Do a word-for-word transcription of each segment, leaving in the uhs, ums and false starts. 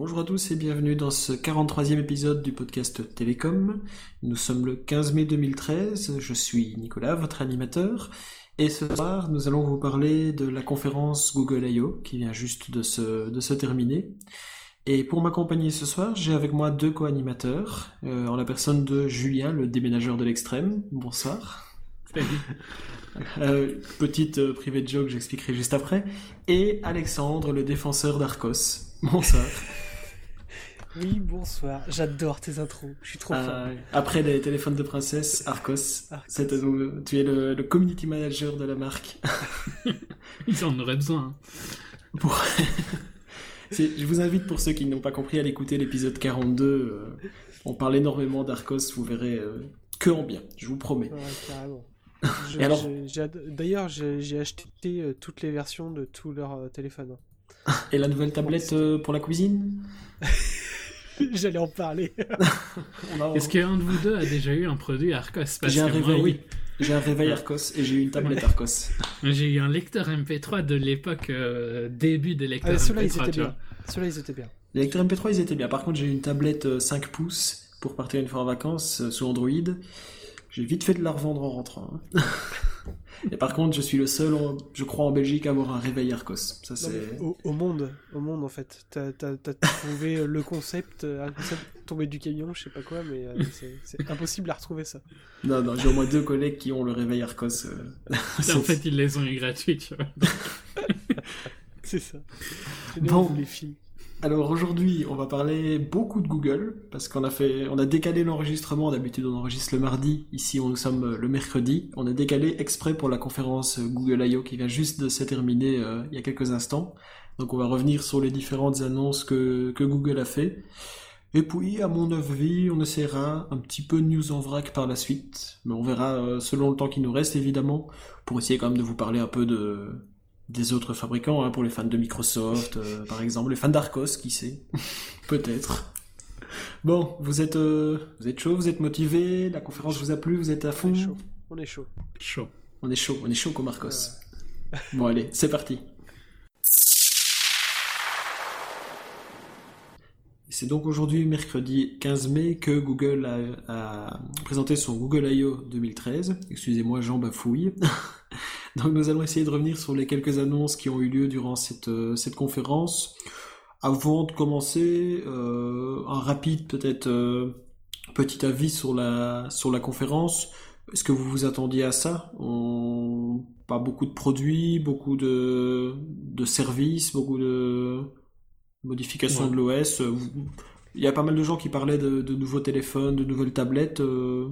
Bonjour à tous et bienvenue dans ce quarante-troisième épisode du podcast Télécom. Nous sommes le quinze mai deux mille treize, je suis Nicolas, votre animateur, et ce soir nous allons vous parler de la conférence Google I O qui vient juste de se, de se terminer. Et pour m'accompagner ce soir, j'ai avec moi deux co-animateurs, euh, en la personne de Julien, le déménageur de l'extrême. Bonsoir. Euh, petite euh, private joke, j'expliquerai juste après. Et Alexandre, le défenseur d'Arcos. Bonsoir. Oui, bonsoir. J'adore tes intros. Je suis trop Euh, fan. après les téléphones de princesse, Arcos. Arcos. C'est, euh, tu es le, le community manager de la marque. Ils en auraient besoin. Pour... C'est, je vous invite, pour ceux qui n'ont pas compris, à l'écouter l'épisode quarante-deux. Euh, on parle énormément d'Arcos, vous verrez euh, que en bien, je vous promets. Ouais, carrément. Je- Et alors j'ai- j'ai ad- D'ailleurs, j'ai j'ai acheté euh, toutes les versions de tous leurs euh, téléphones. Et la nouvelle tablette euh, pour la cuisine? J'allais en parler. On a- Est-ce qu'un de vous deux a déjà eu un produit Arcos? Parce J'ai un que moi, réveil, oui. j'ai un réveil Arcos et j'ai eu une tablette Arcos. Moi, j'ai eu un lecteur M P trois de l'époque euh, début des lecteurs Ah, ceux-là, M P ils trois. étaient tu vois. bien. Ceux-là, ils étaient bien. Les lecteurs M P trois, ils étaient bien. Par contre, j'ai eu une tablette euh, cinq pouces pour partir une fois en vacances euh, sous Android. J'ai vite fait de la revendre en rentrant. hein. Et par contre, je suis le seul, en- je crois, en Belgique à avoir un réveil Arcos. Ça, Non, c'est... mais au, au monde, au monde en fait. T'as t'as- t'as trouvé le concept, euh, un concept tombé du camion, je sais pas quoi, mais euh, c'est c'est impossible à retrouver ça. Non, non, j'ai au moins deux collègues qui ont le réveil Arcos. euh. En fait, ils les ont eu gratuits. Tu vois. C'est ça. C'est Bon. bien, les filles. Alors aujourd'hui, on va parler beaucoup de Google parce qu'on a fait, on a décalé l'enregistrement. D'habitude, on enregistre le mardi. Ici, on nous sommes euh, le mercredi. On a décalé exprès pour la conférence euh, Google I O qui vient juste de se terminer euh, il y a quelques instants. Donc, on va revenir sur les différentes annonces que, que Google a fait. Et puis, à mon avis, on essaiera un petit peu de news en vrac par la suite. Mais on verra euh, selon le temps qui nous reste, évidemment, pour essayer quand même de vous parler un peu de des autres fabricants, hein, pour les fans de Microsoft, euh, par exemple, les fans d'Arcos, qui sait, peut-être. Bon, vous êtes, euh, vous êtes chaud, vous êtes motivé, la conférence vous a plu, vous êtes à On fond. est chaud. On est chaud. Chaud. On est chaud, on est chaud comme Arcos. Bon, allez, c'est parti. C'est donc aujourd'hui, mercredi quinze mai, que Google a, a présenté son Google I O deux mille treize. Excusez-moi, Jean bafouille. Donc nous allons essayer de revenir sur les quelques annonces qui ont eu lieu durant cette, euh, cette conférence. Avant de commencer, euh, un rapide peut-être euh, petit avis sur la, sur la conférence. Est-ce que vous vous attendiez à ça? On... Pas beaucoup de produits, beaucoup de, de services, beaucoup de modifications Ouais. de l'O S. Vous- Il y a pas mal de gens qui parlaient de, de nouveaux téléphones, de nouvelles tablettes. euh,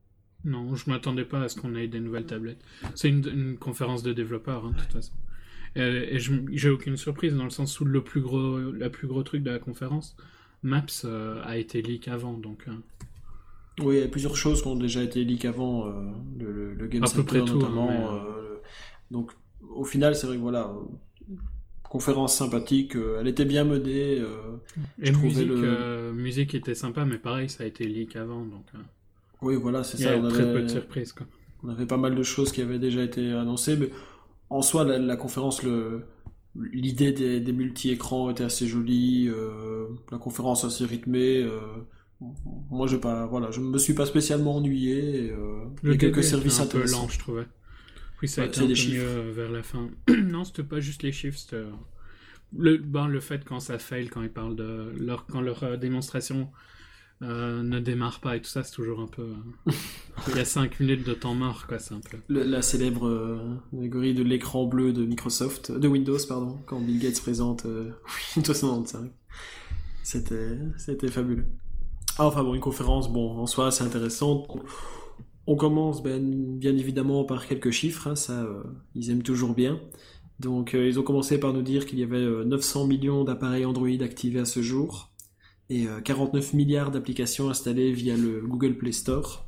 Non, je m'attendais pas à ce qu'on ait des nouvelles tablettes. C'est une, une conférence de développeurs, hein, de toute façon. Et, et je- j'ai aucune surprise dans le sens où le plus gros, le plus gros truc de la conférence, Maps, euh, a été leak avant, donc. euh, Oui, il y a plusieurs choses qui ont déjà été leak avant, euh, le, le- le Game À peu Center près tout, notamment. hein, mais, euh, donc, au final, c'est vrai que voilà, euh, conférence sympathique, euh, elle était bien menée. euh, Et Je trouvais musique, le- euh, musique était sympa, mais pareil, ça a été leak avant, donc. euh, oui, voilà, c'est il y ça. a On très peu avait, de surprises, quoi. on avait pas mal de choses qui avaient déjà été annoncées, mais en soi, la, la conférence, le, l'idée des, des multi-écrans était assez jolie, euh, la conférence assez rythmée. euh, moi, j'ai pas, voilà, je me suis pas spécialement ennuyé. et, euh, il y a Le quelques début services était un peu intéressants. lent, je trouvais. Oui, ça a Ouais, été c'est un des peu chiffres. mieux vers la fin. Non, c'était pas juste les chiffres, c'était euh, le, ben, le fait quand ça fail, quand ils parlent de leur, quand leur euh, démonstration euh, ne démarre pas et tout ça, c'est toujours un peu. euh, Il y a cinq minutes de temps mort, quoi, c'est un peu. Le- la célèbre euh, allégorie de l'écran bleu de Microsoft, de Windows, pardon, quand Bill Gates présente euh, Windows quatre-vingt-quinze. C'était, c'était fabuleux. Ah, enfin bon, une conférence, bon, en soi, c'est intéressant. On, on commence, ben, bien évidemment, par quelques chiffres, hein, ça, euh, ils aiment toujours bien. Donc, euh, ils ont commencé par nous dire qu'il y avait euh, neuf cents millions d'appareils Android activés à ce jour et euh, quarante-neuf milliards d'applications installées via le Google Play Store.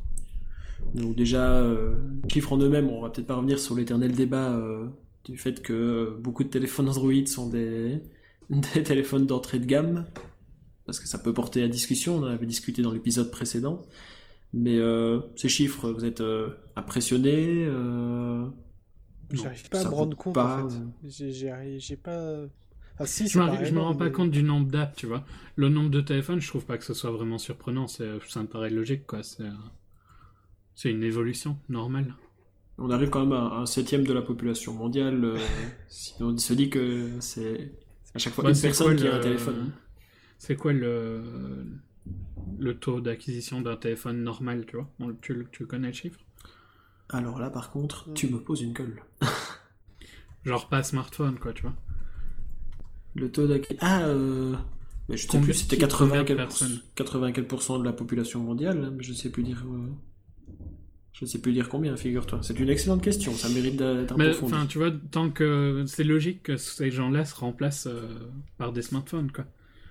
Donc déjà, euh, chiffres en eux-mêmes, on va peut-être pas revenir sur l'éternel débat euh, du fait que euh, beaucoup de téléphones Android sont des, des téléphones d'entrée de gamme, parce que ça peut porter à discussion, on en avait discuté dans l'épisode précédent. Mais euh, ces chiffres, vous êtes euh, impressionnés euh... J'arrive pas à ça me vaut rendre compte pas, en fait. ou- J'ai- J'ai j'ai pas. Ah, si, Je c'est me, pas je me énorme, rends pas mais- compte du nombre d'apps, tu vois. Le nombre de téléphones, je trouve pas que ce soit vraiment surprenant. C'est, ça me paraît logique, quoi. C'est, euh, c'est une évolution normale. On arrive quand même à un septième de la population mondiale. euh, si on se dit que c'est à chaque fois Bah, une c'est personne quoi qui a le- un téléphone. C'est quoi le, le taux d'acquisition d'un téléphone normal, tu vois? On- tu, tu connais le chiffre? Alors là, par contre, tu me poses une colle. Genre pas smartphone, quoi, tu vois. Le taux d'acquisition. Ah, euh... mais je sais Combien- plus, c'était qui- quatre-vingts combien de quel personnes quatre-vingts quel pourcent de la population mondiale, hein, mais je sais plus dire. euh, Je sais plus dire combien, figure-toi. C'est une excellente question, ça mérite d'a- d'être Mais approfondi. enfin, tu vois, tant que c'est logique que ces gens-là se remplacent euh, par des smartphones, quoi.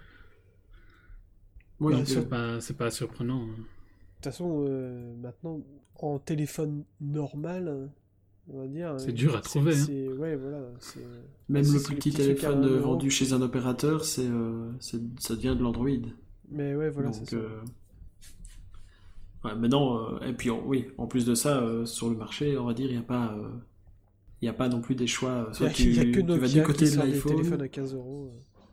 Oui, Donc c'est- c'est pas, c'est pas surprenant. hein. De toute façon, euh, maintenant, en téléphone normal, euh, on va dire. C'est euh, dur à trouver, hein. c'est- Ouais, voilà. c'est- Même c'est- le c'est plus les petit petits trucs à téléphone un euh, euro. vendu chez un opérateur, c'est, euh, c'est- ça devient de l'Android. Mais ouais, voilà, c'est Donc, ça. euh, ouais, maintenant, euh, et puis en- oui, en plus de ça, euh, sur le marché, on va dire, il n'y a pas, euh, il y a pas non plus des choix. Il Soit y a, tu, il y a que tu vas Nokia du côté qui de sort des l'iPhone, téléphones à quinze euros.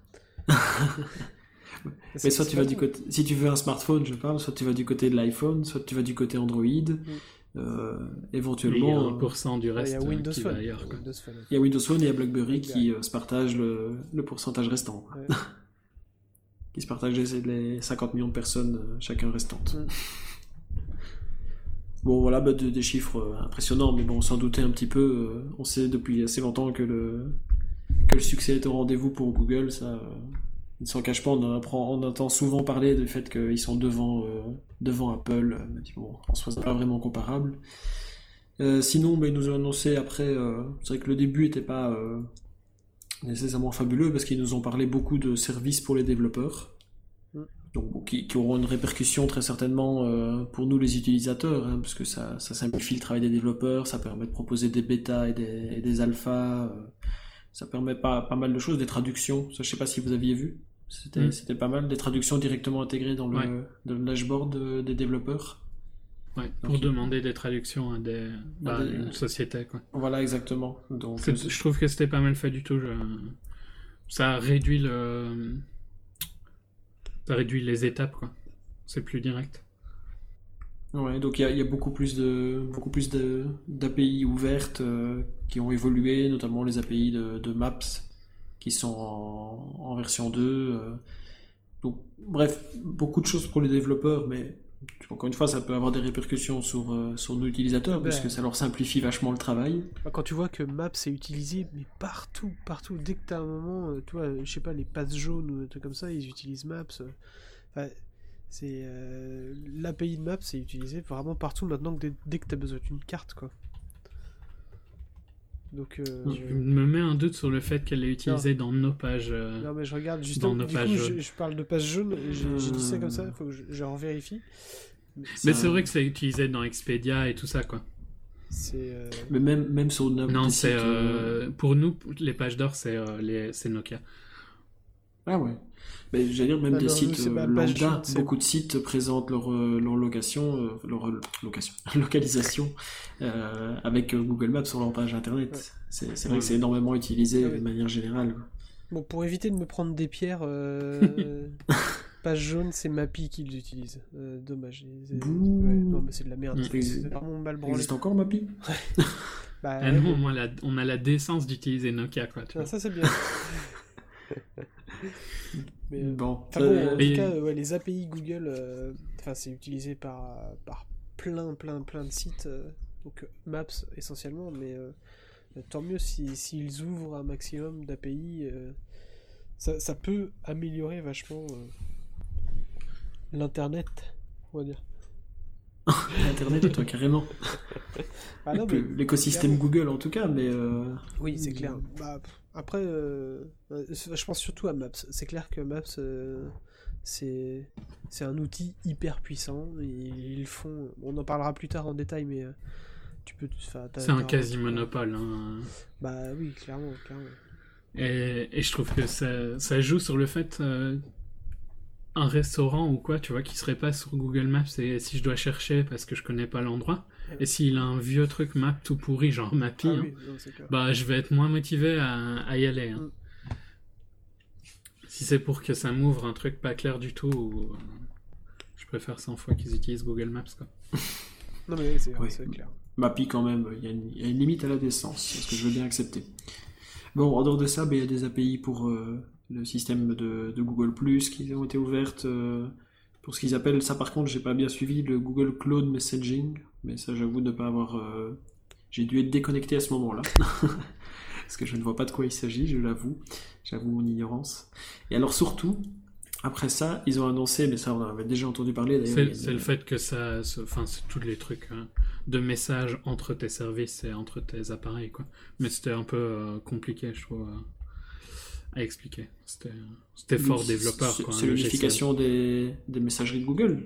mais soit tu vas du côté, si tu veux un smartphone, je parle, soit tu vas du côté de l'iPhone, soit tu vas du côté Android. Euh, Il y a éventuellement, un euh, pour cent du Il reste y a euh, Windows qui Phone. va ailleurs, quoi. Windows Phone. il y a Windows Phone et il y a BlackBerry Exact. qui euh, se partagent le, le pourcentage restant. Ouais. Qui se partagent les, les cinquante millions de personnes euh, chacun restantes. Mm. Bon, voilà, bah, de- des chiffres euh, impressionnants, mais bon, on s'en doutait un petit peu. euh, on sait depuis assez longtemps que le, que le succès est au rendez-vous pour Google. Ça, euh, il ne s'en cache pas. On, en apprend, on entend souvent parler du fait qu'ils sont devant, euh, devant Apple. euh, Mais bon, en soi, c'est pas vraiment comparable. Euh, sinon, bah, ils nous ont annoncé après. euh, c'est vrai que le début n'était pas euh, nécessairement fabuleux parce qu'ils nous ont parlé beaucoup de services pour les développeurs. Mm. Donc, bon, qui, qui auront une répercussion très certainement euh, pour nous les utilisateurs, hein, parce que ça, ça simplifie le travail des développeurs, ça permet de proposer des bêtas et des, et des alphas, euh, ça permet pas, pas mal de choses, des traductions, ça je sais pas si vous aviez vu, c'était, Mm. c'était pas mal, des traductions directement intégrées dans le, Ouais. dans le dashboard euh, des développeurs. Ouais, pour Ok. demander des traductions à des, bah, À des- une société, quoi. Voilà, exactement. Donc, C'est- euh, je trouve que c'était pas mal fait du tout. je- Ça réduit le, ça réduit les étapes, quoi. C'est plus direct. ouais, donc il y a, il y a beaucoup plus de beaucoup plus de, d'A P I ouvertes euh, qui ont évolué, notamment les A P I de, de Maps qui sont en, en version deux. euh. Donc, bref, beaucoup de choses pour les développeurs, mais encore une fois, ça peut avoir des répercussions sur, euh, sur nos utilisateurs, Ben. puisque ça leur simplifie vachement le travail. Quand tu vois que Maps est utilisé, mais partout, partout, dès que t'as un moment, euh, tu vois, je sais pas, les passes jaunes ou des trucs comme ça, ils utilisent Maps. euh. Enfin, c'est euh, l'A P I de Maps est utilisé vraiment partout maintenant que dès, dès que t'as besoin d'une carte, quoi. Donc, euh, Je me mets un doute sur le fait qu'elle est utilisée dans nos pages. euh, non mais je regarde Dans justement. nos Du pages coup, jaunes. je, je parle de passes jaunes. et J'ai j'ai dit ça comme ça. Il faut que je, je revérifie. Mais Mais Ça- c'est vrai que c'est utilisé dans Expedia et tout ça, quoi. c'est. euh, Mais même, même sur nos Non, des c'est sites, euh, pour nous les pages d'or, c'est euh, les c'est Nokia. Ah ouais. Mais j'allais dire, même Ah des non, sites c'est euh, pas page lambda, jaune, c'est- beaucoup de sites présentent leur, euh, leur location, euh, leur euh, location, localisation euh, avec euh, Google Maps sur leur page internet. Ouais. C'est, c'est vrai Ouais. que c'est énormément utilisé Ah oui. de manière générale. Bon, pour éviter de me prendre des pierres, euh, euh, page jaune, c'est Mappy qui l'utilise. Euh, dommage. C'est- Bouh. ouais, non, mais c'est de la merde. Mm. C'est c'est vraiment mal Ça branlé. existe encore, Mappy? Bah, Ah ouais, non, mais- moi, la- on a la décence d'utiliser Nokia, quoi. Tu Ah, vois. ça c'est bien. Mais, euh, Bon, enfin ça- bon, en Et- tout cas, euh, ouais, les A P I Google, euh, enfin, c'est utilisé par, par plein, plein, plein de sites. euh, donc euh, Maps essentiellement, mais euh, tant mieux si- s'ils ouvrent un maximum d'A P I. euh, ça, ça peut améliorer vachement euh, l'internet, on va dire. Internet, toi, carrément. Ah non, mais- Le- L'écosystème Google, en tout cas, mais... euh, Oui, c'est clair. Bah, pff, après, euh, euh, je pense surtout à Maps. C'est clair que Maps, euh, c'est c'est un outil hyper puissant. Et ils font. On en parlera plus tard en détail, mais euh, tu peux. enfin, t'as- C'est un t'as- quasi-monopole. Hein. Bah oui, clairement, clairement. Et, et je trouve que ça, ça joue sur le fait euh, un restaurant ou quoi, tu vois, qui serait pas sur Google Maps et si je dois chercher parce que je connais pas l'endroit, et s'il a un vieux truc map tout pourri, genre Mappy, Ah hein, oui, non, c'est clair. bah je vais être moins motivé à, à y aller. hein. Mm. Si c'est pour que ça m'ouvre un truc pas clair du tout, euh, je préfère cent fois qu'ils utilisent Google Maps, quoi. Non, mais c'est, Oui. c'est clair. Mappy, quand même, il y, a une- il y a une limite à la décence, ce que je veux bien accepter. Bon, en dehors de ça, ben, il y a des A P I pour euh, le système de, de Google Plus qui ont été ouvertes euh, pour ce qu'ils appellent, ça par contre, j'ai pas bien suivi, le Google Cloud Messaging, mais ça, j'avoue ne pas avoir. euh, J'ai dû être déconnecté à ce moment-là, parce que je ne vois pas de quoi il s'agit, je l'avoue. J'avoue mon ignorance. Et alors, surtout, après ça, ils ont annoncé, mais ça, on en avait déjà entendu parler d'ailleurs. il y C'est, a c'est une- le fait que ça... se- Enfin, c'est tous les trucs hein, de messages entre tes services et entre tes appareils, quoi. Mais c'était un peu euh, compliqué, je trouve, à, à expliquer. C'était, c'était fort développeur, C'est quoi. c'est un logiciel. l'unification des, des messageries de Google.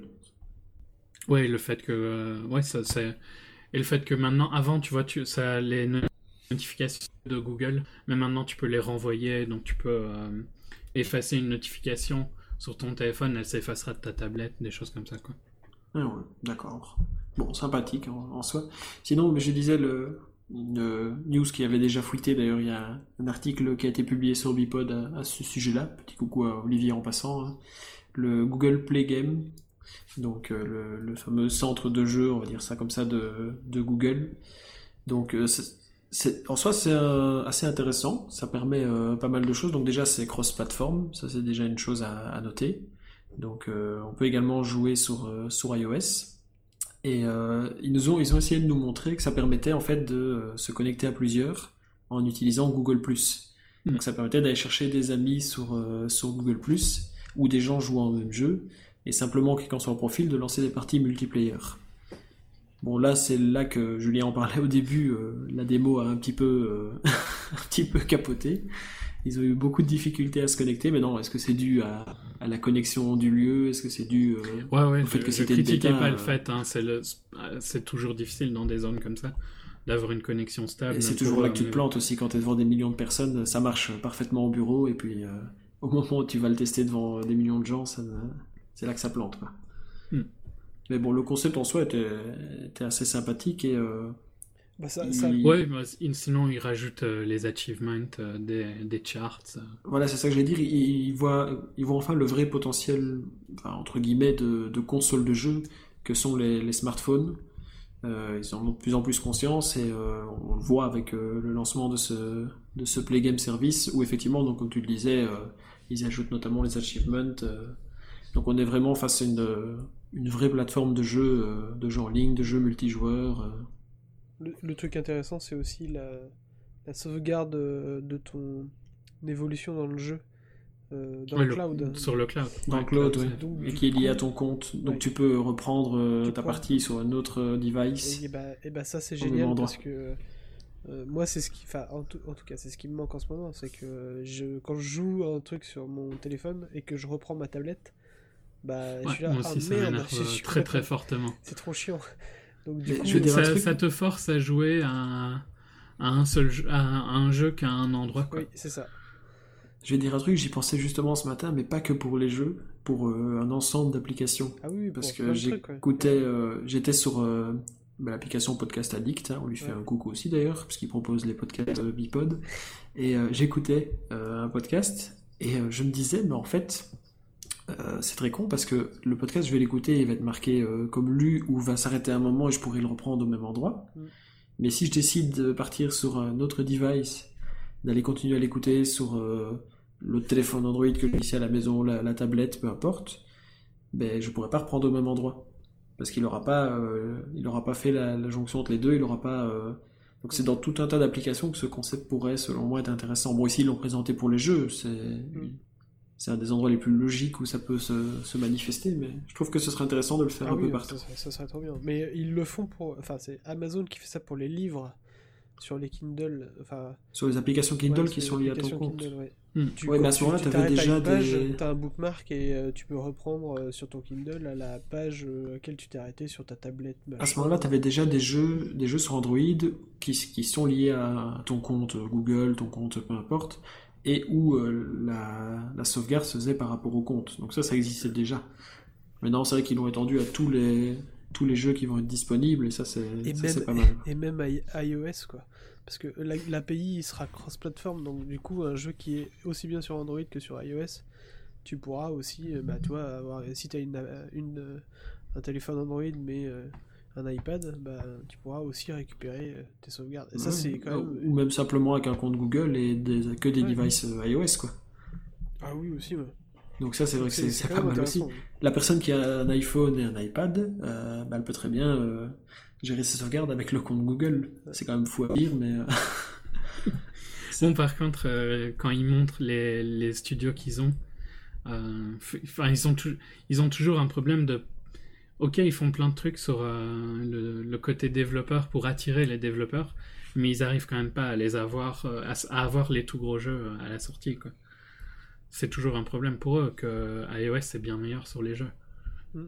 Ouais, le fait que... euh, ouais, ça, c'est... Et le fait que maintenant, avant, tu vois, tu, ça, les no- notifications de Google, mais maintenant, tu peux les renvoyer, donc tu peux euh, effacer une notification sur ton téléphone, elle s'effacera de ta tablette, des choses comme ça, quoi. Ah ouais, d'accord. Bon, sympathique en, en soi. Sinon, mais je disais le, une euh, news qui avait déjà fuité, d'ailleurs, il y a un article qui a été publié sur Bipod à, à ce sujet-là. Petit coucou à Olivier en passant. hein. Le Google Play Game, donc euh, le, le fameux centre de jeu, on va dire ça comme ça, de, de Google. Donc, euh, c'est, c'est- en soi, c'est euh, assez intéressant. Ça permet euh, pas mal de choses. Donc, déjà, c'est cross-platform. Ça, c'est déjà une chose à, à noter. Donc, euh, on peut également jouer sur, euh, sur iOS. Et euh, ils nous ont, ils ont essayé de nous montrer que ça permettait en fait de euh, se connecter à plusieurs en utilisant Google Plus. Donc, ça permettait d'aller chercher des amis sur, euh, sur Google Plus ou des gens jouant au même jeu et simplement en cliquant sur un profil de lancer des parties multiplayer. Bon, là, c'est là que Julien en parlait au début. euh, la démo a un petit peu, euh, un petit peu capoté. Ils ont eu beaucoup de difficultés à se connecter, mais non, est-ce que c'est dû à, à la connexion du lieu? Est-ce que c'est dû... euh, Ouais, ouais, Au fait je, que je c'était une critiquais bêta, pas euh, le fait, hein, c'est, le, c'est toujours difficile dans des zones comme ça d'avoir une connexion stable. Et c'est même toujours pour, là que tu euh, te plantes aussi quand tu es devant des millions de personnes. Ça marche parfaitement au bureau, et puis euh, au moment où tu vas le tester devant des millions de gens, ça, c'est là que ça plante. Quoi. Hmm. Mais bon, le concept en soi était, était assez sympathique et... euh, Bah, ça, il- ça- Ouais, bah, in- sinon ils rajoutent euh, les achievements euh, des, des charts. euh. Voilà, c'est ça que je vais dire. Ils, ils voient, ils voient enfin le vrai potentiel, enfin, entre guillemets, de, de console de jeu que sont les, les smartphones. Euh, ils en ont de plus en plus conscience et euh, on le voit avec euh, le lancement de ce, de ce Play Game Service où effectivement, donc, comme tu le disais, euh, ils ajoutent notamment les achievements. euh. donc on est vraiment face à une, une vraie plateforme de jeu, euh, de jeu en ligne, de jeu multijoueur. euh. le, le truc intéressant, c'est aussi la, la sauvegarde euh, de ton évolution dans le jeu, euh, dans Ouais, le le- cloud. Sur le cloud. Dans Ouais, le cloud, cloud, ouais. c'est- Donc, Et du qui est lié coup- à ton compte. Donc Ouais. tu peux reprendre euh, Tu ta peux- partie sur un autre euh, device. Et, bah, et bah ça c'est Au même génial endroit. parce que euh, moi c'est ce qui, enfin en tout, en tout cas c'est ce qui me manque en ce moment, c'est que je, quand je joue à un truc sur mon téléphone et que je reprends ma tablette, bah je Ouais, suis là, moi ah aussi, ça merde, m'énerve je euh, suis très pas- très fortement. c'est trop chiant. Donc du Mais coup, je veux dire un Ça, truc- ça te force à jouer à, à un seul jeu, à, à un jeu qu'à un endroit, quoi. oui c'est ça. Je vais dire un truc, j'y pensais justement ce matin, mais pas que pour les jeux, pour euh, un ensemble d'applications. Ah oui, Parce pour que plein de trucs, ouais. j'écoutais, euh, j'étais sur euh, bah, l'application Podcast Addict, hein, on lui fait Ouais. un coucou aussi d'ailleurs, parce qu'il propose les podcasts euh, Bipod. Et euh, j'écoutais euh, un podcast, et euh, je me disais, mais en fait, euh, c'est très con, parce que le podcast, je vais l'écouter, il va être marqué euh, comme lu, ou va s'arrêter à un moment et je pourrai le reprendre au même endroit. Mm. Mais si je décide de partir sur un autre device, d'aller continuer à l'écouter sur euh, l'autre téléphone Android que j'ai ici à la maison, la, la tablette, peu importe, ben je pourrais pas reprendre au même endroit parce qu'il aura pas, euh, il aura pas fait la, la jonction entre les deux, il aura pas. euh, Donc c'est dans tout un tas d'applications que ce concept pourrait, selon moi, être intéressant. Bon, ici ils l'ont présenté pour les jeux, c'est c'est un des endroits les plus logiques où ça peut se, se manifester, mais je trouve que ce serait intéressant de le faire Ah un oui, peu partout. ça, serait- ça serait trop bien. Mais ils le font pour, enfin c'est Amazon qui fait ça pour les livres sur les Kindle, enfin Sur les applications Kindle ouais, qui sur sont les liées à ton applications compte. Kindle, ouais. Hmm. Tu, Ouais, quand mais à ce tu- moment-là, tu t'avais t'arrêtes à déjà une page, des- t'as un bookmark et euh, tu peux reprendre euh, sur ton Kindle à la page euh, à laquelle tu t'es arrêté sur ta tablette. À ce machin. moment-là, tu avais déjà des jeux, des jeux sur Android qui, qui sont liés à ton compte Google, ton compte peu importe, et où euh, la, la sauvegarde se faisait par rapport au compte. Donc ça, ça existait déjà. Maintenant, c'est vrai qu'ils l'ont étendu à tous les, tous les jeux qui vont être disponibles, et ça, c'est, Et ça, même, c'est pas mal. et même i- iOS, quoi. Parce que la- l'A P I il sera cross-platform, donc du coup, un jeu qui est aussi bien sur Android que sur iOS, tu pourras aussi, euh, bah, tu vois, avoir, si tu as une, euh, une, euh, un téléphone Android, mais euh, un iPad, bah, tu pourras aussi récupérer euh, tes sauvegardes. Et ça, Ouais, c'est quand même... ou même simplement avec un compte Google et des, que des Ouais. devices euh, iOS, quoi. Ah oui, aussi, ouais. Donc ça, c'est vrai Donc que c'est, c'est quand pas même mal aussi. intéressant. La personne qui a un iPhone et un iPad, euh, bah, elle peut très bien euh, gérer ses sauvegardes avec le compte Google. C'est quand même fou à dire, mais... euh, Bon, par contre, euh, quand ils montrent les, les studios qu'ils ont, euh, f- enfin, ils, ont tou- ils ont toujours un problème de. Ok, ils font plein de trucs sur euh, le, le côté développeur pour attirer les développeurs, mais ils arrivent quand même pas à les avoir, euh, à, s- à avoir les tout gros jeux euh, à la sortie, quoi. C'est toujours un problème pour eux que iOS est bien meilleur sur les jeux. Mm.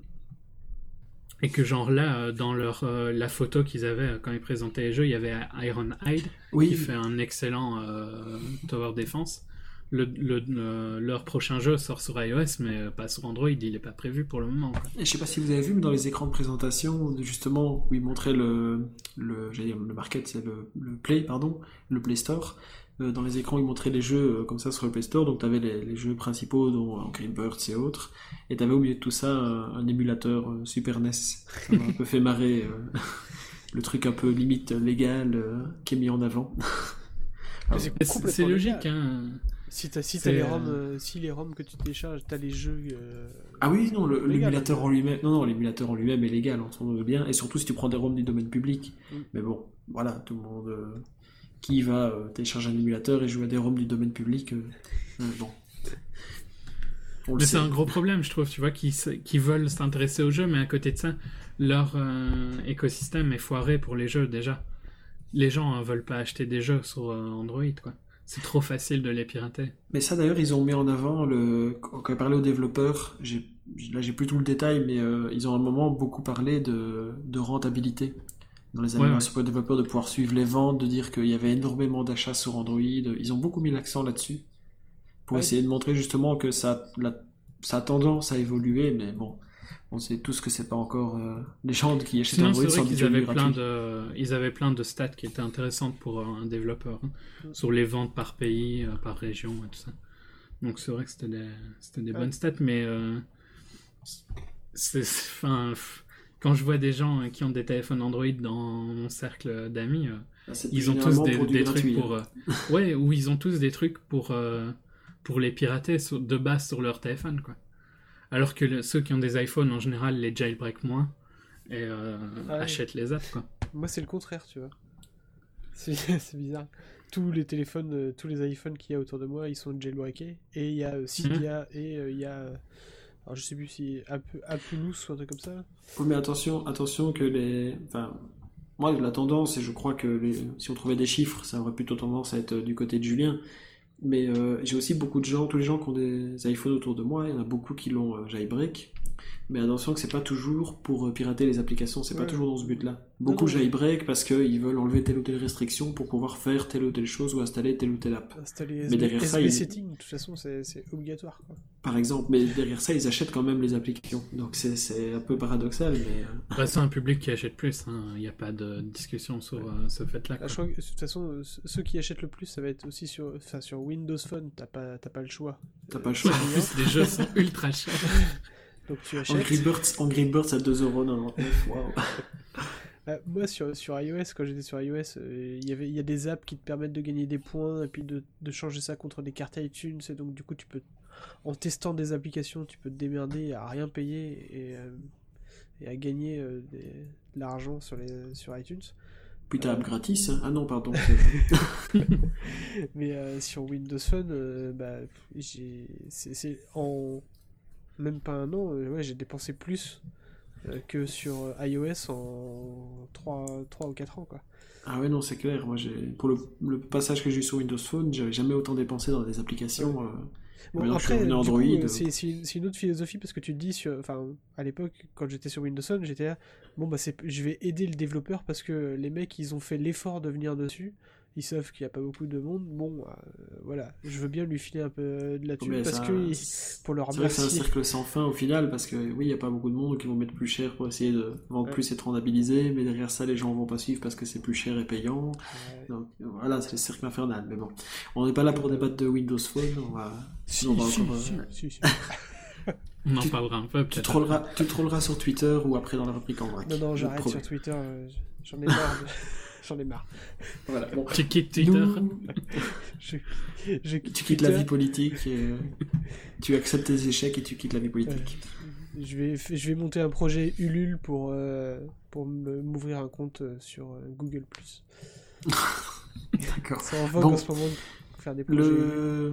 Et que genre là, euh, dans leur, euh, la photo qu'ils avaient euh, quand ils présentaient les jeux, il y avait Ironhide Oui, qui fait un excellent euh, tower defense. Le, le- le- leur prochain jeu sort sur iOS, mais pas sur Android, il n'est pas prévu pour le moment, quoi. et je sais pas si vous avez vu, mais dans les écrans de présentation, justement, où ils montraient le, le, j'allais dire le market, c'est le, le Play, pardon, le Play Store. Euh, dans les écrans, ils montraient les jeux euh, comme ça sur le Play Store, donc t'avais les, les jeux principaux, dont Angry Birds et autres, et t'avais au milieu de tout ça un, un émulateur euh, Super N E S. Ça m'a un peu fait marrer, euh, le truc un peu limite légal euh, qui est mis en avant. Mais c'est Mais c'est- complètement C'est logique, légal. hein. Si, t'as, si, t'as C'est, les euh, ROM, euh, si les ROM que tu télécharges, t'as les jeux... euh, Ah oui, non, le- légal, l'émulateur hein. en lui-même, non, non, l'émulateur en lui-même est légal, on s'en doute bien, et surtout si tu prends des ROM du domaine public. Mm. Mais bon, voilà, tout le monde euh, qui va euh, télécharger un émulateur et jouer à des ROM du domaine public, euh, euh, bon. On le Mais sait. c'est un gros problème, je trouve, tu vois, qui, qui veulent s'intéresser aux jeux, mais à côté de ça, leur euh, écosystème est foiré pour les jeux déjà. Les gens ne veulent pas acheter des jeux sur euh, Android, quoi. C'est trop facile de les pirater. Mais ça d'ailleurs, ils ont mis en avant, le... quand ils parlaient aux développeurs, j'ai... là j'ai plus tout le détail, mais euh, ils ont à un moment beaucoup parlé de, de rentabilité. Dans les Ouais, animations pour les développeurs, de pouvoir suivre les ventes, de dire qu'il y avait énormément d'achats sur Android. Ils ont beaucoup mis l'accent là-dessus, pour Ouais. essayer de montrer justement que ça, la- ça a tendance à évoluer, mais bon, on sait tous que c'est pas encore... euh, les gens qui achètent Sinon, Android c'est sont vrai qu'ils habitués avaient au plein gratuit. de, ils avaient plein de stats qui étaient intéressantes pour euh, un développeur, hein, Mm. sur les ventes par pays, euh, par région et tout ça. Donc c'est vrai que c'était des, c'était des Ouais. bonnes stats, mais euh, c'est, c'est- enfin, pff, quand je vois des gens euh, qui ont des téléphones Android dans mon cercle d'amis, euh, Là, c'est ils ont tous généralement des, pour du des gratuit, trucs pour, hein. euh, ouais, ou ils ont tous des trucs pour euh, pour les pirater sur- de base sur leur téléphone, quoi. Alors que le- ceux qui ont des iPhones en général les jailbreak moins et euh, Ah ouais. achètent les apps, quoi. Moi, c'est le contraire, tu vois. C'est, c'est bizarre. Tous les téléphones, euh, tous les iPhones qu'il y a autour de moi, ils sont jailbreakés. Et il y a euh, Cydia et euh, il y a... euh, alors, je sais plus si App- Appulous ou un truc comme ça. Oui, mais attention, attention que les... Enfin, moi, la tendance, et je crois que les... si on trouvait des chiffres, ça aurait plutôt tendance à être euh, du côté de Julien. Mais euh, j'ai aussi beaucoup de gens, tous les gens qui ont des iPhones autour de moi, il y en a beaucoup qui l'ont euh, jailbreak. Mais attention que c'est pas toujours pour euh, pirater les applications, c'est pas Ouais. toujours dans ce but-là. Beaucoup non, mais- jailbreak parce qu'ils veulent enlever telle ou telle restriction pour pouvoir faire telle ou telle chose ou installer telle ou telle app. Installer Mais S B, derrière ça, S B il- setting, de toute façon, c'est, c'est obligatoire, quoi. Par exemple, mais derrière ça, ils achètent quand même les applications. Donc c'est, c'est un peu paradoxal, mais... euh, Bah, c'est un public qui achète plus, hein. Il n'y a pas de discussion sur euh, ce fait-là, Ah, quoi. je crois que, de toute façon, euh, ceux qui achètent le plus, ça va être aussi sur, enfin, sur Windows Phone, t'as pas, t'as pas le choix. T'as pas le Euh, choix. En plus, les jeux sont ultra chers. Donc tu achètes. Angry Birds, Angry Birds à deux euros quatre-vingt-dix-neuf, waouh. Ah, moi, sur, sur iOS, quand j'étais sur iOS, euh, il y avait- il y a des apps qui te permettent de gagner des points et puis de, de changer ça contre des cartes iTunes. Et donc, du coup, tu peux, en testant des applications, tu peux te démerder à rien payer et, euh, et à gagner euh, des- de l'argent sur, les, sur iTunes. Puis t'as app gratis, hein. Ah non, pardon. c'est- Mais euh, sur Windows Phone, euh, bah, j'ai, c'est, c'est en même pas un an, euh, ouais, j'ai dépensé plus euh, que sur euh, iOS en trois ou quatre ans, quoi. Ah ouais, non, c'est clair. Moi, j'ai... Pour le, le passage que j'ai eu sur Windows Phone, j'avais jamais autant dépensé dans des applications. euh, Bon, Maintenant que je suis après, revenu à du Android, coup, euh, euh, c'est, c'est une, c'est une autre philosophie parce que tu te dis, sur, enfin, à l'époque, quand j'étais sur Windows Phone, j'étais là, bon, bah, c'est, je vais aider le développeur parce que les mecs, ils ont fait l'effort de venir dessus ils savent qu'il n'y a pas beaucoup de monde. Bon, euh, voilà, je veux bien lui filer un peu de la thune Mais parce ça- que ils- pour leur C'est vrai que c'est un remercier. cercle sans fin au final, parce que oui, il n'y a pas beaucoup de monde qui vont mettre plus cher pour essayer de vendre Ouais. plus et de rentabiliser, mais derrière ça, les gens vont pas suivre parce que c'est plus cher et payant. Ouais. Donc voilà, c'est le cercle infernal. Mais bon, on n'est pas là pour débattre de Windows Phone, on va. Si, on va si, encore, si, euh, si, si. On en Tu- parlera un peu, Tu peut-être. trolleras, tu trolleras sur Twitter ou après dans la rubrique en vrac. Non, non, Je j'arrête te sur promets. Twitter. euh, J'en ai marre. de- J'en ai marre. Voilà, bon. Tu quittes Twitter. Nous- Je, je Tu quittes la vie politique, et, euh, tu acceptes tes échecs et tu quittes la vie politique. Je vais, je vais monter un projet Ulule pour, euh, pour me- m'ouvrir un compte euh, sur euh, Google plus. D'accord. C'est en vogue Bon. en ce moment de faire des projets. Le,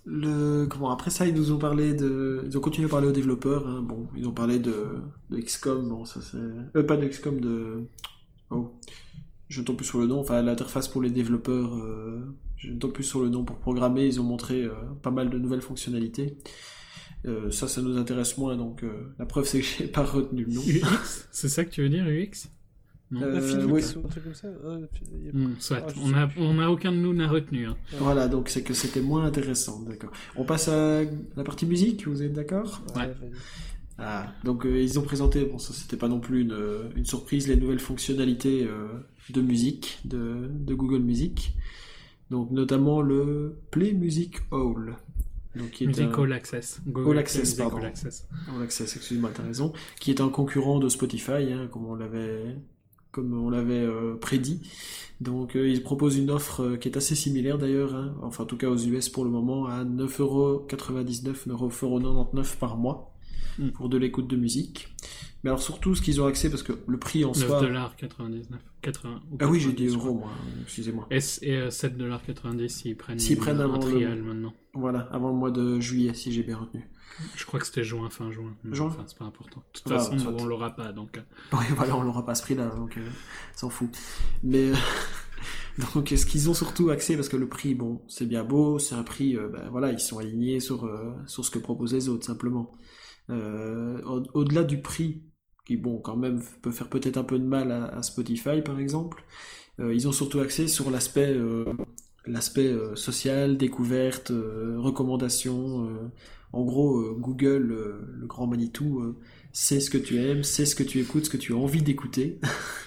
le, comment, après ça, ils nous ont parlé de, ils ont continué à parler aux développeurs, hein. Bon, ils ont parlé de, de X COM, bon, ça c'est, euh, pas de X COM, de, oh, je ne tombe plus sur le nom, enfin, l'interface pour les développeurs, euh, je ne tombe plus sur le nom pour programmer, ils ont montré euh, pas mal de nouvelles fonctionnalités. Euh, ça, ça nous intéresse moins, donc euh, la preuve c'est que j'ai pas retenu le nom. U X, c'est ça que tu veux dire, U X? Non. Euh, Infinix oui. ou un truc comme ça. hein, y a- Hmm, soit. Ah, je on sais a, plus. on a aucun de nous n'a retenu. Hein. Voilà, donc c'est que c'était moins intéressant, d'accord. On passe à la partie musique, vous êtes d'accord? Ouais, Ouais. vas-y. Ah, donc euh, ils ont présenté, bon ça c'était pas non plus une, une surprise, les nouvelles fonctionnalités euh, de musique, de, de Google Music. Donc notamment le Play Music All. Donc, qui est Music un- All Access. Google All Access, Music pardon. All Access. All Access, excuse-moi, t'as raison, qui est un concurrent de Spotify, hein, comme on l'avait, comme on l'avait euh, prédit. Donc euh, ils proposent une offre euh, qui est assez similaire d'ailleurs, hein, enfin en tout cas aux U S pour le moment, à neuf euros quatre-vingt-dix-neuf, neuf euros quatre-vingt-dix-neuf par mois Mm. pour de l'écoute de musique. Mais alors surtout ce qu'ils ont accès, parce que le prix en neuf soi... dollars quatre-vingt-dix-neuf. quatre-vingts ou Ah oui, j'ai dit quatre-vingt-dix, euros je moi, excusez-moi. crois. Et, c- et euh, sept dollars quatre-vingt-dix s'ils prennent, S'ils prennent un avant le- trial maintenant. Voilà, avant le mois de juillet si j'ai bien retenu. Je crois que c'était juin, fin juin. Mais Juin. Enfin, c'est pas important. De toute Voilà, façon, soit. on l'aura pas, donc... euh, Oui, voilà, on l'aura pas à ce prix-là, donc euh, s'en fout. Mais euh, donc, ce qu'ils ont surtout accès, parce que le prix, bon, c'est bien beau, c'est un prix, euh, ben voilà, ils sont alignés sur euh, sur ce que proposent les autres, simplement. Euh, au- au-delà du prix, qui bon, quand même peut faire peut-être un peu de mal à, à Spotify, par exemple, euh, ils ont surtout accès sur l'aspect euh, l'aspect euh, social, découverte, euh, recommandation. euh, en gros, euh, Google, euh, le grand Manitou, euh, sait ce que tu aimes, sait ce que tu écoutes, ce que tu as envie d'écouter.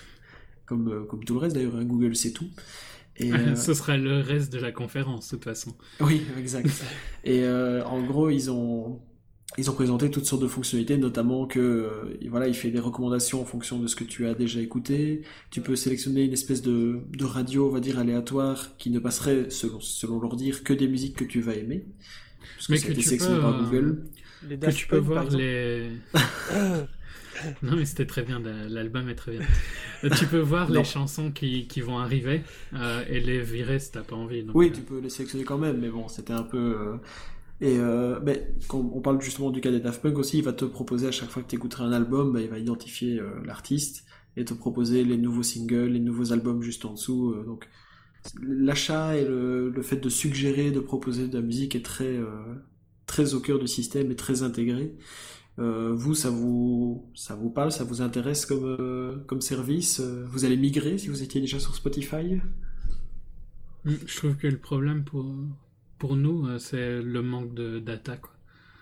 comme, euh, comme tout le reste d'ailleurs, hein, Google sait tout. Et, euh, Ce sera le reste de la conférence, de toute façon. oui, exact. Et euh, en gros, ils ont ils ont présenté toutes sortes de fonctionnalités, notamment que euh, voilà, il fait des recommandations en fonction de ce que tu as déjà écouté. Tu peux sélectionner une espèce de, de radio, on va dire aléatoire, qui ne passerait selon selon leur dire que des musiques que tu vas aimer, parce Mais ça a que été tu sélectionné peux, par euh, Google. Les Que Daft tu peux Punk, par voir exemple. les... Ah, Non, mais c'était très bien, la- l'album est très bien. Euh, tu peux voir Non. les chansons qui, qui vont arriver euh, et les virer si t'as pas envie. donc, Oui, euh, tu peux les sélectionner quand même, mais bon, c'était un peu. euh, Et euh, ben, quand on parle justement du cas des Daft Punk aussi, il va te proposer à chaque fois que tu écouteras un album, ben, il va identifier euh, l'artiste et te proposer les nouveaux singles, les nouveaux albums juste en dessous. euh, donc l'achat et le, le fait de suggérer, de proposer de la musique est très euh, très au cœur du système et très intégré. Euh, vous, ça vous ça vous parle, ça vous intéresse comme euh, comme service? Euh, Vous allez migrer si vous étiez déjà sur Spotify? mm, Je trouve que le problème pour, pour nous, euh, c'est le manque de data, quoi.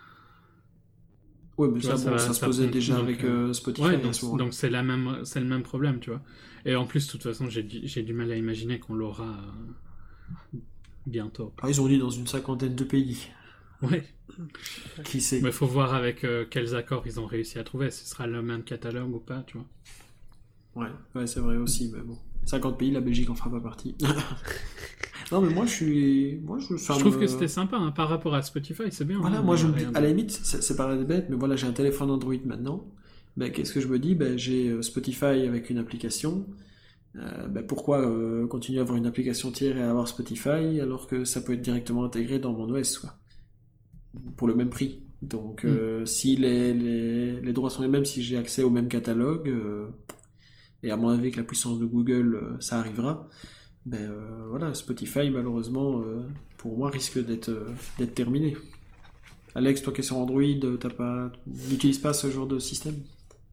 Ouais, mais Tu ça, vois, ça bon, va- ça se ça posait prend- déjà donc, avec euh, euh, Spotify Ouais, à donc ce moment-là. donc c'est la même, c'est le même problème, tu vois. Et en plus, de toute façon, j'ai du, j'ai du mal à imaginer qu'on l'aura euh, bientôt. Ah, ils ont dit dans une cinquantaine de pays. Ouais, Qui sait? mais faut voir avec euh, quels accords ils ont réussi à trouver. Ce sera le même catalogue ou pas, tu vois. Ouais, ouais, c'est vrai aussi, mais bon. cinquante pays, la Belgique en fera pas partie. Non, mais moi, je suis... Moi, je, ça Je trouve me- que c'était sympa hein, par rapport à Spotify, c'est bien. Voilà, hein, moi, je me dis... rien À de- la limite, c'est c'est pas bête, mais voilà, j'ai un téléphone Android maintenant. Ben, qu'est-ce que je me dis? Ben, j'ai euh, Spotify avec une application. Euh, ben, pourquoi euh, continuer à avoir une application tiers et à avoir Spotify alors que ça peut être directement intégré dans mon O S, quoi. Pour le même prix. Donc, euh, si les, les, les droits sont les mêmes, si j'ai accès au même catalogue, euh, et à mon avis avec la puissance de Google, euh, ça arrivera, ben euh, voilà, Spotify, malheureusement, euh, pour moi, risque d'être euh, d'être terminé. Alex, toi qui es sur Android, t'as pas, n'utilises pas ce genre de système?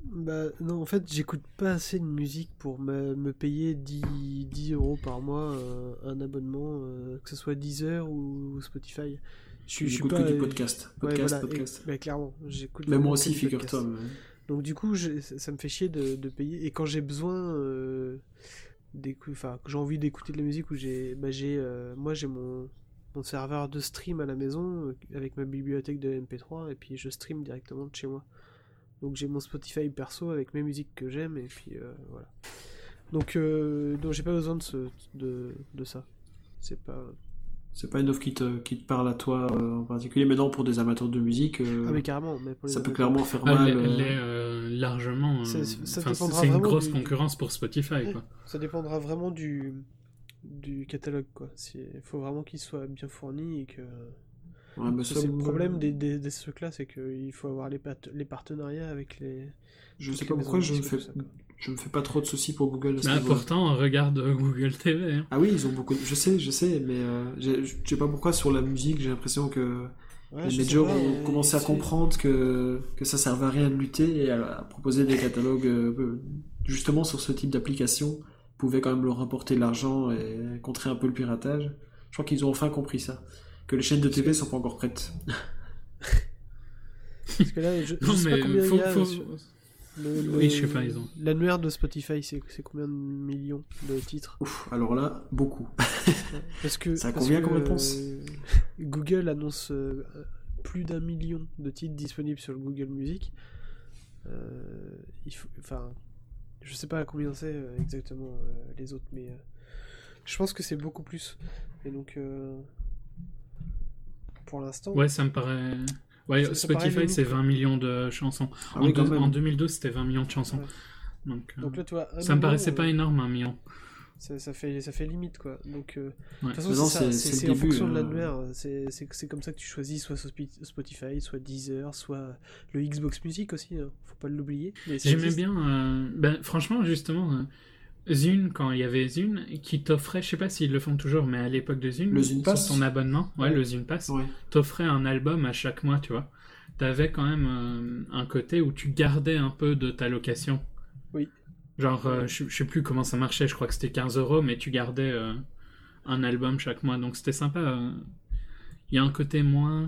Bah non, en fait, j'écoute pas assez de musique pour me, me payer dix dix euros par mois euh, un abonnement, euh, que ce soit Deezer ou Spotify. Je suis je suis J'écoute pas. que du euh, podcast. Ouais, Podcast, voilà, et- podcast. bah, clairement, j'écoute Mais vraiment moi que aussi, du figure-toi. podcast. mais- Donc du coup, je- ça ça me fait chier de, de payer. Et quand j'ai besoin, euh, d'écou- enfin, que j'ai envie d'écouter de la musique, où j'ai, bah, j'ai, euh, moi j'ai mon, mon serveur de stream à la maison euh, avec ma bibliothèque de M P trois et puis je stream directement de chez moi. Donc j'ai mon Spotify perso avec mes musiques que j'aime et puis euh, voilà. Donc, euh, donc j'ai pas besoin de, ce, de, de ça. C'est pas. C'est pas une offre qui te, qui te parle à toi euh, en particulier. Maintenant, pour des amateurs de musique, euh, Ah mais carrément, mais pour les ça peut amateurs. clairement faire Ah, mal. elle, euh, elle est euh, largement. euh, C'est- ça enfin, dépendra c'est une vraiment grosse du- concurrence pour Spotify, Ouais. quoi. Ça dépendra vraiment du, du catalogue, quoi. Il faut vraiment qu'il soit bien fourni et que. ouais, mais Parce que ça, c'est le moi, problème des, des, des trucs-là, c'est qu'il faut avoir les, pat- les partenariats avec les. Je toutes sais les pas maisons pourquoi de je me disques fais, et tout ça, quoi. je me fais pas trop de soucis pour Google à ce Bah, niveau-là. pourtant, regarde euh, Google T V. Hein. Ah oui, ils ont beaucoup. Je sais, je sais, mais euh, j'ai- je sais pas pourquoi sur la musique, j'ai l'impression que Ouais, les je sais majors pas, ont euh, commencé à c'est- comprendre que, que ça servait à rien de lutter et à, à proposer des catalogues euh, justement sur ce type d'application pouvaient quand même leur rapporter de l'argent et contrer un peu le piratage. Je crois qu'ils ont enfin compris ça. Que les chaînes de T V sont pas encore prêtes. Parce que là, je, je Non, sais pas mais combien faut, il y a. faut- sur- le- le- Oui, je sais pas, ils ont. L'annuaire de Spotify, c'est c'est combien de millions de titres? Ouf, alors là, beaucoup. Parce que, Ça a parce combien que, comme réponse euh, Google annonce euh, plus d'un million de titres disponibles sur le Google Music. Euh, il faut, enfin, je sais pas à combien c'est euh, exactement euh, les autres, mais euh, je pense que c'est beaucoup plus. Et donc, euh, pour l'instant, Ouais, ça me paraît. Ouais, Ça- ça paraît Spotify, limite, c'est quoi. vingt millions de chansons. Ah en, oui, quand deux- même. en deux mille douze, c'était vingt millions de chansons. Ouais. Donc, euh, donc là, tu vois, un ça me million, paraissait euh, pas énorme, un million. Ça, ça fait, ça fait limite, quoi. Donc, euh, de Ouais. toute façon, Mais non, c'est ça, c'est- c'est c'est le c'est en début, fonction de euh. l'annuaire. C'est c'est- c'est comme ça que tu choisis soit Sospi- Spotify, soit Deezer, soit le Xbox Music aussi. Hein. Faut pas l'oublier. Mais ça J'aimais existe. bien. euh, Ben, franchement, justement, euh, Zune, quand il y avait Zune, qui t'offrait, je sais pas s'ils le font toujours, mais à l'époque de Zune, Le Zune sur Pass ton abonnement, ouais, Ouais. le Zune Pass, Ouais. t'offrait un album à chaque mois, tu vois. T'avais quand même euh, un côté où tu gardais un peu de ta location. Oui. Genre, euh, je, je sais plus comment ça marchait, je crois que c'était quinze euros, mais tu gardais euh, un album chaque mois, donc c'était sympa. euh. Il y a un côté moins.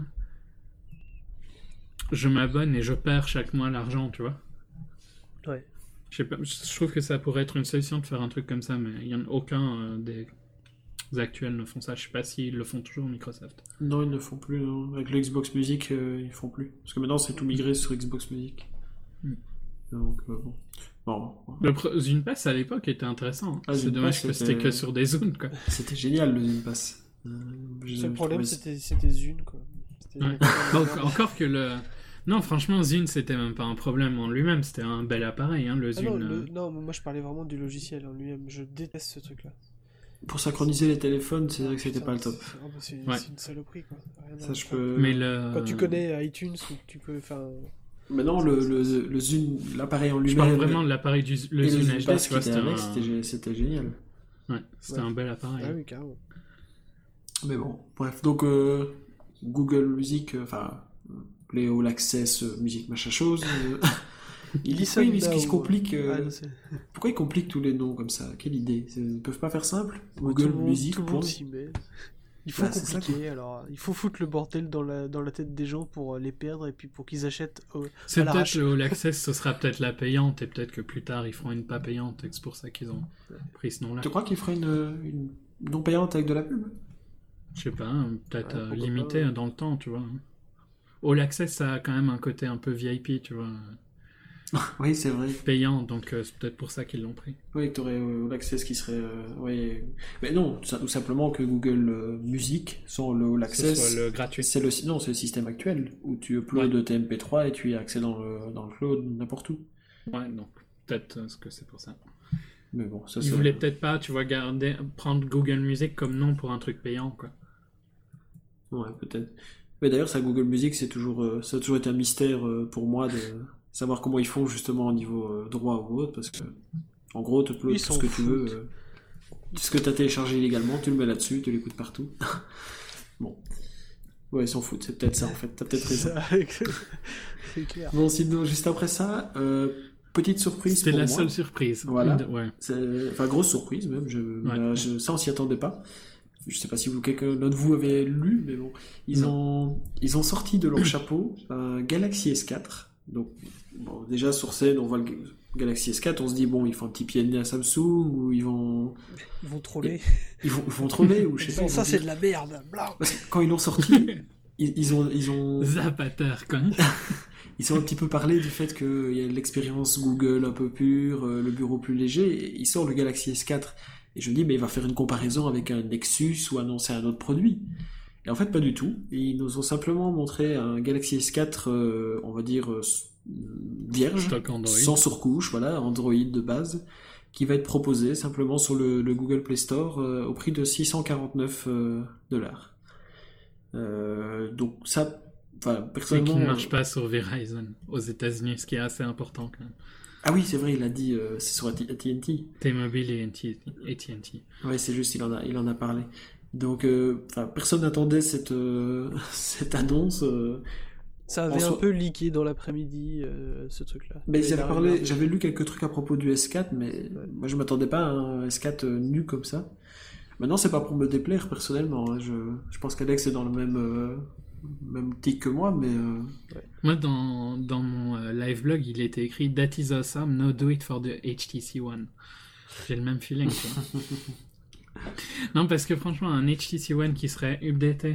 Je m'abonne et je perds chaque mois l'argent, tu vois. Ouais. Je sais pas, je trouve que ça pourrait être une solution de faire un truc comme ça, mais il y en a aucun euh, des actuels ne font ça. Je sais pas s'ils le font toujours, Microsoft. Non, ils ne font plus. Non. Avec le Xbox Music, euh, ils font plus. Parce que maintenant, c'est tout migré sur Xbox Music. Mm. Donc, euh, bon. Bon, bon. Le pre- Zune Pass à l'époque était intéressant. hein. Ah, C'est Zune dommage Pass, que c'était c'était- que sur des zones, quoi. C'était génial le Zune Pass. Euh, Le j'ai seul problème, trouvé- c'était c'était Zune, quoi. C'était- Ouais. Donc, encore que le. Non, franchement, Zune, c'était même pas un problème en lui-même, c'était un bel appareil, hein, le Ah Zune. non, euh. le- non, moi je parlais vraiment du logiciel en lui-même. Je déteste ce truc-là. Pour synchroniser les téléphones, c'est vrai que c'était Putain, pas le top. c'est- ah bah, C'est Ouais. c'est une saloperie, quoi. Rien à Ça, je faire. peux. Mais le. Quand tu connais iTunes, ou que tu peux. Enfin, Maintenant, le, le, le Zune, l'appareil en Je lui-même. parle vraiment de l'appareil du le et le Zune Zune H D, Pass tu qui vois, était c'était avec, un... c'était gé- c'était génial. Ouais, c'était Ouais. un bel appareil. ah oui, carrément. Mais bon, bref. Donc, euh, Google Music, euh, enfin, les All Access, euh, musique, machin chose. euh, il dit ça, Listen il ce qui se now. complique. euh, Ah, non, c'est- Pourquoi ils compliquent tous les noms comme ça? Quelle idée? C'est- Ils peuvent pas faire simple? Tout Google le monde- Music, tout le point. monde s'y met. Il faut Bah, c'est ça, compliquer, alors il faut foutre le bordel dans la, dans la tête des gens pour euh, les perdre et puis pour qu'ils achètent. euh, C'est à peut-être l'arrache. le All Access, ce sera peut-être la payante, et peut-être que plus tard ils feront une pas payante, et c'est pour ça qu'ils ont pris ce nom-là. Tu crois qu'ils feraient une, une non payante avec de la pub? Je sais pas, hein, peut-être Ouais, euh, pourquoi limité pas, ouais. dans le temps, tu vois. All Access, ça a quand même un côté un peu V I P, tu vois, Oui, c'est vrai. payant, donc euh, c'est peut-être pour ça qu'ils l'ont pris. Oui, que tu aurais All Access qui serait. euh, oui. Mais non, ça, tout simplement que Google euh, Music, sans le All Que ce Access. soit le gratuit. C'est le, non, c'est le système actuel où tu uploades tes M P trois et tu y as accès dans le, dans le cloud n'importe où. Ouais, donc peut-être euh, que c'est pour ça. Mais bon, ça Ils c'est. voulaient peut-être pas, tu vois, garder, prendre Google Music comme nom pour un truc payant, quoi. Ouais, peut-être. Mais d'ailleurs, ça, Google Music, c'est toujours, euh, ça a toujours été un mystère euh, pour moi de savoir comment ils font justement au niveau euh, droit ou autre, parce que en gros, tu uploades Ils tout s'en ce que tu veux. foutent. euh, tout ce que tu as téléchargé illégalement, tu le mets là-dessus, tu l'écoutes partout. Bon. Ouais, ils s'en foutent, c'est peut-être ça en fait, t'as peut-être raison. Ça, c'est clair. Bon, sinon, juste après ça, euh, petite surprise C'était pour la moi. seule surprise. Voilà. Une- Ouais. C'est... Enfin, grosse surprise même. Je... Ouais. euh, je... Ça, on s'y attendait pas. Je sais pas si vous, quelqu'un d'entre vous avez lu, mais bon. Ils, ont... Ils ont sorti de leur chapeau un Galaxy S quatre. Donc, bon, déjà sur scène, on voit le Galaxy S quatre, on se dit, bon, ils font un petit pied de nez à Samsung, ou ils vont... Ils vont troller. Ils vont, ils vont troller, ou je sais Ils pas. font, ils ça, vont c'est dire- de la merde. Blah. Parce que quand ils l'ont sorti, ils, ils ont... Ils ont... Zapater, quoi. Ils ont un petit peu parlé du fait qu'il y a l'expérience Google un peu pure, euh, le bureau plus léger, et il sort le Galaxy S quatre. Et je me dis, mais il va faire une comparaison avec un Nexus ou annoncer un autre produit. Et en fait, pas du tout. Ils nous ont simplement montré un Galaxy S quatre, euh, on va dire, euh, vierge, Stock Android. sans surcouche, voilà, Android de base, qui va être proposé simplement sur le, le Google Play Store euh, au prix de six cent quarante-neuf dollars. Euh, donc ça, enfin, Et personnellement... qui ne marche pas sur Verizon aux États-Unis, ce qui est assez important quand même. Ah oui, c'est vrai, il a dit, euh, c'est sur A T and T. T-Mobile et A T and T. Ouais, c'est juste, il en a, il en a parlé. Donc, euh, enfin, personne n'attendait cette, euh, cette annonce. euh. Ça avait En un soi- peu leaké dans l'après-midi, euh, ce truc-là. Mais ils Et avaient là, parlé, regarde. j'avais lu quelques trucs à propos du S quatre, mais moi je m'attendais pas à un S quatre euh, nu comme ça. Maintenant, c'est pas pour me déplaire personnellement. Hein. Je, je pense qu'Alex est dans le même, euh, même tic que moi, mais euh, Moi, dans, dans mon euh, live blog, il était écrit That is awesome, no do it for the H T C One. J'ai le même feeling, tu vois. Non, parce que franchement, un H T C One qui serait updaté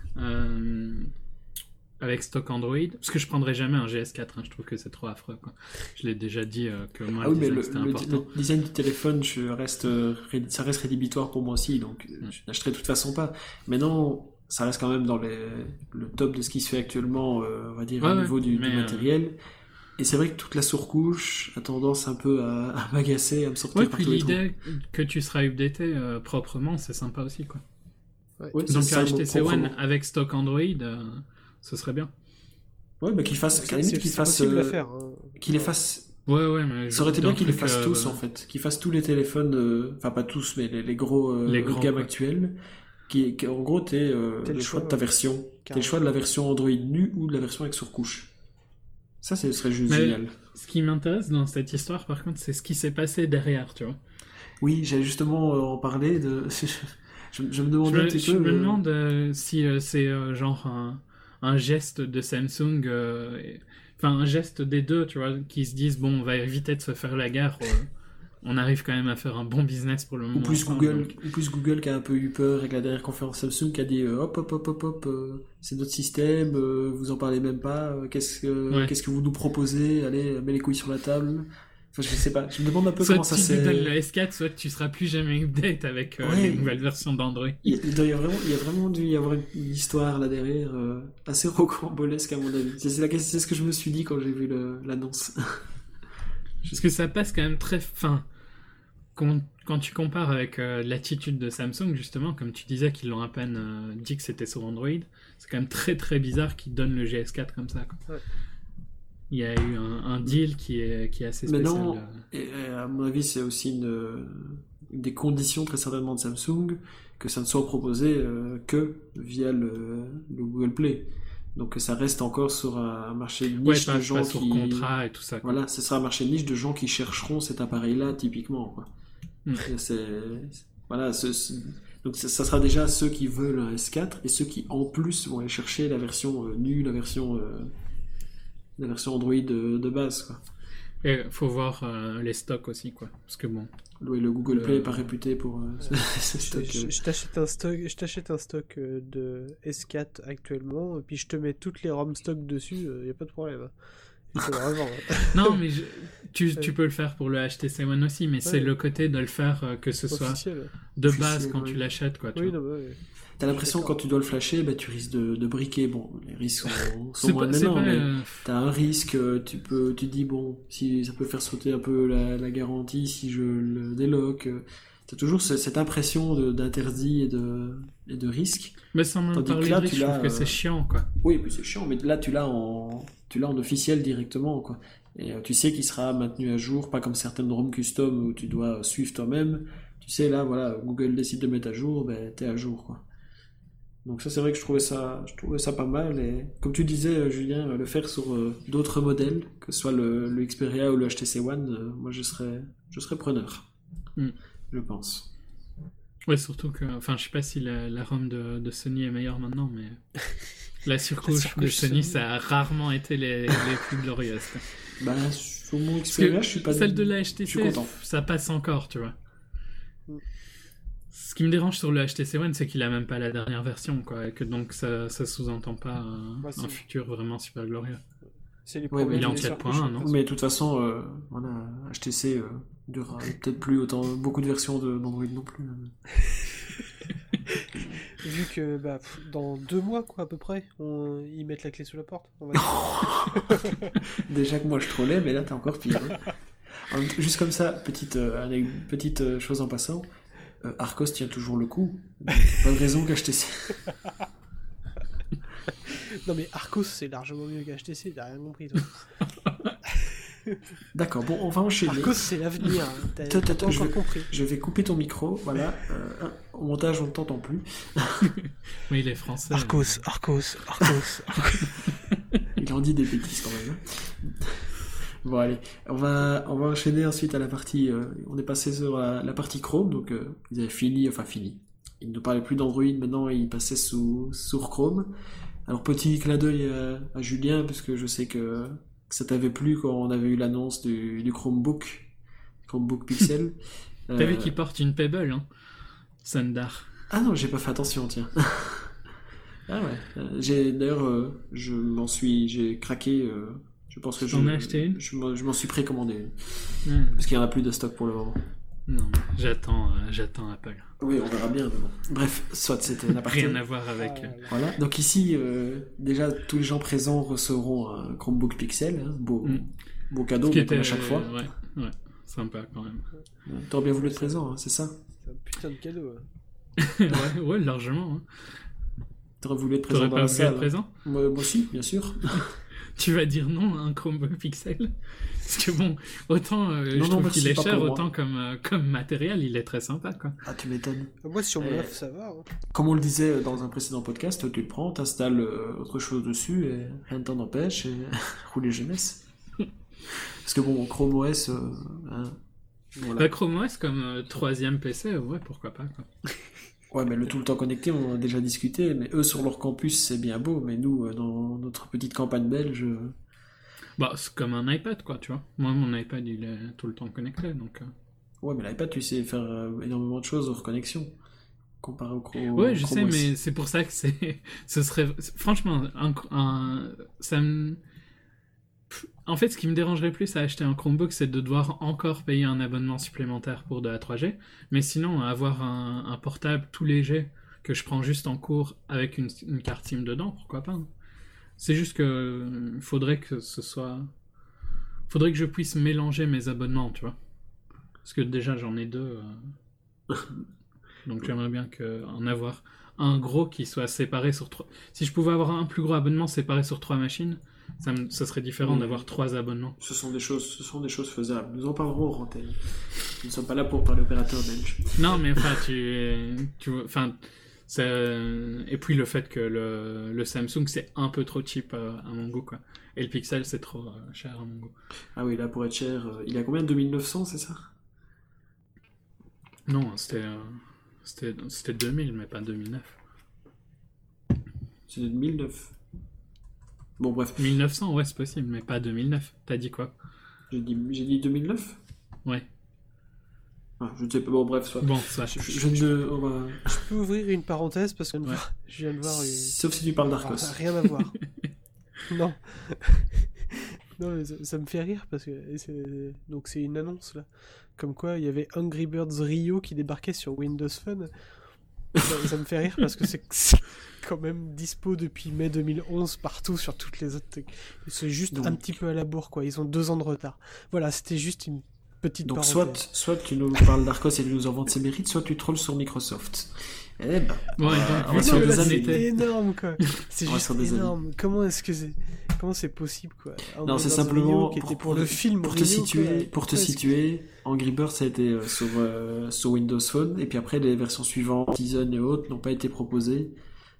euh, avec stock Android, parce que je prendrais jamais un G S quatre, hein, je trouve que c'est trop affreux, quoi. Je l'ai déjà dit euh, que moi, ah le oui, mais design, le, c'était le- important. le design du téléphone, je reste, euh, ré- ça reste rédhibitoire pour moi aussi, donc euh, Mm. je n'achèterai de toute façon pas. Maintenant, ça reste quand même dans les, le top de ce qui se fait actuellement, euh, on va dire, Ouais, au ouais, niveau du, du mais, euh, matériel. Et c'est vrai que toute la surcouche a tendance un peu à, à m'agacer, à me sortir Ouais, par puis tous les trous. l'idée que tu seras updaté euh, proprement, c'est sympa aussi, quoi. Ouais, c'est Donc ça, un H T C proprement. One avec stock Android, euh, ce serait bien. Ouais, bah qu'il fasse, C'est- qu'à la limite, c'est- qu'il c'est fasse, possible à euh, faire. hein. qu'il les fasse. Ouais, ouais, mais... Ça aurait été dans bien le qu'ils les truc, fassent euh, tous, en fait. Qu'ils fassent tous les téléphones, euh, enfin pas tous, mais les, les gros, euh, Les haut de grands, gamme quoi. actuels. Qui, qui, en gros, t'es, euh, T'as le le choix de choix, ta ouais. version. T'as le Carrément. choix de la version Android nue ou de la version avec surcouche. Ça, ce serait juste Mais- génial. Ce qui m'intéresse dans cette histoire, par contre, c'est ce qui s'est passé derrière, tu vois. Oui, j'allais justement euh, en parler de... je, je me Je demandais un me, petit je peu... me euh, demande euh, si euh, c'est euh, genre un, un geste de Samsung, euh, et- enfin un geste des deux, tu vois, qui se disent bon, on va éviter de se faire la guerre. euh, on arrive quand même à faire un bon business pour le moment. Ou plus, ensemble, Google, donc. ou plus Google qui a un peu eu peur avec la dernière conférence Samsung qui a dit euh, hop hop hop hop hop euh, c'est notre système, euh, vous en parlez même pas, euh, qu'est-ce que Ouais. qu'est-ce que vous nous proposez, allez mets les couilles sur la table. Enfin je sais pas, je me demande un peu Soit comment ça tu nous donnes le s'est. S quatre, soit tu seras plus jamais update avec euh, Ouais. les nouvelles versions d'Android. Il y a, il doit y avoir vraiment, il y a vraiment dû y avoir une, une histoire là derrière euh, assez rocambolesque à mon avis. C'est, c'est, la, c'est ce que je me suis dit quand j'ai vu le, l'annonce. Parce que ça passe quand même très fin. Quand, quand tu compares avec euh, l'attitude de Samsung, justement, comme tu disais qu'ils l'ont à peine euh, dit que c'était sur Android, c'est quand même très très bizarre qu'ils donnent le G S quatre comme ça, quoi. Ouais. Il y a eu un, un deal qui est, qui est assez spécial. Maintenant, euh. et, et à mon avis, c'est aussi une, une des conditions très certainement de Samsung que ça ne soit proposé euh, que via le, le Google Play. Donc ça reste encore sur un marché de Ouais, niche pas, de gens pas sur qui... contrat et tout ça, quoi. Voilà, ce sera un marché de niche de gens qui chercheront cet appareil-là typiquement. Quoi. Mm. Et c'est... Voilà, ce- ce- donc ça, ça sera déjà ceux qui veulent un S quatre et ceux qui en plus vont aller chercher la version euh, nue, la version, euh, la version Android de, de base. Quoi. Et faut voir euh, les stocks aussi, quoi. Parce que bon. Le, le Google Le- Play n'est pas réputé pour euh, ce, ce Je, stock. je- euh. je t'achète un stock, je t'achète un stock euh, de S quatre actuellement, et puis je te mets toutes les ROM stock dessus, il y a pas de problème. hein. Il faut le revendre. Non, mais je- tu, tu peux le faire pour le H T C One aussi, mais c'est Ouais. le côté de le faire euh, que ce soit Officiel. de Officiel, base quand ouais. tu l'achètes, quoi. Tu Oui, vois. non, mais ouais. T'as l'impression D'accord. quand tu dois le flasher, bah, tu risques de, de briquer. Bon, les risques sont, sont C'est moins pas, c'est maintenant, pas, mais euh, t'as un risque. euh, Tu peux, tu te dis bon, si ça peut faire sauter un peu la, la garantie si je le déloque. euh, T'as toujours ce- cette impression de- d'interdit et de, et de risque. mais sans même Tandis que parler là, de risque, tu je trouve l'as, que euh, c'est chiant, quoi. Oui, puis c'est chiant, mais là tu l'as en, tu l'as en officiel directement, quoi. Et euh, tu sais qu'il sera maintenu à jour, pas comme certaines ROM custom où tu dois suivre toi-même. Tu sais là, voilà, Google décide de mettre à jour, ben t'es à jour, quoi. Donc ça, c'est vrai que je trouvais ça, je trouvais ça pas mal. Et comme tu disais, Julien, le faire sur euh, d'autres modèles, que ce soit le, le Xperia ou le H T C One, euh, moi je serais, je serais preneur. Mm. Je pense. Ouais, surtout que, enfin, je sais pas si la, la ROM de, de Sony est meilleure maintenant, mais la surcouche, la surcouche de Sony, Sony, ça a rarement été les, les plus glorieuses. Quoi. Bah, sur mon Xperia, je suis pas. Celle de la H T C, ça passe encore, tu vois. Mm. Ce qui me dérange sur le H T C One, c'est qu'il a même pas la dernière version, quoi, et que donc ça, ça sous-entend pas un, bah, un futur vraiment super glorieux. C'est les ouais, mais il est en quatre point un, non ? Mais de toute façon, euh, voilà, H T C euh, durera peut-être plus autant, beaucoup de versions de, d'Android non plus. Vu que bah, dans deux mois, quoi, à peu près, on... ils mettent la clé sous la porte. On va dire. Déjà que moi je trollais, mais là t'es encore pire. Hein. Juste comme ça, petite, euh, petite euh, chose en passant. Euh, Arcos tient toujours le coup. Pas de raison qu'H T C. Non mais Arcos c'est largement mieux qu'H T C, t'as rien compris toi. D'accord, bon on va enchaîner. Arcos c'est l'avenir, hein. t'as, t'as, t'as pas je, encore vais, compris. Je vais couper ton micro, voilà. Euh, au montage on ne t'entend plus. Oui il est français. Arcos, mais... Arcos, Arcos, Arcos. Il en dit des bêtises quand même. Hein. Bon allez, on va, on va enchaîner ensuite à la partie, euh, on est passé sur la, la partie Chrome, donc euh, ils avaient fini, enfin fini. Ils ne parlaient plus d'Android, maintenant ils passaient sous, sur Chrome. Alors petit clin d'œil à, à Julien, parce que je sais que, que ça t'avait plu quand on avait eu l'annonce du, du Chromebook, Chromebook Pixel. T'as euh... vu qu'il porte une Pebble, hein, Sundar. Ah non, j'ai pas fait attention, tiens. Ah ouais, j'ai, d'ailleurs, euh, je m'en suis, j'ai craqué... Euh, Je pense que je, j'en ai acheté une. Je, je, je m'en suis précommandé une. Mmh. Parce qu'il n'y en a plus de stock pour le moment. Non, j'attends, euh, j'attends Apple. Oui, on verra bien. Mais bon. Bref, soit c'était n'importe rien à voir avec. Ah, voilà. Donc ici, euh, déjà, tous les gens présents recevront un Chromebook Pixel. Hein, beau, mmh. beau cadeau, mais comme à chaque fois. Ouais, ouais, sympa quand même. T'aurais bien voulu être présent, hein, c'est ça ? C'est un putain de cadeau. Hein. ouais, ouais, largement. Hein. T'aurais voulu être présent T'aurais dans pas la voulu salle. Être présent ? Moi, moi aussi, bien sûr. Tu vas dire non à un Chromebook Pixel ? Parce que bon, autant euh, non, je non, trouve qu'il est cher, autant comme, euh, comme matériel, il est très sympa, quoi. Ah, tu m'étonnes. Moi, sur mon œuf, ça va. Hein. Comme on le disait dans un précédent podcast, tu le prends, t'installes euh, autre chose dessus, et rien ne t'en empêche, et rouler jeunesse. Parce que bon, Chrome O S... Euh, hein, voilà. Bah, Chrome O S comme euh, troisième P C, ouais, pourquoi pas, quoi. Ouais, mais le tout le temps connecté, on en a déjà discuté, mais eux, sur leur campus, c'est bien beau, mais nous, dans notre petite campagne belge... Bah, c'est comme un iPad, quoi, tu vois. Moi, mon iPad, il est tout le temps connecté, donc... Euh... Ouais, mais l'iPad, tu sais faire euh, énormément de choses hors connexion, comparé au Chrome. Ouais, je sais, mais c'est pour ça que c'est... Ce serait... Franchement, un... un... ça me... En fait, ce qui me dérangerait plus à acheter un Chromebook, c'est de devoir encore payer un abonnement supplémentaire pour de la trois G. Mais sinon, avoir un, un portable tout léger que je prends juste en cours avec une, une carte SIM dedans, pourquoi pas. Hein. C'est juste que il faudrait que ce soit... faudrait que je puisse mélanger mes abonnements, tu vois. Parce que déjà, j'en ai deux. Euh... Donc j'aimerais bien que, en avoir un gros qui soit séparé sur trois... Si je pouvais avoir un plus gros abonnement séparé sur trois machines... Ça, me, ça serait différent mmh. d'avoir trois abonnements. Ce sont des choses, ce sont des choses faisables. Nous en parlerons en antenne. Nous ne sommes pas là pour parler opérateur belge. Non, mais enfin, tu, tu, enfin, ça, et puis le fait que le, le Samsung c'est un peu trop cheap à, à mon goût, quoi. Et le Pixel c'est trop euh, cher à mon goût. Ah oui, là pour être cher, euh, il a combien? deux mille neuf cents, c'est ça? Non, c'était, euh, c'était, c'était deux mille, mais pas deux mille neuf. C'est deux mille neuf. Bon, bref. mille neuf cents, ouais, c'est possible, mais pas deux mille neuf. T'as dit quoi? J'ai dit, j'ai dit deux mille neuf? Ouais. Ah, je ne sais pas, bon, bref, soit. Bon, ça. Je, je, je, ne, on va... je peux ouvrir une parenthèse parce que ouais. je viens de voir. Une... Sauf si tu parles d'Arcos. Ah, rien à voir. Non. Non, mais ça, ça me fait rire parce que. C'est... Donc, c'est une annonce là. Comme quoi, il y avait Angry Birds Rio qui débarquait sur Windows Phone. Ça, ça me fait rire parce que c'est, c'est quand même dispo depuis mai deux mille onze partout sur toutes les autres trucs. C'est juste donc, un petit peu à la bourre, quoi. Ils ont deux ans de retard. Voilà, c'était juste une petite donc parenthèse. soit, soit tu nous parles d'Arcos et tu nous en vends ses mérites, soit tu trolls sur Microsoft. Eh ben, ouais, euh, on va sur des années. C'est énorme, quoi. C'est juste énorme. Années. Comment est-ce que c'est Comment c'est possible, quoi? Angry non, c'est simplement qui pour, était pour le film pour Rio, te situer, quoi. pour te situer. Angry Birds ça a été euh, sur euh, sur Windows Phone et puis après les versions suivantes, Season et autres n'ont pas été proposées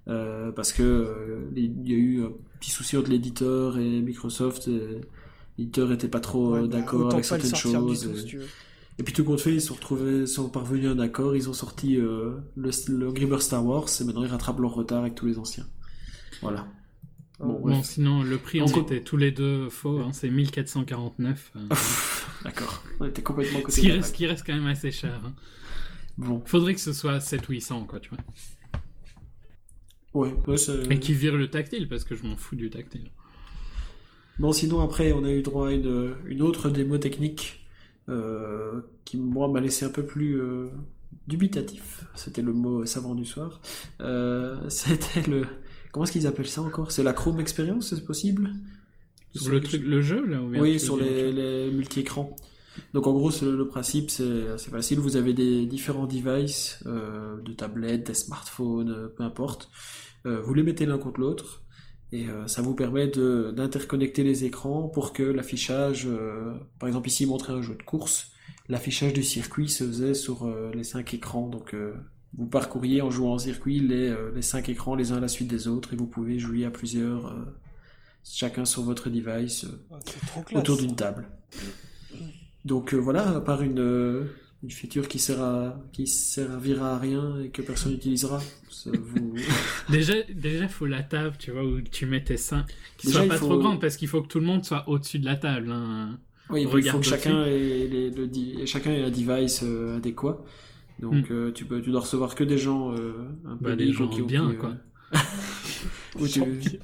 euh, parce que euh, il y a eu un petit souci entre l'éditeur et Microsoft. Et l'éditeur était pas trop Ouais, euh, bah, d'accord autant avec pas le certaines sortir du choses. tout, et... si tu veux. Et puis tout compte fait, ils sont retrouvés, sont parvenus à un accord, ils ont sorti euh, le, le Angry Birds Star Wars, et maintenant ils rattrapent leur retard avec tous les anciens. Voilà. Bon, Ouais. bref. Bon, sinon, le prix, on En co- était tous les deux faux, hein, c'est mille quatre cent quarante-neuf. euh, D'accord. On était complètement à ce, côté qui de la reste, plaque. qui reste quand même assez cher. Hein. Bon. Faudrait que ce soit sept huit cents, quoi, tu vois. Ouais, ouais, c'est... Et qui vire le tactile, parce que je m'en fous du tactile. Bon, sinon après, on a eu droit à une, une autre démo technique euh, qui, moi, m'a laissé un peu plus euh, dubitatif. C'était le mot savant du soir. Euh, c'était le... Comment est-ce qu'ils appellent ça encore? C'est la Chrome Experience, c'est possible? Sur le truc, le jeu, là, ou bien Oui, tu sur veux dire les, autre les multi-écrans. Donc en gros, c'est- le principe, c'est assez facile. Vous avez des différents devices, euh, de tablettes, des smartphones, euh, peu importe. Euh, vous les mettez l'un contre l'autre. Et euh, ça vous permet de, d'interconnecter les écrans pour que l'affichage, euh, par exemple ici, montrer un jeu de course, l'affichage du circuit se faisait sur euh, les cinq écrans. Donc euh, vous parcouriez en jouant en circuit les, euh, les cinq écrans les uns à la suite des autres et vous pouvez jouer à plusieurs, euh, chacun sur votre device, euh, Ah, c'est trop classe. autour d'une table. Donc euh, voilà, à part une, euh, une feature qui sert à, qui servira à rien et que personne n'utilisera, ça vous... Déjà, déjà, faut la table, tu vois, où tu mets tes seins, qui Déjà, soit il pas faut- trop grande, parce qu'il faut que tout le monde soit au-dessus de la table. Hein. Oui, il faut Regarde que dessus. chacun ait, les- le di- chacun ait un device euh, adéquat. Donc Mm. euh, tu peux, tu dois recevoir que des gens euh, un peu Bah, des libres gens qui ont bien, qui, euh, quoi. où tu- Champion.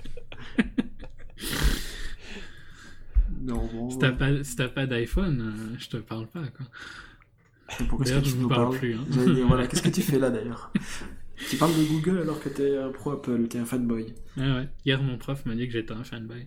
Non, bon. Si t'as pas, si t'as pas d'iPhone, euh, je te parle pas, quoi. Pourquoi est-ce D'ailleurs, que tu je vous nous parle parles plus, hein. J'allais dire, voilà, qu'est-ce que tu fais là d'ailleurs? Tu parles de Google alors que t'es un pro Apple, t'es un fanboy. Ah ouais. Hier, mon prof m'a dit que j'étais un fanboy.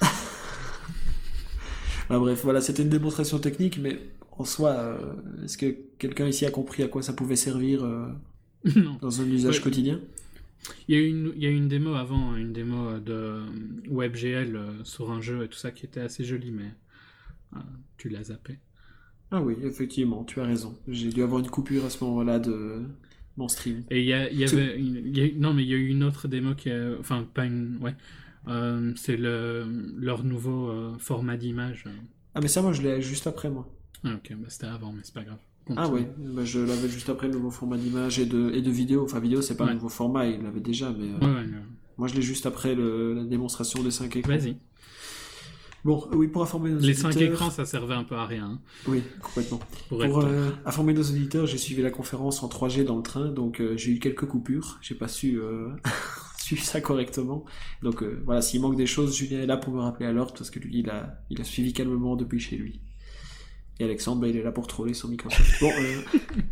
Bah, bref, voilà, c'était une démonstration technique, mais en soi, euh, est-ce que quelqu'un ici a compris à quoi ça pouvait servir euh, Non. dans un usage Ouais. quotidien? Il y a eu une, il y a eu une démo avant, une démo de WebGL euh, sur un jeu et tout ça qui était assez jolie, mais euh, tu l'as zappé. Ah oui, effectivement, tu as raison. J'ai dû avoir une coupure à ce moment-là de mon stream. Et il y, a- il y C'est- avait, une, il y a eu- non mais il y a eu une autre démo qui, a, enfin pas une, ouais, Euh, c'est le leur nouveau euh, format d'image. Ah mais ça, moi, je l'ai juste après, moi. Ah ok, bah c'était avant, mais c'est pas grave. Ah Continue. ouais, bah, je l'avais juste après le nouveau format d'image et de, et de vidéo. Enfin, vidéo, c'est pas Ouais. un nouveau format, il l'avait déjà, mais euh, Ouais, ouais, ouais. moi, je l'ai juste après le- la démonstration des cinq écrans. Vas-y. Bon, oui, pour informer nos Les auditeurs... cinq écrans, ça servait un peu à rien. Hein, Oui, complètement. pour être Pour euh, informer nos auditeurs, j'ai suivi la conférence en trois G dans le train, donc euh, j'ai eu quelques coupures. J'ai pas su euh, suivre ça correctement. Donc euh, voilà, s'il manque des choses, Julien est là pour me rappeler à l'ordre, parce que lui, il a, il a suivi calmement depuis chez lui. Et Alexandre, bah, il est là pour troller sur Microsoft. Bon, euh...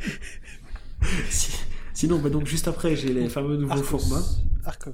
si- sinon, bah, donc juste après, j'ai les fameux nouveaux Arcos. formats. Arcos.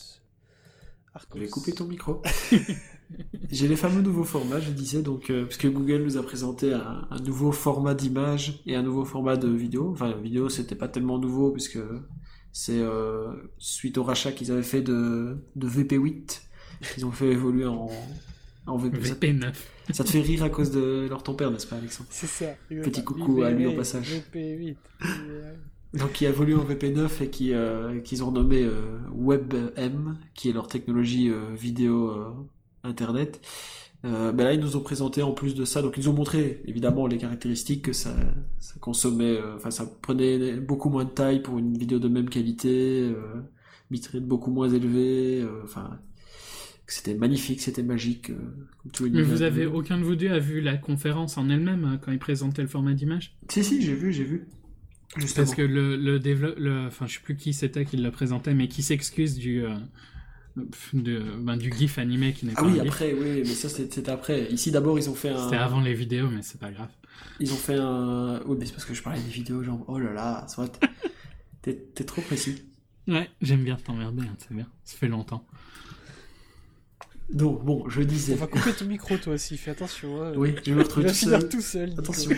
Arcos. Je vais couper ton micro. J'ai les fameux nouveaux formats, je disais, donc, euh, parce que Google nous a présenté un, un nouveau format d'image et un nouveau format de vidéo. Enfin, la vidéo, c'était pas tellement nouveau, puisque c'est euh, suite au rachat qu'ils avaient fait de, de V P huit, qu'ils ont fait évoluer en, en V P. V Ça, P neuf. ça te fait rire à cause de leur ton père, n'est-ce pas, Alexandre? C'est ça. Petit coucou à lui au passage. V P huit. Donc, qui a évolué en V P neuf et qui, euh, qu'ils ont nommé euh, WebM, qui est leur technologie euh, vidéo euh, Internet. Euh, ben là, ils nous ont présenté en plus de ça, donc ils nous ont montré évidemment les caractéristiques que ça, ça consommait, euh, enfin ça prenait beaucoup moins de taille pour une vidéo de même qualité, euh, bitrate beaucoup moins élevé, euh, enfin que c'était magnifique, c'était magique. Euh, comme tout Mais l'univers vous de avez, Google. aucun de vous deux a vu la conférence en elle-même hein, quand ils présentaient le format d'image? Si si, j'ai vu, j'ai vu. Justement. Parce que le, le développe, le, enfin je sais plus qui c'était qui le présentait, mais qui s'excuse du, euh, de, ben, du gif animé qui n'est Ah pas oui, un gif. après, oui, oui, mais ça c'était c'était après. Ici d'abord ils ont fait un. C'était avant les vidéos, mais c'est pas grave. Ils ont fait un. Oui, mais c'est parce que je parlais des vidéos, genre, oh là là, soit. T'es t'es trop précis. Ouais, j'aime bien t'emmerder, hein, c'est bien. Ça fait longtemps. Donc, bon, je disais. On va couper ton micro, toi aussi, fais attention. Hein. Oui, je vais me Il retrouver va tout finir seul. tout seul. Nico. Attention.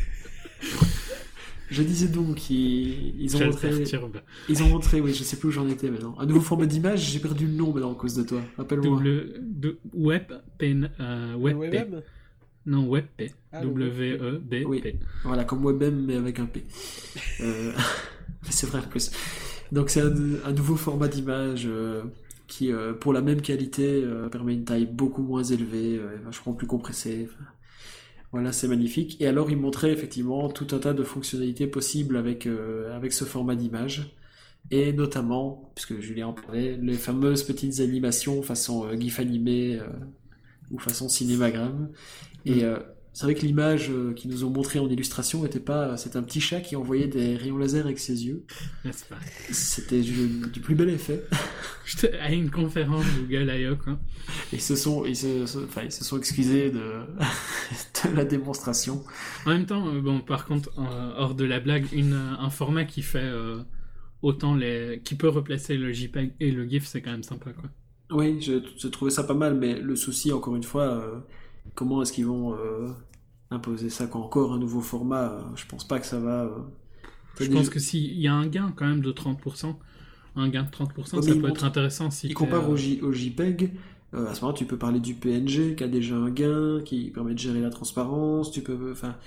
Je disais donc, ils, ils ont Je le montré. perturbe. Ils ont montré, oui, je sais plus où j'en étais maintenant. Un nouveau format d'image, j'ai perdu le nom maintenant à cause de toi. Rappelle-moi. Double, de, web, P, euh, Le WebP. WebM. Non, WebP. Ah, le W E B P. Oui. Voilà, comme WebM, mais avec un P. Euh... mais c'est vrai en plus. Donc c'est un, un nouveau format d'image euh, qui, euh, pour la même qualité, euh, permet une taille beaucoup moins élevée, euh, vachement plus compressée. Enfin, voilà, c'est magnifique. Et alors, il montrait effectivement tout un tas de fonctionnalités possibles avec, euh, avec ce format d'image. Et notamment, puisque Julien en parlait, les fameuses petites animations façon euh, GIF animé euh, ou façon cinémagramme. Et euh, c'est vrai que l'image euh, qu'ils nous ont montrée en illustration était pas, c'est un petit chat qui envoyait des rayons laser avec ses yeux. N'est-ce pas? C'était du, du plus bel effet. J'étais à une conférence Google I O, quoi. Ils se sont, ils se, se- enfin, ils se sont excusés de, de la démonstration. En même temps, euh, bon, par contre, euh, hors de la blague, une, euh, un format qui fait euh, autant les, qui peut replacer le JPEG et le GIF, c'est quand même sympa, quoi. Oui, je, je trouvais ça pas mal, mais le souci, encore une fois, euh, comment est-ce qu'ils vont euh, imposer ça quand encore un nouveau format euh, je pense pas que ça va. euh, Je ça pense déjà- que s'il y a un gain quand même de trente pour cent, un gain de trente pour cent, Ouais, ça mais il peut montre- être intéressant si Il t'es, compare euh, au, J- au JPEG. Euh, à ce moment-là, tu peux parler du P N G qui a déjà un gain, qui permet de gérer la transparence. Tu peux, enfin,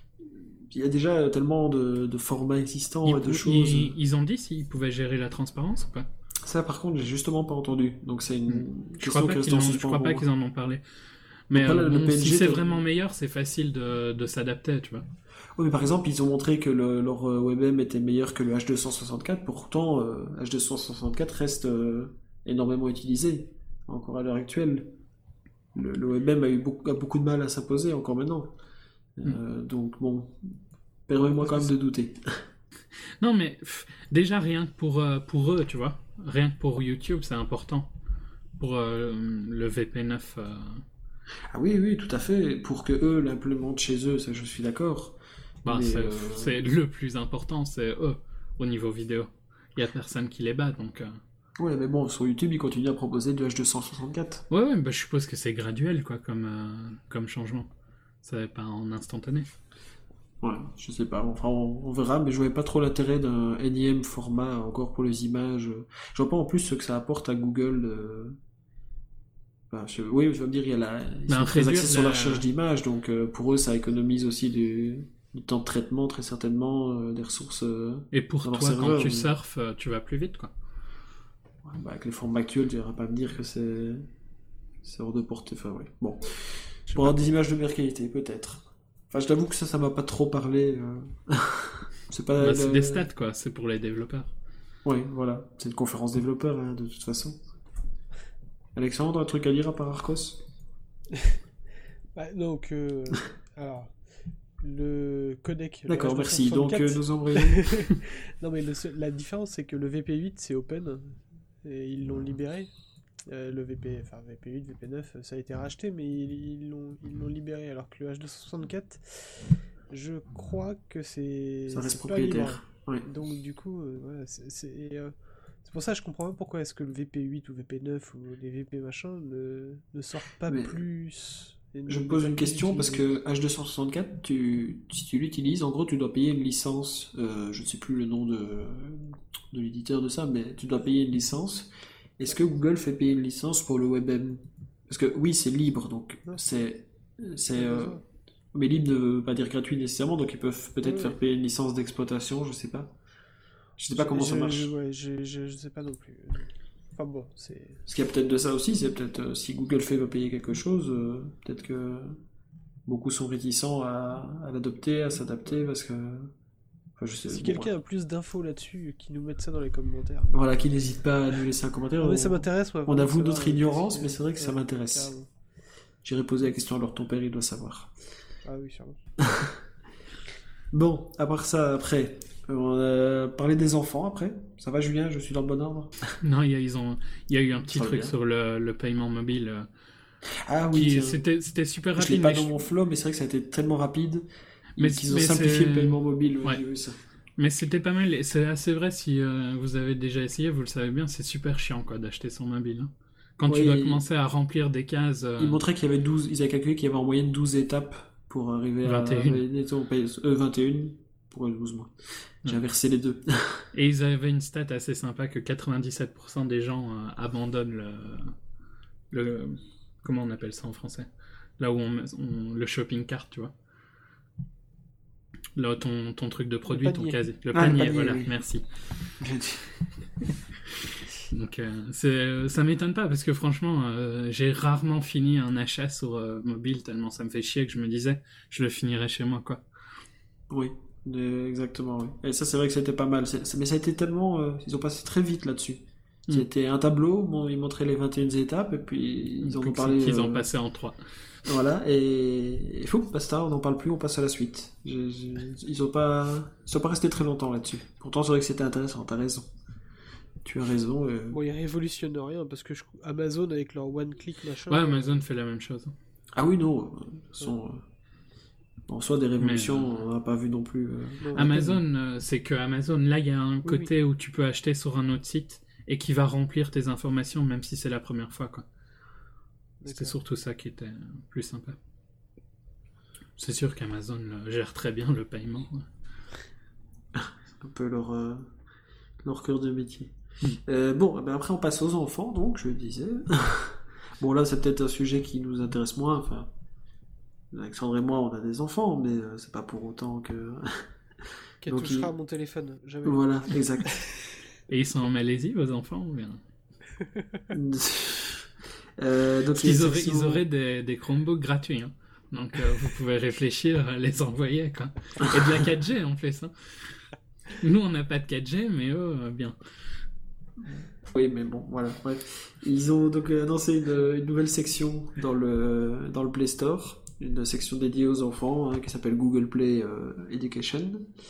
il y a déjà tellement de, de formats existants ils, et de pou- choses. ils- ils ont dit s'ils pouvaient gérer la transparence ou pas? Ça, par contre, j'ai justement pas entendu. Donc c'est une Je crois question pas qui reste qu'ils en en, je suspens crois pour pas moi. qu'ils en ont parlé. Mais pas euh, le- le bon, P N G, si c'est t'as- vraiment meilleur, c'est facile de, de s'adapter, tu vois. Oui, mais par exemple, ils ont montré que le- leur euh, WebM était meilleur que le H deux cent soixante-quatre. Pourtant, euh, H deux cent soixante-quatre reste euh, énormément utilisé, encore à l'heure actuelle. Le, le WebM a eu beaucoup, a beaucoup de mal à s'imposer, encore maintenant. Euh, Donc, bon, permets-moi quand même de douter. Non, mais pff, déjà, rien que pour, euh, pour eux, tu vois. Rien que pour YouTube, c'est important. Pour euh, le V P neuf. euh, Ah oui, oui, tout à fait. Pour que eux l'implémentent chez eux, ça, je suis d'accord. bah, Mais, c'est, euh, c'est le plus important, c'est eux, au niveau vidéo. Il y a personne qui les bat, donc... euh, Ouais, mais bon, sur YouTube, ils continuent à proposer du H deux cent soixante-quatre. Ouais, ouais, bah, je suppose que c'est graduel, quoi, comme, euh, comme changement. C'est pas en instantané. Ouais, je sais pas, enfin on, on verra, mais je voyais pas trop l'intérêt d'un énième format encore pour les images. Je vois pas en plus ce que ça apporte à Google. euh, Enfin, je- Oui, je veux me dire, il y a la... ils Ben, sont très réduire axés sur la la- recherche d'images, donc euh, pour eux ça économise aussi du, du temps de traitement très certainement, euh, des ressources. euh, Et pour Dans leur toi, quand serveur, tu oui. surfes, euh, tu vas plus vite, quoi. ouais, bah, avec les formats actuels, tu iras pas me dire que c'est c'est hors de portée. Enfin, ouais. Bon, pour avoir des images de meilleure qualité, peut-être. Enfin, je t'avoue que ça, ça m'a pas trop parlé. euh. C'est pas. Bah, c'est le- des stats, quoi. C'est pour les développeurs. Oui, voilà. C'est une conférence développeur, hein, de toute façon. Alexandre, un truc à dire à part Arcos? Bah, donc, euh, alors, le codec. le D'accord, H deux cent merci. Donc, soixante-quatre euh, nous embrayons. Non, mais le seul- la différence, c'est que le V P huit, c'est open, et ils l'ont libéré. Euh, le V P, enfin, V P huit, V P neuf, ça a été racheté, mais ils ils l'ont ils l'ont libéré, alors que le H deux cent soixante-quatre, je crois que c'est Ça reste c'est pas libre. propriétaire. Ouais. Donc, du coup, euh, voilà, c'est c'est euh, c'est pour ça que je comprends pas pourquoi est-ce que le V P huit ou V P neuf ou les V P machin ne, ne sortent pas Mais plus. et ne- Je me ne pose pas une plus question parce utilisés. que H deux cent soixante-quatre, tu, si tu l'utilises, en gros, tu dois payer une licence. Euh, je ne sais plus le nom de, de l'éditeur de ça, mais tu dois payer une licence. Est-ce que Google fait payer une licence pour le WebM? Parce que oui, c'est libre, donc Non, c'est, c'est, Pas euh, besoin. mais libre ne veut pas dire gratuit nécessairement, donc ils peuvent peut-être Ouais, faire ouais. payer une licence d'exploitation, je sais pas. Je sais pas comment ça Je- marche. je- ouais, je, je, je sais pas non plus. Enfin bon, c'est. Parce qu'il y a peut-être de ça aussi, c'est peut-être euh, si Google fait payer quelque chose, euh, peut-être que beaucoup sont réticents à, à l'adopter, à s'adapter, parce que. Enfin, je sais, Si bon, quelqu'un ouais. a plus d'infos là-dessus, qui nous mette ça dans les commentaires. Voilà, qui n'hésite pas à nous laisser un commentaire. Non, mais on, ça m'intéresse, moi. on vraiment de avoue savoir, notre euh, ignorance, qu'est-ce que- mais c'est vrai que ça ouais, m'intéresse. carrément. J'irai poser la question, alors ton père, il doit savoir. Ah oui, sûrement. Bon, à part ça, après, euh, on a parlé des enfants, après. Ça va, Julien? Je suis dans le bon ordre? Non, il y a, ils ont, il y a eu un petit Ça va truc bien. sur le, le paiement mobile. euh, Ah oui, qui, tiens. c'était, c'était super Je l'ai rapide. pas mais dans je- mon flow, mais c'est vrai que ça a été tellement rapide. Mais qu'ils ont mais simplifié c'est- le paiement mobile, ouais, Ouais. j'ai vu ça. Mais c'était pas mal, et c'est assez vrai si euh, vous avez déjà essayé, vous le savez bien, c'est super chiant quoi d'acheter son mobile. hein. Quand tu Ouais, dois il- commencer à remplir des cases. euh, Ils montraient qu'il y avait douze, ils avaient calculé qu'il y avait en moyenne douze étapes pour arriver vingt et à une. valider ton paye- euh, vingt et un pour douze mois. J'ai Ouais. inversé les deux. Et ils avaient une stat assez sympa que quatre-vingt-dix-sept pour cent des gens euh, abandonnent le, le. Comment on appelle ça en français? Là où on, met- on- le shopping cart, tu vois. Là, ton, ton truc de produit, Le ton panier. casier. Le Ah, le panier, panier, voilà, oui. merci. Donc, euh, c'est, ça m'étonne pas parce que franchement, euh, j'ai rarement fini un achat sur euh, mobile tellement ça me fait chier que je me disais, je le finirais chez moi, quoi. Oui, euh, exactement, oui. Et ça, c'est vrai que c'était pas mal. C'est- c'est- mais ça a été tellement... euh, ils ont passé très vite là-dessus. Mm. C'était un tableau, bon, ils montraient les vingt et une étapes, et puis ils en ont Donc, parlé... qu'ils en euh, passaient en trois. Voilà, et... et fou, basta, on n'en parle plus, on passe à la suite. J'ai- j'ai- Ils ont pas... Ils sont pas restés très longtemps là-dessus. Pourtant, c'est vrai que c'était intéressant, t'as raison. Tu as raison. euh, Bon, ils révolutionnent rien parce que je... Amazon avec leur one-click machin. Ouais, Amazon fait la même chose. Ah oui, non. euh, sont, euh, En soi, des révolutions, Mais, euh, on n'a pas vu non plus. euh, Non, Amazon, euh, c'est que Amazon, là, il y a un Oui, côté où tu peux acheter sur un autre site et qui va remplir tes informations, même si c'est la première fois, quoi. C'était d'accord. surtout ça qui était euh, plus sympa. C'est sûr qu'Amazon euh, gère très bien le paiement. Ouais. un peu leur, euh, leur cœur de métier. Mm. Euh, bon, eh ben après, on passe aux enfants, donc, je disais. Bon, là, c'est peut-être un sujet qui nous intéresse moins. Enfin, Alexandre et moi, on a des enfants, mais euh, c'est pas pour autant que. Qu'elle Donc, touchera il- à mon téléphone. Jamais. Voilà, exact. Et ils sont en Malaisie, vos enfants ou bien Euh, donc, Parce il y a qu'ils une auraient, section- ils auraient des, des Chromebooks gratuits. Hein. Donc euh, vous pouvez réfléchir à les envoyer. Quoi. Et de la quatre G en plus. Hein. Nous, on n'a pas de quatre G, mais eux, euh, bien. Oui, mais bon, voilà. Bref. Ils ont donc annoncé une, une nouvelle section dans le, dans le Play Store, une section dédiée aux enfants hein, qui s'appelle Google Play euh, Education,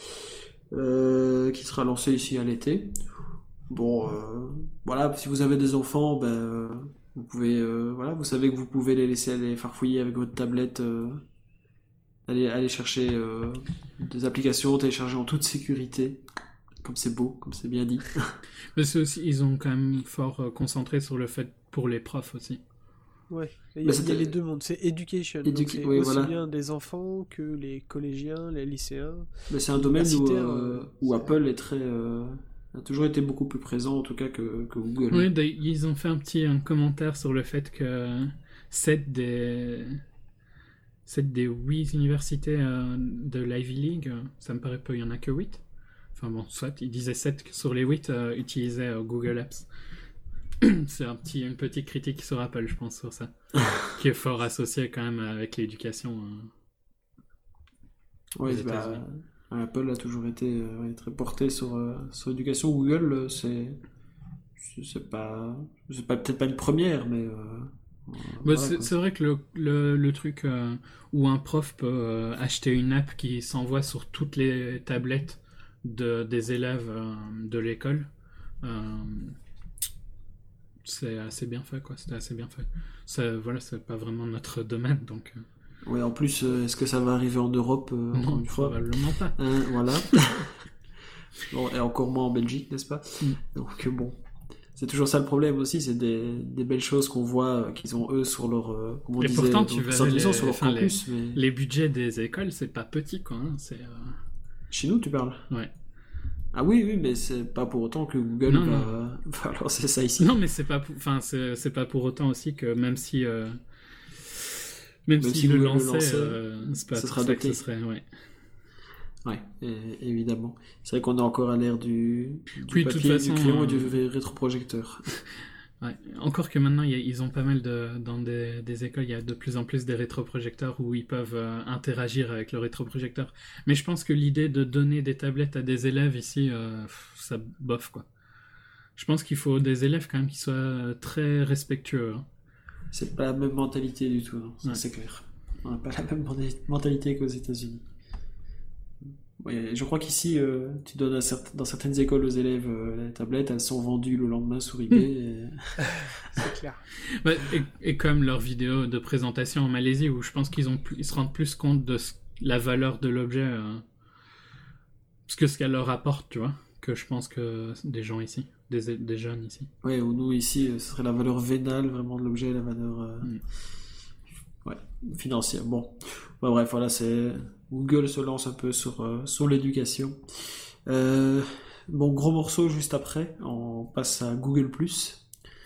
euh, qui sera lancée ici à l'été. Bon, euh, voilà, si vous avez des enfants, ben, euh, vous pouvez, euh, voilà, vous savez que vous pouvez les laisser aller farfouiller avec votre tablette, euh, aller, aller chercher euh, des applications, télécharger en toute sécurité. Comme c'est beau, comme c'est bien dit. Mais c'est aussi, ils ont quand même fort euh, concentré sur le fait pour les profs aussi. Ouais. Et Il y, Bah, a- il y a c'était- les deux mondes. C'est education. Éduca- donc c'est oui, aussi voilà. bien des enfants que les collégiens, les lycéens. Mais c'est un domaine où, Universitaire, euh, euh, où c'est- Apple est très, euh, a toujours été beaucoup plus présent, en tout cas, que, que Google. Oui, d'ailleurs, ils ont fait un petit un commentaire sur le fait que sept des sept des huit universités euh, de l'Ivy League, euh, ça me paraît peu, il y en a que huit. Enfin bon, soit, ils disaient sept sur les huit euh, utilisaient euh, Google Apps. C'est un petit, une petite critique sur Apple, je pense, sur ça. Qui est fort associée quand même avec l'éducation. euh. Ouais, aux bah, États-Unis. Apple a toujours été euh, ouais, très porté sur, euh, sur l'éducation. Google, euh, c'est, c'est c'est pas, c'est pas peut-être pas une première, mais. euh, Bah, voilà, c'est quoi. c'est vrai que le, le, le truc euh, où un prof peut euh, acheter une app qui s'envoie sur toutes les tablettes de, des élèves euh, de l'école, euh, c'est assez bien fait, quoi. C'était assez bien fait. Ça, voilà, c'est pas vraiment notre domaine, donc euh, Ouais, en plus, euh, est-ce que ça va arriver en Europe euh, encore non, une fois? probablement pas. Hein, voilà. Bon, et encore moins en Belgique, n'est-ce pas? Mm. Donc euh, bon, c'est toujours ça le problème aussi, c'est des, des belles choses qu'on voit euh, qu'ils ont eux sur leur, euh, comme on Et disait, pourtant, dans tu le verrais centre d'émission, les- sur leur enfin, les- campus. Mais Les budgets des écoles, c'est pas petit, quoi. Hein, c'est euh, chez nous, tu parles? ouais. Ah oui, oui, mais c'est pas pour autant que Google Non, va, va lancer ça ici. Non, mais c'est pas, pour- enfin, c'est c'est pas pour autant aussi que même si, euh, même, Même si, si le Google le lançait, lançait, euh, c'est pas ce pour sera ça que adapté. ce serait, ouais. Ouais, et- évidemment. C'est vrai qu'on est encore à l'ère du, du Oui, de toute papier, façon, du crayon et euh, du ré- rétroprojecteur. Ouais. Encore que maintenant, il y a- ils ont pas mal de, dans des, des écoles, il y a de plus en plus des rétroprojecteurs où ils peuvent euh, interagir avec le rétroprojecteur. Mais je pense que l'idée de donner des tablettes à des élèves ici, euh, pff, ça bof, quoi. Je pense qu'il faut des élèves quand même qui soient euh, très respectueux. Hein. C'est pas la même mentalité du tout, non, ça Ouais. c'est clair. On n'a pas la même menta- mentalité qu'aux États-Unis. Ouais, je crois qu'ici, euh, tu donnes à certes- dans certaines écoles aux élèves euh, les tablettes, elles sont vendues le lendemain sur eBay. et- C'est clair. Bah, et, et comme leur vidéo de présentation en Malaisie, où je pense qu'ils ont, plus- ils se rendent plus compte de ce- la valeur de l'objet, euh, parce que ce qu'elle leur apporte, tu vois, que je pense que des gens ici, des, des jeunes ici. Ouais, ou nous ici, euh, ce serait la valeur vénale vraiment de l'objet, la valeur euh, Mm. ouais, financière. Bon, ouais, bref, voilà, c'est Google se lance un peu sur, euh, sur l'éducation. Euh, bon, gros morceau juste après, on passe à Google plus,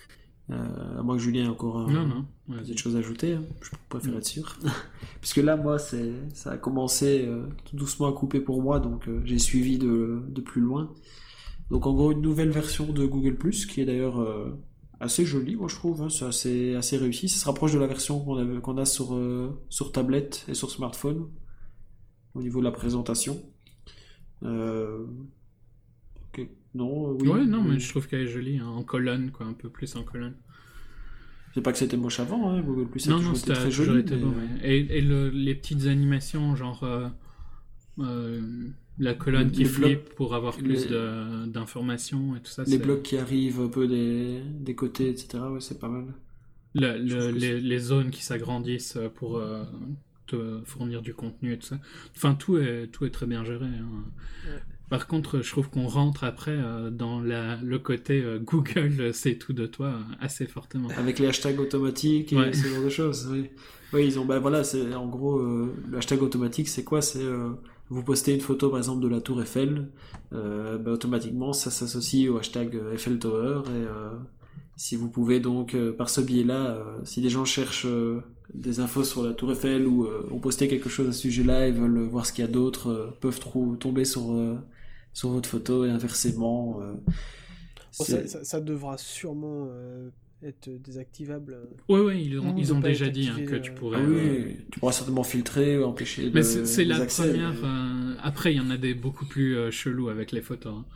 Euh, à moins que Julien ait encore un, Non, non. des Vas-y. choses à ajouter, hein. Je préfère Mm. être sûr. Puisque là, moi, c'est, ça a commencé euh, tout doucement à couper pour moi, donc euh, j'ai suivi de, de plus loin. Donc en gros, une nouvelle version de Google Plus, qui est d'ailleurs euh, assez jolie, moi je trouve, hein. C'est assez, assez réussi. Ça se rapproche de la version qu'on a, qu'on a sur, euh, sur tablette et sur smartphone, au niveau de la présentation. Euh... ok. Non, euh, oui. Ouais, non, mais oui. je trouve qu'elle est jolie, hein, en colonne, quoi, un peu plus en colonne. C'est pas que c'était moche avant, hein. Google Plus a Non, toujours non, été c'était très toujours joli. été mais, beau, euh, ouais. Et, et le- les petites animations, genre euh, euh, la colonne Les- qui les flippe pour avoir plus les- de- d'informations et tout ça. Les c'est- blocs qui arrivent un peu des, des côtés, et cetera. Ouais, c'est pas mal. Le- le- Je trouve que les, les zones qui s'agrandissent pour euh, te fournir du contenu et tout ça. Enfin, tout est, tout est très bien géré, hein. Ouais. Par contre, je trouve qu'on rentre après euh, dans la, le côté euh, Google sait tout de toi euh, assez fortement. Avec les hashtags automatiques et Ouais. ce genre de choses. Oui, oui ils ont. Bah voilà, c'est en gros euh, le hashtag automatique, c'est quoi? C'est euh, vous postez une photo par exemple de la Tour Eiffel, euh, bah, automatiquement ça s'associe au hashtag euh, Eiffel Tower et euh, si vous pouvez donc euh, par ce biais-là, euh, si des gens cherchent euh, des infos sur la Tour Eiffel ou euh, ont posté quelque chose à ce sujet-là et veulent voir ce qu'il y a d'autre, euh, peuvent trou- tomber sur euh, sur votre photo et inversement. euh, Bon, c'est- ça, ça- ça devra sûrement euh, être désactivable. Ouais, ouais, ils ont, Ou ils de ont pas déjà être dit hein, activé, que euh, tu pourrais. Ah euh, oui, tu pourras certainement filtrer, empêcher Mais de- c'est c'est les la accès, première. mais- euh, Après, il y en a des beaucoup plus euh, chelous avec les photos, hein.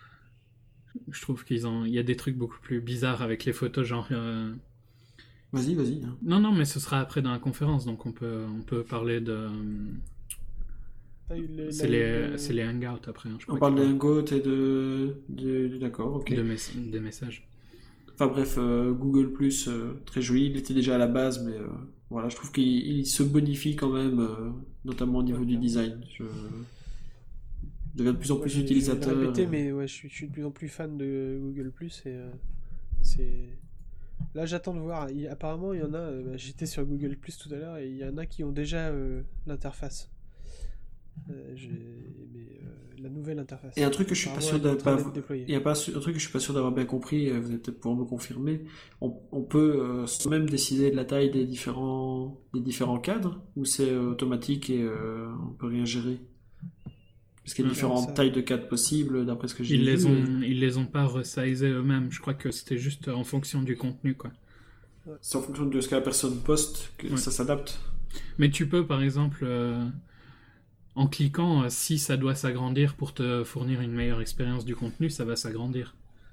Je trouve qu'ils ont, il y a des trucs beaucoup plus bizarres avec les photos, genre. euh, Vas-y, vas-y. hein. Non, non, mais ce sera après dans la conférence, donc on peut, on peut parler de. Ah, le- C'est la- les, le- c'est les hangouts après, hein, je crois. On parle qu'ils des hangouts et de... de... D'accord, ok. parlent de mes- des messages. Enfin bref, euh, Google Plus, euh, très joli. Il était déjà à la base, mais euh, voilà, je trouve qu'il il se bonifie quand même, euh, notamment au niveau Ouais, du clairement. design. Je... je deviens de plus en Ouais, plus je- je vais le utilisateur. répéter, euh, mais ouais, je suis, je suis de plus en plus fan de Google Plus et euh, c'est. Là, j'attends de voir. Il- apparemment, il y en a. euh, bah, j'étais sur Google Plus tout à l'heure et il y en a qui ont déjà euh, l'interface. Euh, j'ai- mais euh, la nouvelle interface. Et un truc que je suis pas Apparemment, sûr elle est en de train pas. d'être déployée. Il y a pas un truc que je suis pas sûr d'avoir bien compris. euh, Vous allez peut-être pouvoir me confirmer. On, on peut euh, soi-même décider de la taille des différents des différents cadres ou c'est euh, automatique et euh, on peut rien gérer. Parce qu'il y a Ouais, différentes ça- tailles de cadres possibles d'après ce que j'ai Ils vu. les euh, ont, ils les ont pas resizés eux-mêmes. Je crois que c'était juste en fonction du contenu, quoi. C'est en fonction de ce que la personne poste que Ouais. ça s'adapte. Mais tu peux, par exemple, euh, en cliquant, euh, si ça doit s'agrandir pour te fournir une meilleure expérience du contenu, ça va s'agrandir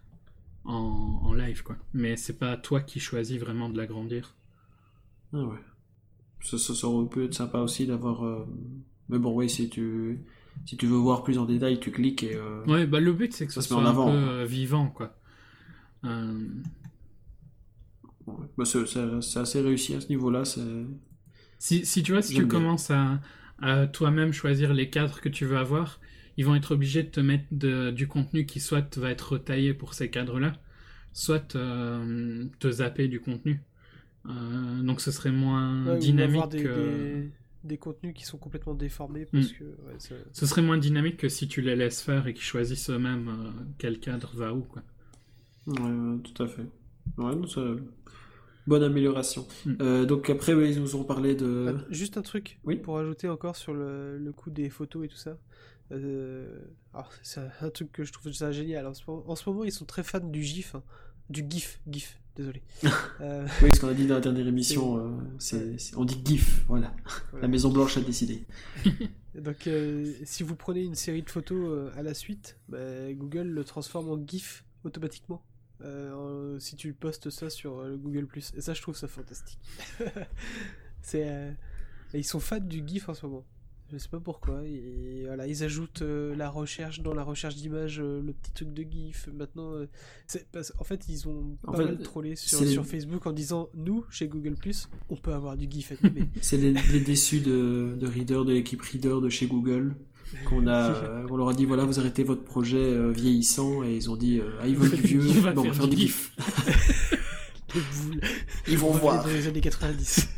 en, en live, quoi. Mais c'est pas toi qui choisis vraiment de l'agrandir. Ah ouais. Ça, ça, ça aurait pu être sympa aussi d'avoir. euh, Mais bon, oui, si tu si tu veux voir plus en détail, tu cliques et. euh, Ouais, bah le but c'est que Ça ce se met soit en un avant. peu euh, vivant, quoi. Euh, ouais. Bah, c'est, c'est- c'est assez réussi à ce niveau-là. C'est... Si, si tu vois, si J'aime tu bien. commences à, à toi-même choisir les cadres que tu veux avoir, ils vont être obligés de te mettre de- du contenu qui soit va être retaillé pour ces cadres-là, soit euh, te zapper du contenu. Euh, donc ce serait moins Ouais, ou dynamique avoir des, que... des, des contenus qui sont complètement déformés parce Mm. que. Ouais, ça- Ce serait moins dynamique que si tu les laisses faire et qu'ils choisissent eux-mêmes euh, quel cadre va où, quoi. Ouais, ouais, tout à fait. Ouais, non, c'est... Bonne amélioration. Mm. Euh, donc après, ouais, ils nous ont parlé de. Ah, juste un truc Oui. pour ajouter encore sur le, le coup des photos et tout ça. Euh, alors, c'est un truc que je trouve ça génial. En ce moment, en ce moment, ils sont très fans du GIF, hein. Du GIF, GIF, désolé. Euh, Oui, ce qu'on a dit dans la dernière émission, euh, c'est, c'est- on dit GIF, voilà. voilà. La Maison Blanche a décidé. Donc, euh, si vous prenez une série de photos euh, à la suite, bah, Google le transforme en GIF automatiquement. Euh, en- si tu postes ça sur euh, le Google Plus. Et ça, je trouve ça fantastique. c'est, euh, et ils sont fans du GIF en ce moment. Je sais pas pourquoi. Et voilà, ils ajoutent euh, la recherche dans la recherche d'images, euh, le petit truc de GIF. Maintenant, euh, c'est parce- en fait, ils ont En pas fait, mal trollé sur, c'est les- sur Facebook en disant nous, chez Google Plus, on peut avoir du GIF animé. C'est les, les déçus de, de Reader, de l'équipe Reader de chez Google, qu'on a, euh, on leur a dit voilà, vous arrêtez votre projet euh, vieillissant, et ils ont dit euh, ah, ils veulent du vieux, On va bon, on va faire faire du du GIF. Les boules. Ils vont On voir. dans les années quatre-vingt-dix.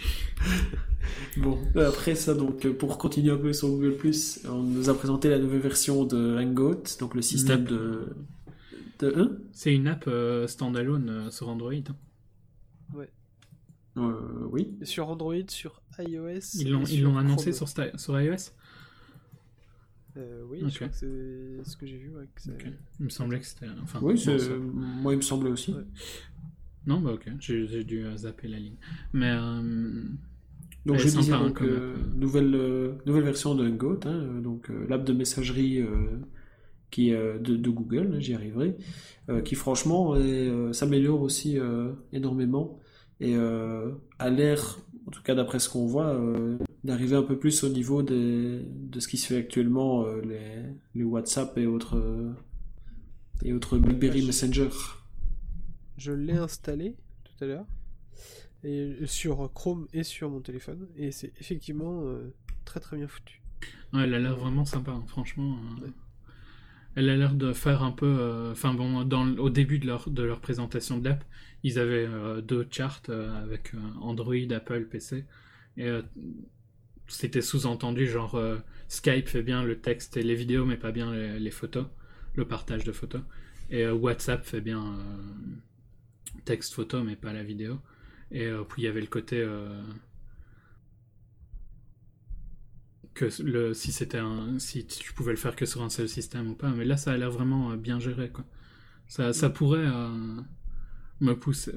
Bon, après ça, donc euh, pour continuer un peu sur Google+, on nous a présenté la nouvelle version de Hangout, donc le système Mm. de De un C'est une app euh, standalone euh, sur Android. hein. euh, Oui. Sur Android, sur iOS. Ils l'ont, et ils sur l'ont annoncé Chrome. sur, sta- sur iOS. Euh, oui, Ok. je crois que c'est ce que j'ai vu. Ouais, que c'est- Ok. Il me semblait que c'était. Enfin, Oui, bon, c'est... ça- moi il me semblait aussi. Ouais. Non, bah ok, j'ai, j'ai dû euh, zapper la ligne. Mais. euh, Donc Elle je est disais sympa, hein, donc comme euh, app. nouvelle euh, nouvelle version de Hangout, hein, euh, donc euh, l'app de messagerie euh, qui euh, de, de Google, hein, j'y arriverai, euh, qui franchement est, euh, s'améliore aussi euh, énormément et euh, a l'air, en tout cas d'après ce qu'on voit, euh, d'arriver un peu plus au niveau des, de ce qui se fait actuellement euh, les, les WhatsApp et autres euh, et autres BlackBerry je- Messenger. Je l'ai installé tout à l'heure. Et sur Chrome et sur mon téléphone. Et c'est effectivement euh, très très bien foutu. Ouais, elle a l'air vraiment sympa, hein, franchement. euh, Ouais. Elle a l'air de faire un peu. euh, Enfin bon, dans, le- au début de leur, de leur présentation de l'app, ils avaient euh, deux charts euh, avec euh, Android, Apple, P C. Et euh, c'était sous-entendu genre euh, Skype fait bien le texte et les vidéos, mais pas bien les, les photos, le partage de photos. Et euh, WhatsApp fait bien euh, texte, photo, mais pas la vidéo. Et euh, puis il y avait le côté. euh, que le, si c'était un, si tu pouvais le faire que sur un seul système ou pas, mais là ça a l'air vraiment euh, bien géré quoi. Ça, ça pourrait euh, me pousser,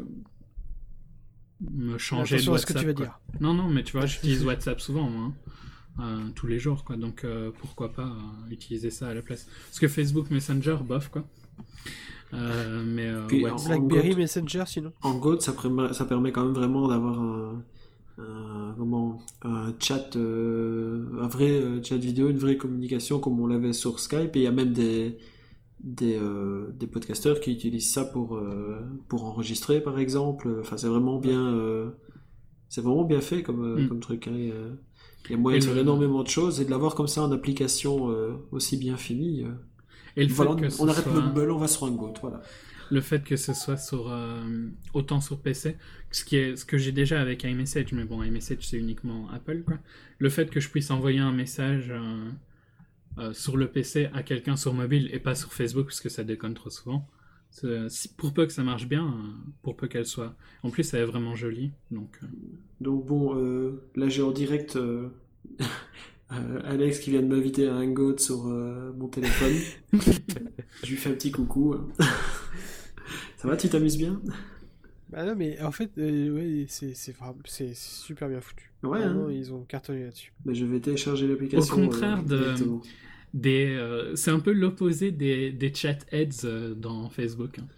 me changer de Attention à ce WhatsApp. que tu vas quoi. dire. Non non, mais tu vois, j'utilise WhatsApp souvent moi, hein, euh, tous les jours quoi, donc euh, pourquoi pas euh, utiliser ça à la place. Parce que Facebook Messenger, bof quoi. Euh, mais euh, Puis, WhatsApp- en- BlackBerry Hangout. Messenger sinon. Hangout, ça permet, ça permet quand même vraiment d'avoir un, un- comment, un chat, euh, un vrai euh, chat vidéo, une vraie communication comme on l'avait sur Skype. Et il y a même des, des, euh, des podcasteurs qui utilisent ça pour, euh, pour enregistrer, par exemple. Enfin, c'est vraiment bien, euh, c'est vraiment bien fait comme, euh, Mm. comme truc. hein. Et, euh, il y a moyen Et de faire le- énormément de choses et de l'avoir comme ça en application euh, aussi bien finie. euh. et le Voilà, fait que on, ce on arrête soit- Mumble, on va sur Hangout. Voilà. le fait que ce soit sur euh, autant sur P C, ce qui est ce que j'ai déjà avec iMessage, mais bon, iMessage c'est uniquement Apple quoi. Le fait que je puisse envoyer un message euh, euh, sur le P C à quelqu'un sur mobile et pas sur Facebook parce que ça déconne trop souvent. C'est- si- pour peu que ça marche bien, euh, pour peu qu'elle soit. En plus, elle est vraiment jolie, donc. euh, Donc bon, euh, là j'ai en direct euh, euh, Alex qui vient de m'inviter à un Hangout sur euh, mon téléphone. Je lui fais un petit coucou. Ça va, tu t'amuses bien? Bah non, mais en fait, euh, ouais, c'est c'est vraiment- c'est super bien foutu. Ouais, Vraiment, hein. ils ont cartonné là-dessus. Mais je vais télécharger l'application. Au contraire euh, de- directement. Des, euh, c'est un peu l'opposé des, des chat heads euh, dans Facebook. hein.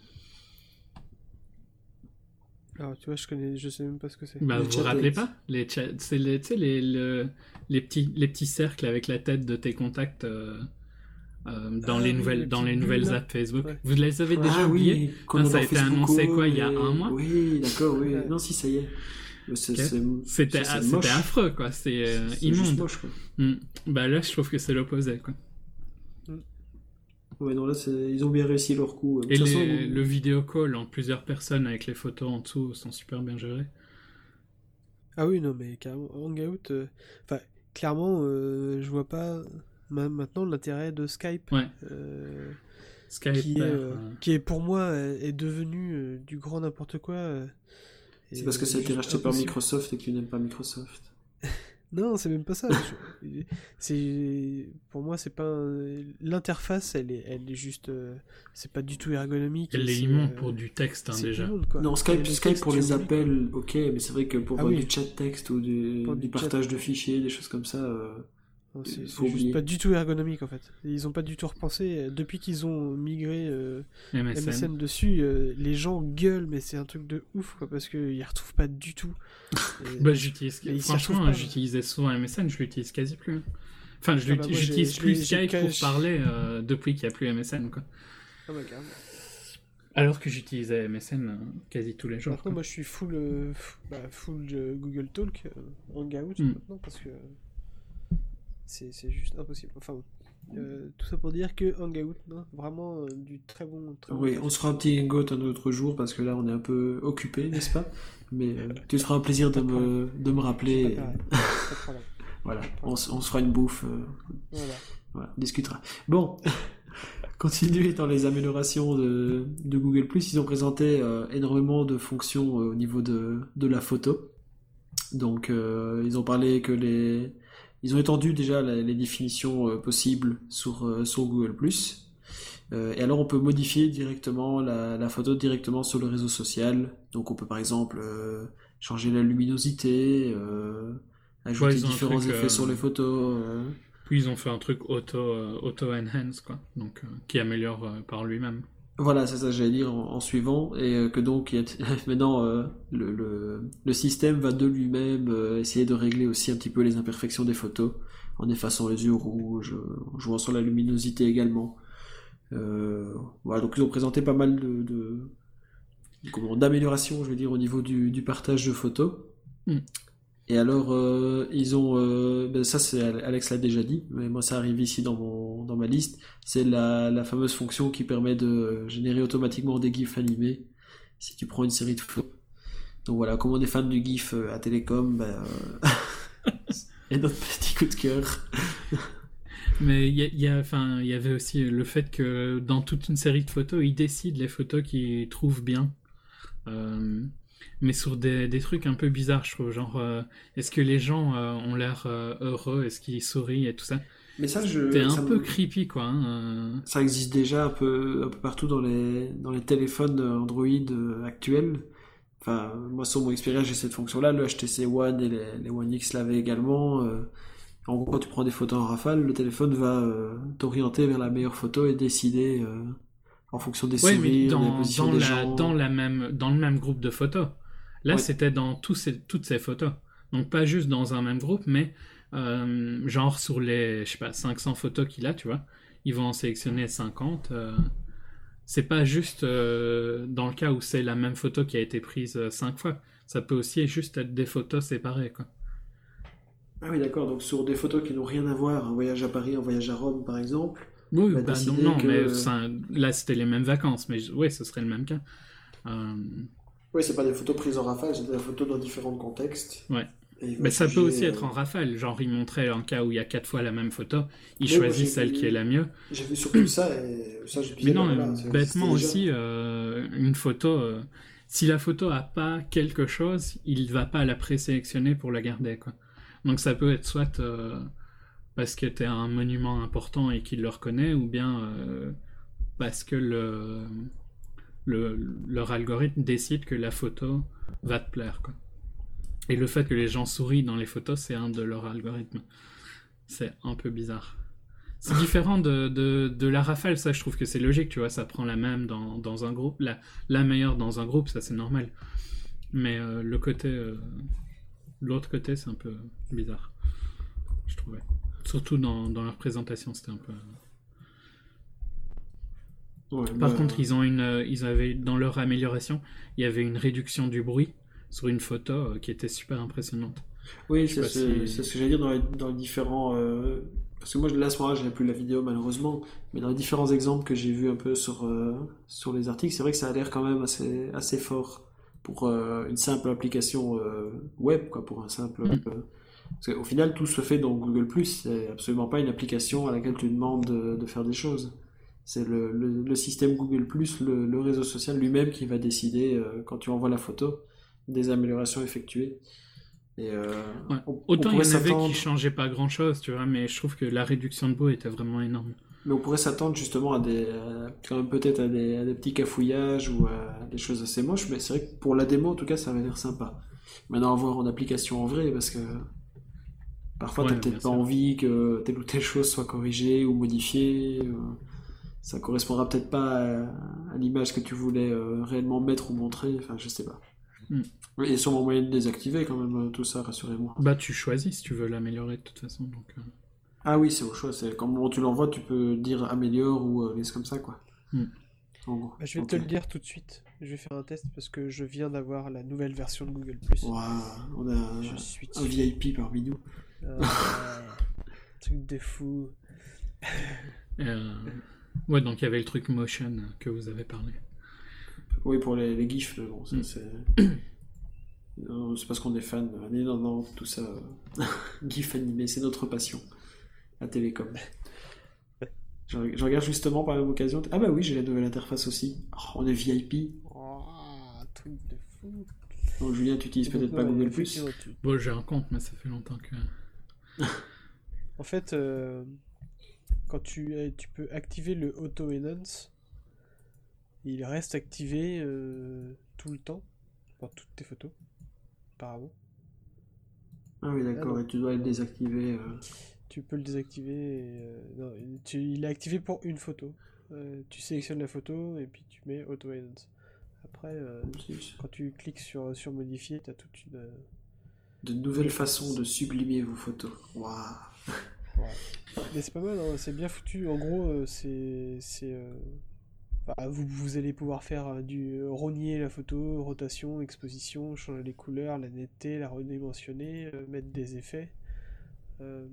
Alors, tu vois, je connais, je sais même pas ce que c'est. Bah, Les vous vous chat rappelez heads. pas les chats, c'est les, tu sais, les, le- les petits, les petits cercles avec la tête de tes contacts euh, euh, dans Ah les oui, nouvelles, les dans petites les nouvelles bulles, là. apps Facebook. Ouais. Vous les avez déjà Ah oubliés? oui, qu'on Ah, a ça a dans été Facebook annoncé Home quoi, il y a et- un mois? Oui, d'accord, oui. Ouais. Non, si, ça y est. Mais c'est- Ok. c'est- C'était, c'est ah, moche. c'était affreux quoi, c'est euh, C'est juste immonde. moche, quoi. Hmm. Bah là, je trouve que c'est l'opposé quoi. Ouais, non, là, c'est- ils ont bien réussi leur coup. De Et toute façon, les- le vidéo call en plusieurs personnes avec les photos en dessous sont super bien gérés. Ah oui, non, mais carrément, Hangout, euh, enfin, clairement, euh, je vois pas ma- maintenant l'intérêt de Skype. Ouais. euh, Skype, qui, est, perd, euh, euh, qui est pour moi euh, est devenu euh, du grand n'importe quoi. euh, c'est et, parce que ça a euh, été juste racheté par impossible. Microsoft et que tu n'aimes pas Microsoft. Non, c'est même pas ça. Je- c'est pour moi, c'est pas un- l'interface, elle est, elle est juste, euh, c'est pas du tout ergonomique. Elle et est c'est, immonde euh, pour du texte hein, c'est déjà. immonde, quoi. Non, Et Skype, le Skype texte, pour tu les oublies. appels, ok, mais c'est vrai que pour Ah euh, oui. du chat texte ou du, Pour du du chat. partage de fichiers, des choses comme ça, euh, Non, C'est Il c'est faut juste oublier. pas du tout ergonomique en fait. Ils ont pas du tout repensé. euh, Depuis qu'ils ont migré euh, M S N. M S N dessus, euh, les gens gueulent, mais c'est un truc de ouf quoi, parce qu'ils retrouvent pas du tout. Et- Bah, j'utilise... Mais ils s'y Franchement, retrouvent pas. j'utilisais souvent M S N, je l'utilise quasi plus. Enfin, je Ah bah, l'uti- moi, j'ai- j'utilise je plus l'ai- j'ai Skype pour caché- parler euh, depuis qu'il n'y a plus M S N, quoi. Ah bah, carrément. Alors que j'utilisais M S N euh, quasi tous les jours. Maintenant, quoi. moi je suis full, euh, f- bah, full euh, Google Talk, euh, Hangout Mm. maintenant, parce que c'est c'est juste impossible. Enfin bon. Euh, tout ça pour dire que Hangout, non, vraiment euh, du très bon. Très bon Oui, taf. on se fera un petit hangout un autre jour parce que là on est un peu occupé, n'est-ce pas? Mais euh, tu te feras un plaisir de Pas de me, de me J'ai rappeler. pas et- pareil. Pas de problème. Voilà, on, s- on se fera une bouffe. euh, Voilà. voilà, on discutera. Bon, Continuer dans les améliorations de, de Google+, ils ont présenté euh, énormément de fonctions euh, au niveau de, de la photo. Donc, euh, ils ont parlé que les... Ils ont étendu déjà la- les définitions euh, possibles sur, euh, sur Google+. Euh, et alors, on peut modifier directement la, la photo directement sur le réseau social. Donc, on peut par exemple euh, changer la luminosité, euh, Ouais, ajouter ils ont un différents truc. effets euh, sur les photos. euh. Puis ils ont fait un truc auto, euh, auto enhance quoi, donc euh, qui améliore euh, par lui-même. Voilà, c'est ça que j'allais dire en, en suivant. Et euh, que donc, il y a t- maintenant, euh, le, le, le système va de lui-même euh, essayer de régler aussi un petit peu les imperfections des photos, en effaçant les yeux rouges, euh, en jouant sur la luminosité également. Euh, voilà, donc ils ont présenté pas mal de, de comment, d'améliorations, je veux dire, au niveau du, du partage de photos. Mm. Et alors, euh, ils ont, euh, ben ça c'est Alex l'a déjà dit, mais moi ça arrive ici dans mon dans ma liste. C'est la, la fameuse fonction qui permet de générer automatiquement des gifs animés si tu prends une série de photos. Donc voilà, comme on est fan du gif euh, à Télécom, ben, euh, et notre petit coup de cœur. Mais il y, a- il y a, enfin, il y avait aussi le fait que dans toute une série de photos, ils décident les photos qu'ils trouvent bien. Euh, mais sur des, des trucs un peu bizarres, je trouve. Genre, euh, est-ce que les gens euh, ont l'air euh, heureux? Est-ce qu'ils sourient et tout ça? Mais ça, C'était je, un ça peu me- creepy, quoi. Hein, euh. ça existe déjà un peu, un peu partout dans les, dans les téléphones Android euh, actuels. Enfin, moi, sur mon Xperia, j'ai cette fonction-là. Le H T C One et les, les One X l'avaient également. euh. En gros, quand tu prends des photos en rafale, le téléphone va euh, t'orienter vers la meilleure photo et décider euh, en fonction des Ouais, mais sourires, des dans, positions dans, des la, gens. dans, la même, dans le même groupe de photos. Là, Ouais. c'était dans tous ces, toutes ces photos. Donc, pas juste dans un même groupe, mais euh, genre sur les, je sais pas, cinq cents photos qu'il a, tu vois, ils vont en sélectionner cinquante. euh. C'est pas juste euh, dans le cas où c'est la même photo qui a été prise euh, cinq fois. Ça peut aussi juste être des photos séparées, quoi. Ah oui, d'accord. Donc, sur des photos qui n'ont rien à voir, un voyage à Paris, un voyage à Rome, par exemple, Oui, il va bah non, décider non, que... mais ça- là, c'était les mêmes vacances, mais ouais, ce serait le même cas. Euh, Oui, c'est pas des photos prises en rafale, c'est des photos dans différents contextes. ouais. Et il va Mais ça peut juger, aussi euh, être en rafale. Genre, il montrait un cas où il y a quatre fois la même photo. Il Mais moi, choisit j'ai celle vu- qui est la mieux. J'ai vu surtout ça, et ça, je me Mais disais, non, ben voilà, ça bêtement existait déjà. aussi, euh, une photo. euh, si la photo a pas quelque chose, il va pas la présélectionner pour la garder, quoi. Donc ça peut être soit euh, parce que t'es un monument important et qu'il le reconnaît, ou bien euh, parce que le, le, leur algorithme décide que la photo va te plaire, quoi. Et le fait que les gens sourient dans les photos, c'est un de leurs algorithmes. C'est un peu bizarre. C'est différent de, de, de la rafale, ça je trouve que c'est logique, tu vois, ça prend la même dans, dans un groupe, la, la meilleure dans un groupe, ça c'est normal. Mais euh, le côté, euh, l'autre côté, c'est un peu bizarre, je trouvais. Surtout dans, dans leur présentation, c'était un peu... Ouais, Par bah, contre, ils ont une, euh, ils avaient, dans leur amélioration, il y avait une réduction du bruit sur une photo euh, qui était super impressionnante. oui, Je sais c'est pas c'est- si- c'est ce que j'allais dire dans les, dans les différents... euh, Parce que moi, là, à ce moment-là, j'avais plus la vidéo, malheureusement, mais dans les différents exemples que j'ai vus un peu sur, euh, sur les articles, c'est vrai que ça a l'air quand même assez, assez fort pour euh, une simple application euh, web, quoi, pour un simple... Mm. euh, Parce qu'au final, tout se fait dans Google+, c'est absolument pas une application à laquelle tu demandes de, de faire des choses. C'est le, le, le système Google+, le, le réseau social lui-même qui va décider, euh, quand tu envoies la photo, des améliorations effectuées. Et euh, Ouais. on, on Autant il pourrait y en avait s'attendre, qui changeaient pas grand chose, tu vois, mais je trouve que la réduction de bruit était vraiment énorme. mais on pourrait s'attendre justement à des, à- quand même peut-être à des, à des petits cafouillages ou à des choses assez moches, mais c'est vrai que pour la démo, en tout cas, ça avait l'air sympa. Maintenant, à voir en application en vrai, parce que parfois, Ouais, t'as bien peut-être pas sûr. envie que telle ou telle chose soit corrigée ou modifiée. euh, Ça correspondra peut-être pas à, à l'image que tu voulais euh, réellement mettre ou montrer. Enfin, je sais pas. Hmm. Oui, il y a sûrement moyen de désactiver quand même euh, tout ça, rassurez-moi. Bah, tu choisis si tu veux l'améliorer de toute façon. Donc, euh, Ah oui, c'est au choix. C'est quand moment tu l'envoies, tu peux dire améliore ou euh, laisse comme ça, quoi. hmm. En gros. Bah, je vais Ok. te le dire tout de suite. Je vais faire un test parce que je viens d'avoir la nouvelle version de Google+. Ouah, on a Je suis un V I P parmi nous. Euh, truc de fou. Euh, Ouais, donc il y avait le truc motion que vous avez parlé. Oui, pour les, les gifs, mais bon, ça Mm. c'est. Non, c'est parce qu'on est fan. Allez, non, non, tout ça. euh, GIF animé, c'est notre passion. À Télécom. Je, je regarde justement par la même occasion. Ah bah oui, j'ai la nouvelle interface aussi. Oh, on est V I P. Oh, truc de fou. Donc Julien, tu utilises peut-être Donc, pas ouais, Google+. effectivement, tu- Bon, j'ai un compte, mais ça fait longtemps que... En fait, euh, quand tu, euh, tu peux activer le auto-enhance, il reste activé euh, tout le temps, pour toutes tes photos, apparemment. Ah oui, d'accord, Ah non. et tu dois le désactiver. euh. Tu peux le désactiver. Et, euh, non, tu- il est activé pour une photo. Euh, tu sélectionnes la photo et puis tu mets auto-enhance. Après, euh, quand tu cliques sur, sur modifier, tu as toute une. euh, De nouvelles façons de sublimer vos photos. Waouh. Ouais. Mais c'est pas mal, hein, c'est bien foutu. En gros, euh, c'est. c'est, euh, bah, vous, vous allez pouvoir faire euh, du euh, rogner la photo, rotation, exposition, changer les couleurs, la netteté, la redimensionner, euh, mettre des effets. Euh,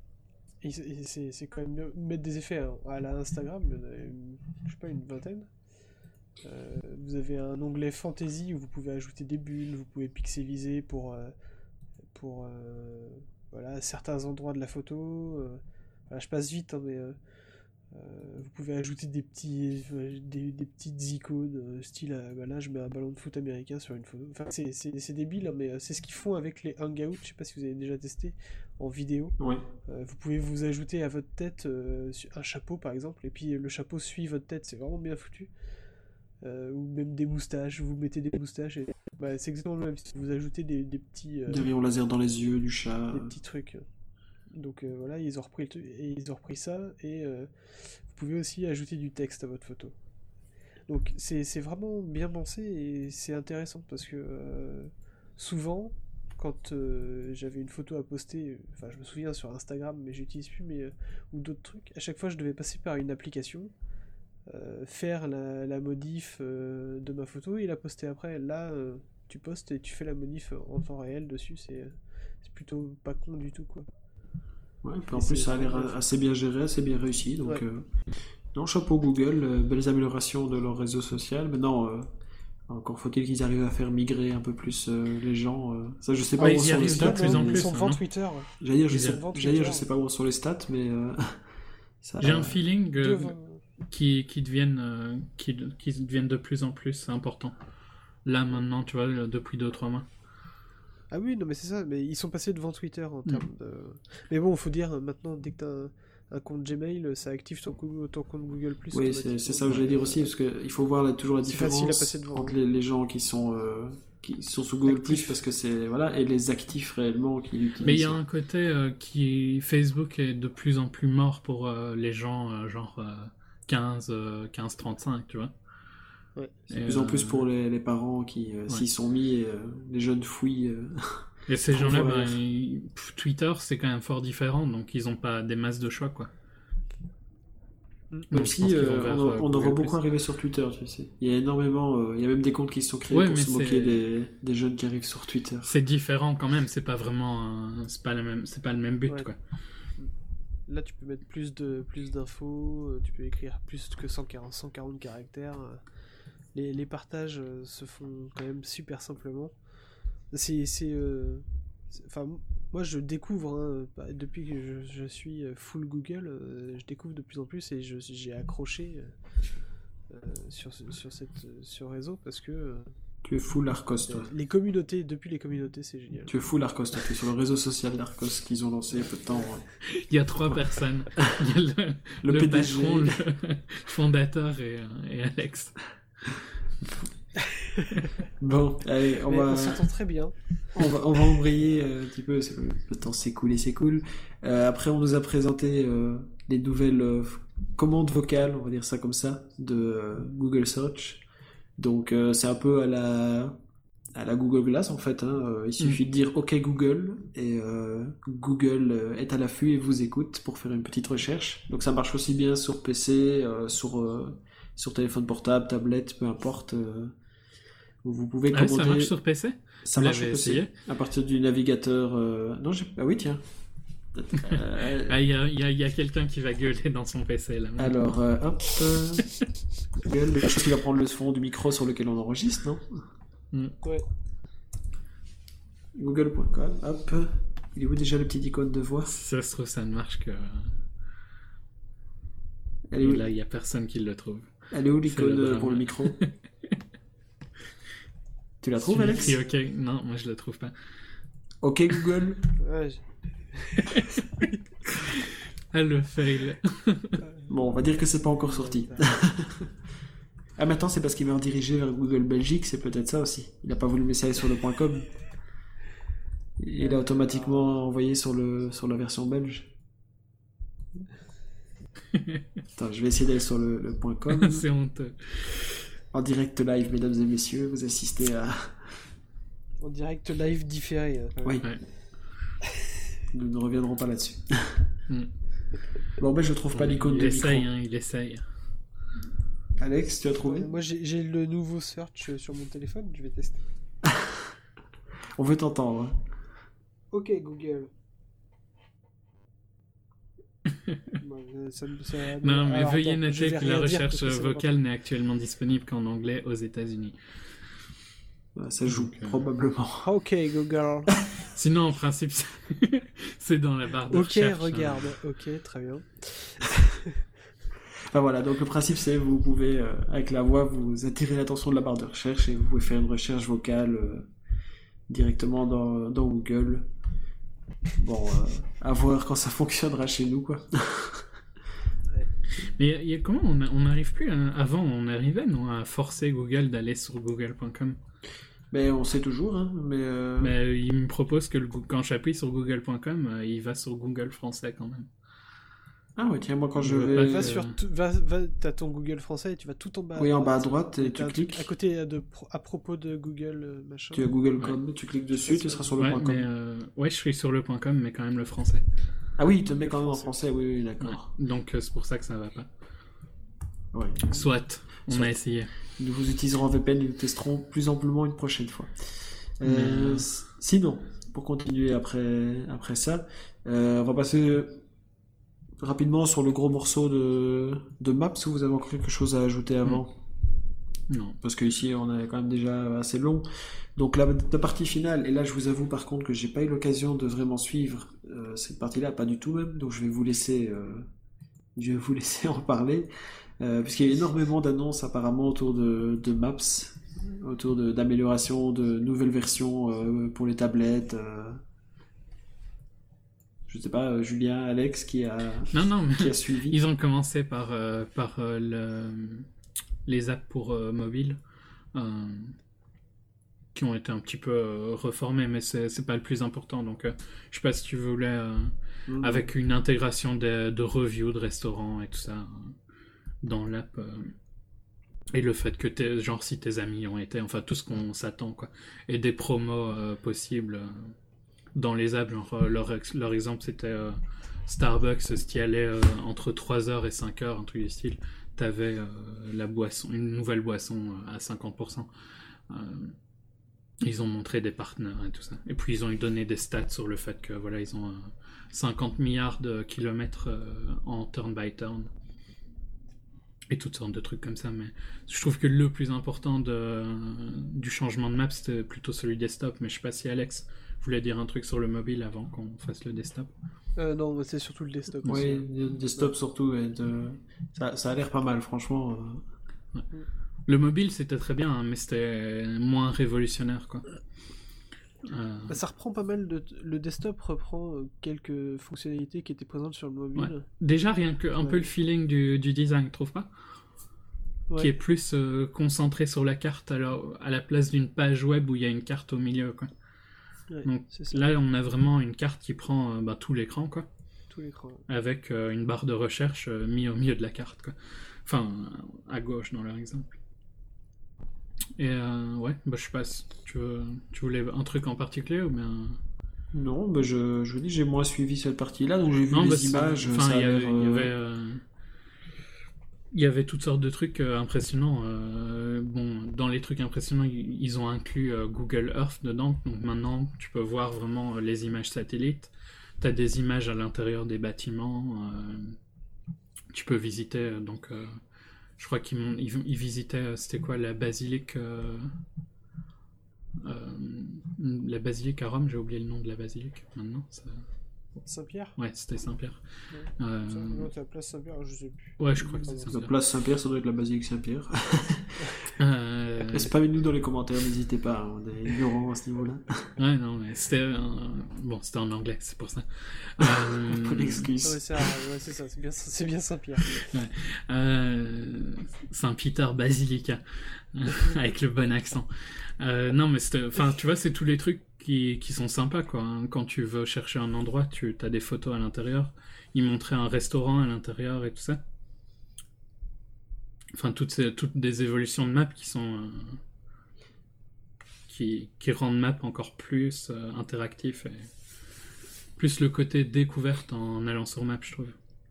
et c'est- et c'est c'est quand même bien. Mettre des effets hein, à la Instagram, il y en a une- je sais pas, une vingtaine. Euh, vous avez un onglet fantasy où vous pouvez ajouter des bulles, vous pouvez pixeliser pour, euh, pour euh, voilà, certains endroits de la photo. euh, voilà, je passe vite, hein, mais euh, euh, vous pouvez ajouter des, petits, euh, des, des petites icônes, euh, style, euh, bah là je mets un ballon de foot américain sur une photo. Enfin, c'est, c'est, c'est débile, hein, mais euh, c'est ce qu'ils font avec les hangouts, je sais pas si vous avez déjà testé, en vidéo. Ouais. Euh, vous pouvez vous ajouter à votre tête euh, un chapeau par exemple, et puis le chapeau suit votre tête, c'est vraiment bien foutu. Euh, ou même des moustaches, vous mettez des moustaches, et bah, c'est exactement le même, vous ajoutez des, des petits... euh, Des rayons laser dans les yeux du chat. des petits trucs. Donc euh, voilà, ils ont repris le truc- et ils ont repris ça et euh, vous pouvez aussi ajouter du texte à votre photo. Donc c'est c'est vraiment bien pensé et c'est intéressant parce que euh, souvent quand euh, j'avais une photo à poster, enfin je me souviens sur Instagram mais j'utilise plus mais euh, ou d'autres trucs, à chaque fois je devais passer par une application, euh, faire la, la modif euh, de ma photo et la poster après. Là euh, tu postes et tu fais la modif en temps réel dessus, c'est c'est plutôt pas con du tout quoi. Ouais, puis en Et plus c'est ça a l'air vraiment bien assez bien géré, assez bien réussi. Donc, Ouais. euh, non, chapeau Google, euh, belles améliorations de leur réseau social. Maintenant, euh, encore faut-il qu'ils arrivent à faire migrer un peu plus euh, les gens. euh. Ça, je sais pas Ouais, où ils y sont les arrivent de stats. plus en Ils plus, sont hein, devant non Twitter. J'allais dire, je Ils sais, y devant j'allais dire, je Twitter. sais pas où sont les stats, mais euh, ça. J'ai un euh, feeling euh, Devant... qui, qui, deviennent, euh, qui, qui deviennent de plus en plus importants. Là, maintenant, tu vois, depuis deux ou trois mois. Ah oui, non mais c'est ça, mais ils sont passés devant Twitter en Mm. termes de... Mais bon, faut dire, maintenant, dès que t'as un, un compte Gmail, ça active ton, co- ton compte Google+. Oui, c'est c'est ça que j'allais dire aussi, parce qu'il faut voir là, toujours la C'est facile à différence passer devant, entre hein. les, les gens qui sont, euh, qui sont sous Google+, Actifs. parce que c'est... Voilà, et les actifs réellement qui l'utilisent. Mais il y a un côté euh, qui... Facebook est de plus en plus mort pour euh, les gens, euh, genre euh, quinze trente-cinq, tu vois. Ouais. C'est de Et, plus en euh, plus pour les, les parents qui euh, ouais. s'y sont mis, et, euh, les jeunes fouillent. euh, Et ces Pour gens-là, voir. ben, ils- pff, Twitter, c'est quand même fort différent, donc ils ont pas des masses de choix, quoi. Mm. Même Donc, je si pense qu'ils euh, vont vers, on, euh, on en voit Google+. beaucoup arriver sur Twitter, tu sais. Il y a énormément, euh, il y a même des comptes qui se sont créés Ouais, pour mais se moquer c'est- des, des jeunes qui arrivent sur Twitter. C'est différent quand même, c'est pas vraiment, un- c'est pas le même, c'est pas le même but, Ouais. quoi. Là, tu peux mettre plus de plus d'infos, euh, tu peux écrire plus que cent quarante, cent quarante caractères. euh. Les, les partages euh, se font quand même super simplement. C'est... c'est, euh, c'est- Enfin, m- moi, je découvre, hein, bah, depuis que je, je suis euh, full Google, euh, je découvre de plus en plus et je- j'ai accroché euh, euh, sur, ce- sur, cette, sur réseau parce que euh, Tu es full Arcos, toi. les communautés, depuis les communautés, c'est génial. Tu es full Arcos, toi. Tu es sur le réseau social d'Arcos qu'ils ont lancé il y a peu de temps. ouais. Il y a trois personnes. Il y a le, Le, le P D G. patron, le fondateur et, euh, et Alex. Bon, allez, on Mais va... on s'entend très bien. On va, on va embrayer euh, un petit peu, c'est- le temps s'écoule et s'écoule. Euh, après, on nous a présenté euh, les nouvelles euh, commandes vocales, on va dire ça comme ça, de euh, Google Search. Donc, euh, c'est un peu à la, à la Google Glass, en fait. Hein. Euh, il suffit de dire OK Google, et euh, Google euh, est à l'affût et vous écoute pour faire une petite recherche. Donc, ça marche aussi bien sur P C, euh, sur, euh, sur téléphone portable, tablette, peu importe. euh, vous pouvez Ah, commander... ça marche sur P C? Ça Vous marche l'avez au P C. essayé À partir du navigateur. euh, Non, j'ai. Ah oui, tiens. Euh, Ah, il y a, il y a- il y a quelqu'un qui va gueuler dans son P C, là. Alors, euh, hop. euh, Google, je pense qu'il va prendre le son du micro sur lequel on enregistre, non Ouais. Google point com, hop. Il est où déjà le petit icône de voix? Si ça se trouve, ça ne marche que... Elle est Et où, là, il n'y a personne qui le trouve. elle est où C'est l'icône le euh, drame. pour le micro? Tu la trouves, Si, Alex? si, ok. Non, moi je le trouve pas. Ok, Google. Ouais, j'ai- Ah, le fail. Bon, on va dire que c'est pas encore sorti. Ah, maintenant, c'est parce qu'il veut en diriger vers Google Belgique, c'est peut-être ça aussi. Il n'a pas voulu laisser aller sur le .com. Il a automatiquement envoyé sur, le, sur la version belge. Attends, je vais essayer d'aller sur le, le .com. C'est honteux. En direct live, mesdames et messieurs, vous assistez à... En direct live différé. hein. Oui, Ouais. nous ne reviendrons pas là-dessus. Mm. Bon, ben je trouve pas l'icône Il de micro. essaye, hein, il essaye. Alex, tu as trouvé? Moi j'ai j'ai le nouveau search sur mon téléphone, je vais tester. On veut t'entendre. hein. Ok Google. Bon, euh, ça me- ça- Non, mais alors, veuillez attends, je noter vais que rien la dire recherche parce que ça va vocale n'est actuellement disponible qu'en anglais aux États-Unis. Ouais, Ça joue, Donc, euh, probablement. pas. Ok Google. Sinon, en principe, c'est- c'est dans la barre de Ok recherche. hein. regarde. Ok très bien. Enfin voilà, donc le principe c'est vous pouvez, euh, avec la voix, vous attirer l'attention de la barre de recherche et vous pouvez faire une recherche vocale euh, directement dans, dans Google. Bon, euh, à voir quand ça fonctionnera chez nous, quoi. Mais y a- y a- comment on a- on n'arrive plus à- Avant, on arrivait, non, à forcer Google d'aller sur google point com. Mais on sait toujours, hein, mais... euh, Mais euh, il me propose que le Goo- quand j'appuie sur google point com, euh, il va sur Google français quand même. Ah ouais, tiens, moi quand je Je veux vais... pas Va Euh, sur tout- va, va t'as ton Google français et tu vas tout en bas. à Oui, en bas à droite. droite, et t'as tu un truc cliques. à côté de pro- à propos de Google euh, machin. Tu as Google point com, tu cliques dessus, tu seras sur le Ouais, point .com. mais euh, ouais, je suis sur le point .com, mais quand même le français. Ah oui, il te met quand même en français, oui, oui, d'accord. Donc euh, c'est pour ça que ça va pas. Ouais. Soit, on Soit. a essayé. Nous vous utiliserons V P N et nous testerons plus amplement une prochaine fois. Euh, Mais- s- Sinon, pour continuer après, après ça, euh, on va passer rapidement sur le gros morceau de, de Maps, où vous avez encore quelque chose à ajouter avant. Non. Parce qu'ici on est quand même déjà assez long. Donc la, la partie finale, et là je vous avoue par contre que j'ai pas eu l'occasion de vraiment suivre euh, cette partie-là, pas du tout même, donc je vais vous laisser, euh, je vais vous laisser en parler, euh, puisqu'il y a énormément d'annonces apparemment autour de, de Maps, autour de- d'améliorations, de, nouvelles versions euh, pour les tablettes. Euh, je sais pas, euh, Julien, Alex qui a, Non, non, mais qui a suivi. ils ont commencé par, euh, par euh, le- les apps pour euh, mobile, euh, qui ont été un petit peu euh, reformées, mais c'est c'est pas le plus important. Donc, euh, je sais pas si tu voulais, euh, Mhm. avec une intégration de, de reviews de restaurants et tout ça euh, dans l'app. euh, et le fait que, t'es- genre, si tes amis ont été, enfin, tout ce qu'on s'attend, quoi. Et des promos euh, possibles euh, dans les apps. Genre, euh, leur, ex- leur exemple, c'était euh, Starbucks, ce qui allait euh, entre trois heures et cinq heures, un truc du style. T'avais euh, la boisson, une nouvelle boisson euh, à cinquante pour cent. Euh, ils ont montré des partenaires et tout ça. Et puis, ils ont eu donné des stats sur le fait que, voilà, ils ont euh, cinquante milliards de kilomètres euh, en turn by turn. Et toutes sortes de trucs comme ça, mais je trouve que le plus important de, du changement de map, c'était plutôt celui desktop, mais je sais pas si Alex voulait dire un truc sur le mobile avant qu'on fasse le desktop. Euh, non, moi, c'est surtout le desktop. aussi. Oui, des- des stops surtout, et de... ça, ça a l'air pas mal, franchement. euh. Le mobile, c'était très bien, hein, mais c'était moins révolutionnaire, quoi. Euh, Bah, ça reprend pas mal de. Le desktop reprend euh, quelques fonctionnalités qui étaient présentes sur le mobile. Ouais. déjà, rien que un Ouais. peu le feeling du, du design, trouve pas Ouais. Qui est plus euh, concentré sur la carte, alors, à la place d'une page web où il y a une carte au milieu, quoi. Ouais, Donc, c'est ça, Là, on a vraiment une carte qui prend euh, bah, tout l'écran, quoi. tout l'écran. Avec euh, une barre de recherche euh, mise au milieu de la carte, quoi. Enfin, euh, à gauche dans leur exemple. Et euh, ouais, bah, je sais pas si tu, veux, tu voulais un truc en particulier ou bien... Non, bah je, je vous dis, j'ai moins suivi cette partie-là, donc j'ai vu Non, les bah, c'est- images. enfin, ça a il y avait, l'air, il y euh, avait, euh, il y avait toutes sortes de trucs euh, impressionnants. euh, bon, dans les trucs impressionnants, ils ils ont inclus euh, Google Earth dedans. Donc maintenant, tu peux voir vraiment euh, les images satellites. Tu as des images à l'intérieur des bâtiments. euh, tu peux visiter. euh, donc, euh, je crois qu'ils m'ont- ils, ils visitaient. euh, C'était quoi la basilique euh, euh, La basilique à Rome. J'ai oublié le nom de la basilique maintenant. ça- Saint-Pierre. Ouais, c'était Saint-Pierre. Ouais. Euh, Non, t'es à Place Saint-Pierre, je sais plus. Ouais, je crois que c'est Pardon. Saint-Pierre. La place Saint-Pierre, ça doit être la basilique Saint-Pierre. Euh, Spammez-nous dans les commentaires, n'hésitez pas, hein, on est ignorants à ce niveau-là. Ouais, non, mais c'était euh, bon, c'était en anglais, c'est pour ça. Euh, Pas d'excuse. Ah ouais, c'est, ouais, c'est ça, c'est bien, c'est bien Saint-Pierre. euh, Saint-Peter Basilica avec le bon accent. Euh, non, mais c'était, enfin, tu vois, c'est tous les trucs qui, qui sont sympas, quoi. Hein. Quand tu veux chercher un endroit, tu as des photos à l'intérieur. Ils montraient un restaurant à l'intérieur et tout ça. Enfin, toutes, ces, toutes des évolutions de map qui sont euh, qui, qui rendent map encore plus euh, interactif et plus le côté découverte en allant sur map, je trouve.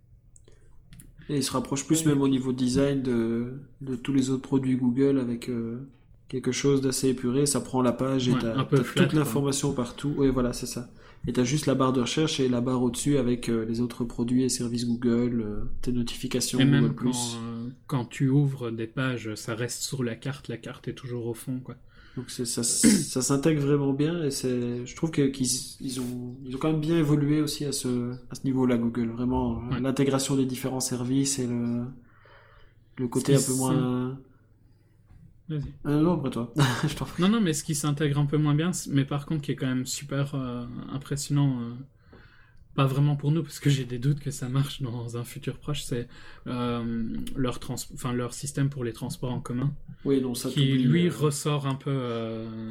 Et il se rapproche plus même au niveau design de, de tous les autres produits Google avec euh, quelque chose d'assez épuré. Ça prend la page et Ouais, t'as, un peu t'as flat, toute l'information partout. Oui, voilà, c'est ça. Et t'as juste la barre de recherche et la barre au-dessus avec euh, les autres produits et services Google, euh, tes notifications Et Google+. même quand, euh, quand tu ouvres des pages, ça reste sur la carte, la carte est toujours au fond, quoi. Donc c'est, ça, ça s'intègre vraiment bien et c'est, je trouve que, qu'ils ils ont, ils ont quand même bien évolué aussi à ce, à ce niveau-là, Google. Vraiment, Ouais. l'intégration des différents services et le, le côté un Ce qui peu moins... Vas-y. Euh, non, après toi. Je t'en prie. Non, non, mais ce qui s'intègre un peu moins bien, mais par contre qui est quand même super euh, impressionnant, euh, pas vraiment pour nous, parce que j'ai des doutes que ça marche dans un futur proche, c'est euh, leur, trans... enfin, leur système pour les transports en commun, Oui, donc ça qui t'oublie, lui euh, ressort un peu... euh,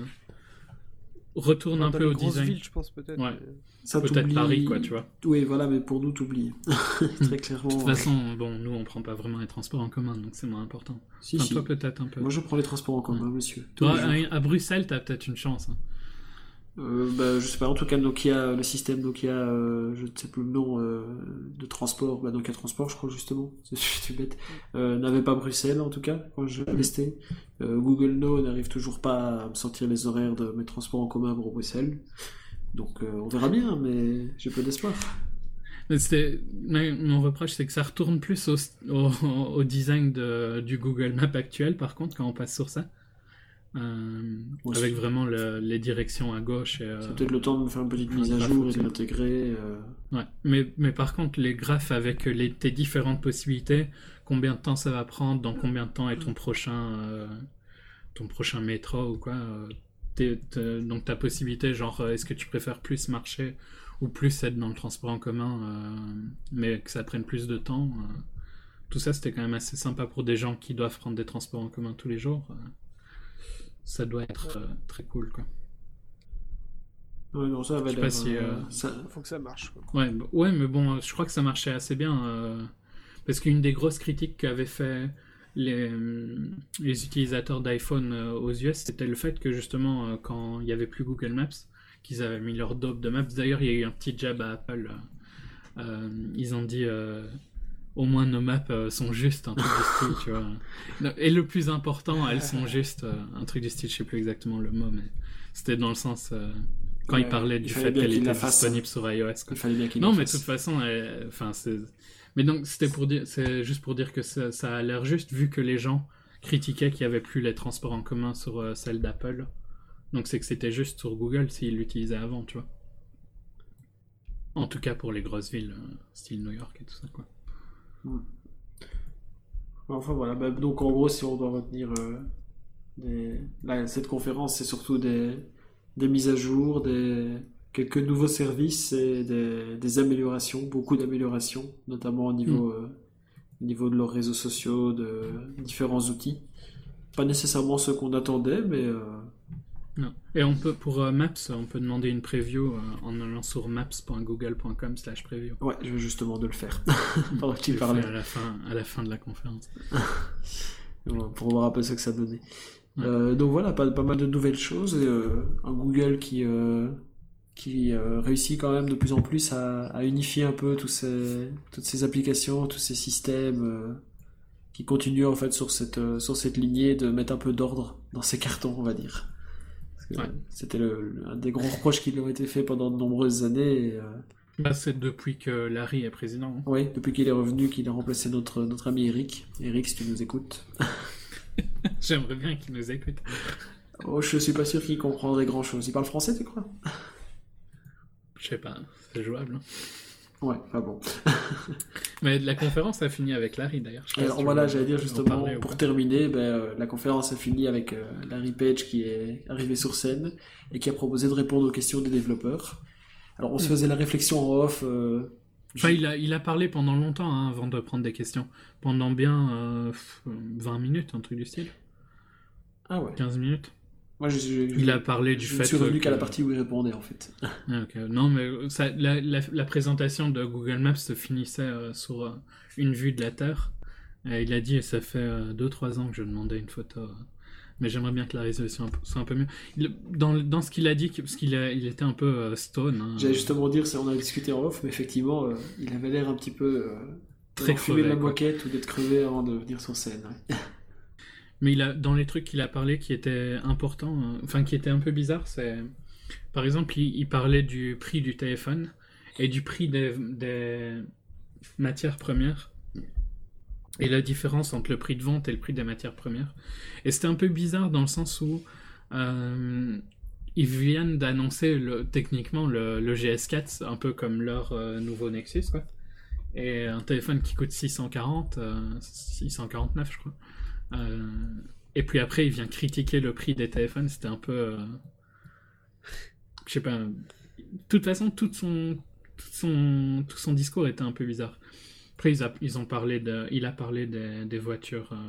retourne Dans un peu les au grosses design. villes, je pense, peut-être. Ouais. mais- ça Peut-être t'oublie- Paris, quoi, tu vois. Oui, voilà, mais pour nous, t'oublies. Très clairement. De toute façon, bon, nous, on prend pas vraiment les transports en commun, donc c'est moins important. Si, Enfin, si. toi, peut-être un peu. Moi, je prends les transports en commun, Ouais. monsieur. Tous Toi, les jours. à, à Bruxelles, t'as peut-être une chance. Hein. Euh, bah, je sais pas, en tout cas, Nokia, le système Nokia, euh, je ne sais plus le nom euh, de transport, bah, Nokia Transport, je crois, justement, je suis bête, euh, n'avait pas Bruxelles, en tout cas, quand je l'ai testé. Euh, Google Now n'arrive toujours pas à me sortir les horaires de mes transports en commun pour Bruxelles. Donc, euh, on verra bien, mais j'ai peu d'espoir. Mais c'était, mais mon reproche, c'est que ça retourne plus au, au, au design de, du Google Maps actuel, par contre, quand on passe sur ça. Euh, Ouais, avec c'est- vraiment le- les directions à gauche. Et, euh, C'est peut-être le temps de me faire une petite un mise à graphe jour et au-dessus. de l'intégrer. euh, ouais. mais, mais par contre, les graphes avec les, tes différentes possibilités, combien de temps ça va prendre, dans combien de temps est ton prochain, euh, ton prochain métro ou quoi. Euh, t'es- t'es- donc ta possibilité, genre, euh, est-ce que tu préfères plus marcher ou plus être dans le transport en commun, euh, mais que ça prenne plus de temps. euh, tout ça, c'était quand même assez sympa pour des gens qui doivent prendre des transports en commun tous les jours. euh, ça doit être euh, très cool, quoi. Ouais, non, ça avait Je sais l'air. pas si, euh, euh, ça- Faut que ça marche, quoi. Ouais, bah- ouais, mais bon, euh, je crois que ça marchait assez bien. euh, parce qu'une des grosses critiques qu'avaient fait les, euh, les utilisateurs d'iPhone euh, aux U S, c'était le fait que justement, euh, quand il n'y avait plus Google Maps, qu'ils avaient mis leur dope de Maps. D'ailleurs, il y a eu un petit jab à Apple. euh, euh, ils ont dit, euh, au moins nos maps euh, sont justes, un truc du style, tu vois. Non, et le plus important, elles sont justes, euh, un truc du style, je sais plus exactement le mot, mais c'était dans le sens euh, quand Ouais, ils parlaient il du fallait fait bien qu'elle qu'ils était la fassent, disponible sur iOS, quoi. Il fallait bien qu'il Non, le mais de fasse. toute façon, elle- enfin, c'est. Mais donc, c'était pour dire, c'est juste pour dire que ça, ça a l'air juste, vu que les gens critiquaient qu'il n'y avait plus les transports en commun sur euh, celle d'Apple. Donc, c'est que c'était juste sur Google s'ils l'utilisaient avant, tu vois. En tout cas, pour les grosses villes, euh, style New York et tout ça, quoi. Enfin voilà, bah, donc en gros, si on doit retenir euh, des... Là, cette conférence, c'est surtout des, des mises à jour, des... quelques nouveaux services et des, des améliorations, beaucoup d'améliorations, notamment au niveau, euh, au niveau de leurs réseaux sociaux, de différents outils. Pas nécessairement ceux qu'on attendait, mais euh, Non. Et on peut, pour euh, Maps, on peut demander une preview euh, en allant sur maps point google point com slash preview. ouais, je vais justement de le faire pendant que tu Je le parlais. fais à la fin, à la fin de la conférence. Voilà, pour voir un peu ce que ça donnait. Ouais. Euh, donc voilà, pas, pas mal de nouvelles choses. Et, euh, un Google qui, euh, qui euh, réussit quand même de plus en plus à, à unifier un peu tous ces, toutes ces applications, tous ces systèmes, euh, qui continuent en fait sur cette, euh, sur cette lignée de mettre un peu d'ordre dans ces cartons, on va dire. Parce que, Ouais. euh, C'était le, le- un des gros reproches qui lui ont été faits pendant de nombreuses années. Et, euh, Bah, c'est depuis que Larry est président. hein. oui, depuis qu'il est revenu, qu'il a remplacé notre, notre ami Eric. Eric, si tu nous écoutes. J'aimerais bien qu'il nous écoute. Oh, je suis pas sûr qu'il comprendrait grand chose. Il parle français, tu crois? Je sais pas, c'est jouable. Hein. Ouais, enfin bon. Mais la conférence a fini avec Larry d'ailleurs. Je sais pas Alors si tu voilà, veux j'allais dire en justement, parler ou pour pas. terminer, ben, euh, la conférence a fini avec euh, Larry Page qui est arrivé sur scène et qui a proposé de répondre aux questions des développeurs. Alors on se faisait la réflexion en off. Euh, Enfin, il a, il a parlé pendant longtemps hein, avant de prendre des questions. Pendant bien euh, vingt minutes, un truc du style. Ah ouais. quinze minutes. Moi, je, je, Il a parlé du je fait ne suis revenu que... qu'à la partie où il répondait en fait. Ah, ok. Non, mais ça, la, la, la présentation de Google Maps se finissait euh, sur euh, une vue de la Terre. Et il a dit, ça fait deux trois ans que je demandais une photo. euh, mais j'aimerais bien que la résolution soit un peu mieux. Il- dans, dans ce qu'il a dit, parce qu'il a, il était un peu euh, stone. Hein, J'allais justement dire, c'est- on a discuté en off, mais effectivement, euh, il avait l'air un petit peu euh, Très d'avoir fumé crevé, la quoi. moquette ou d'être crevé avant de venir sur scène. Ouais. Mais il a, dans les trucs qu'il a parlé qui étaient importants, euh, enfin qui étaient un peu bizarres, c'est... Par exemple, il, il parlait du prix du téléphone et du prix des, des matières premières et la différence entre le prix de vente et le prix des matières premières. Et c'était un peu bizarre dans le sens où euh, ils viennent d'annoncer le, techniquement le, le G S quatre, un peu comme leur euh, nouveau Nexus, quoi. Et un téléphone qui coûte six cent quarante, euh, six cent quarante-neuf je crois. Euh, et puis après, il vient critiquer le prix des téléphones. C'était un peu, euh, je sais pas. De toute façon, tout son, tout son, tout son discours était un peu bizarre. Après, ils, a, ils ont parlé de, il a parlé des, des voitures euh,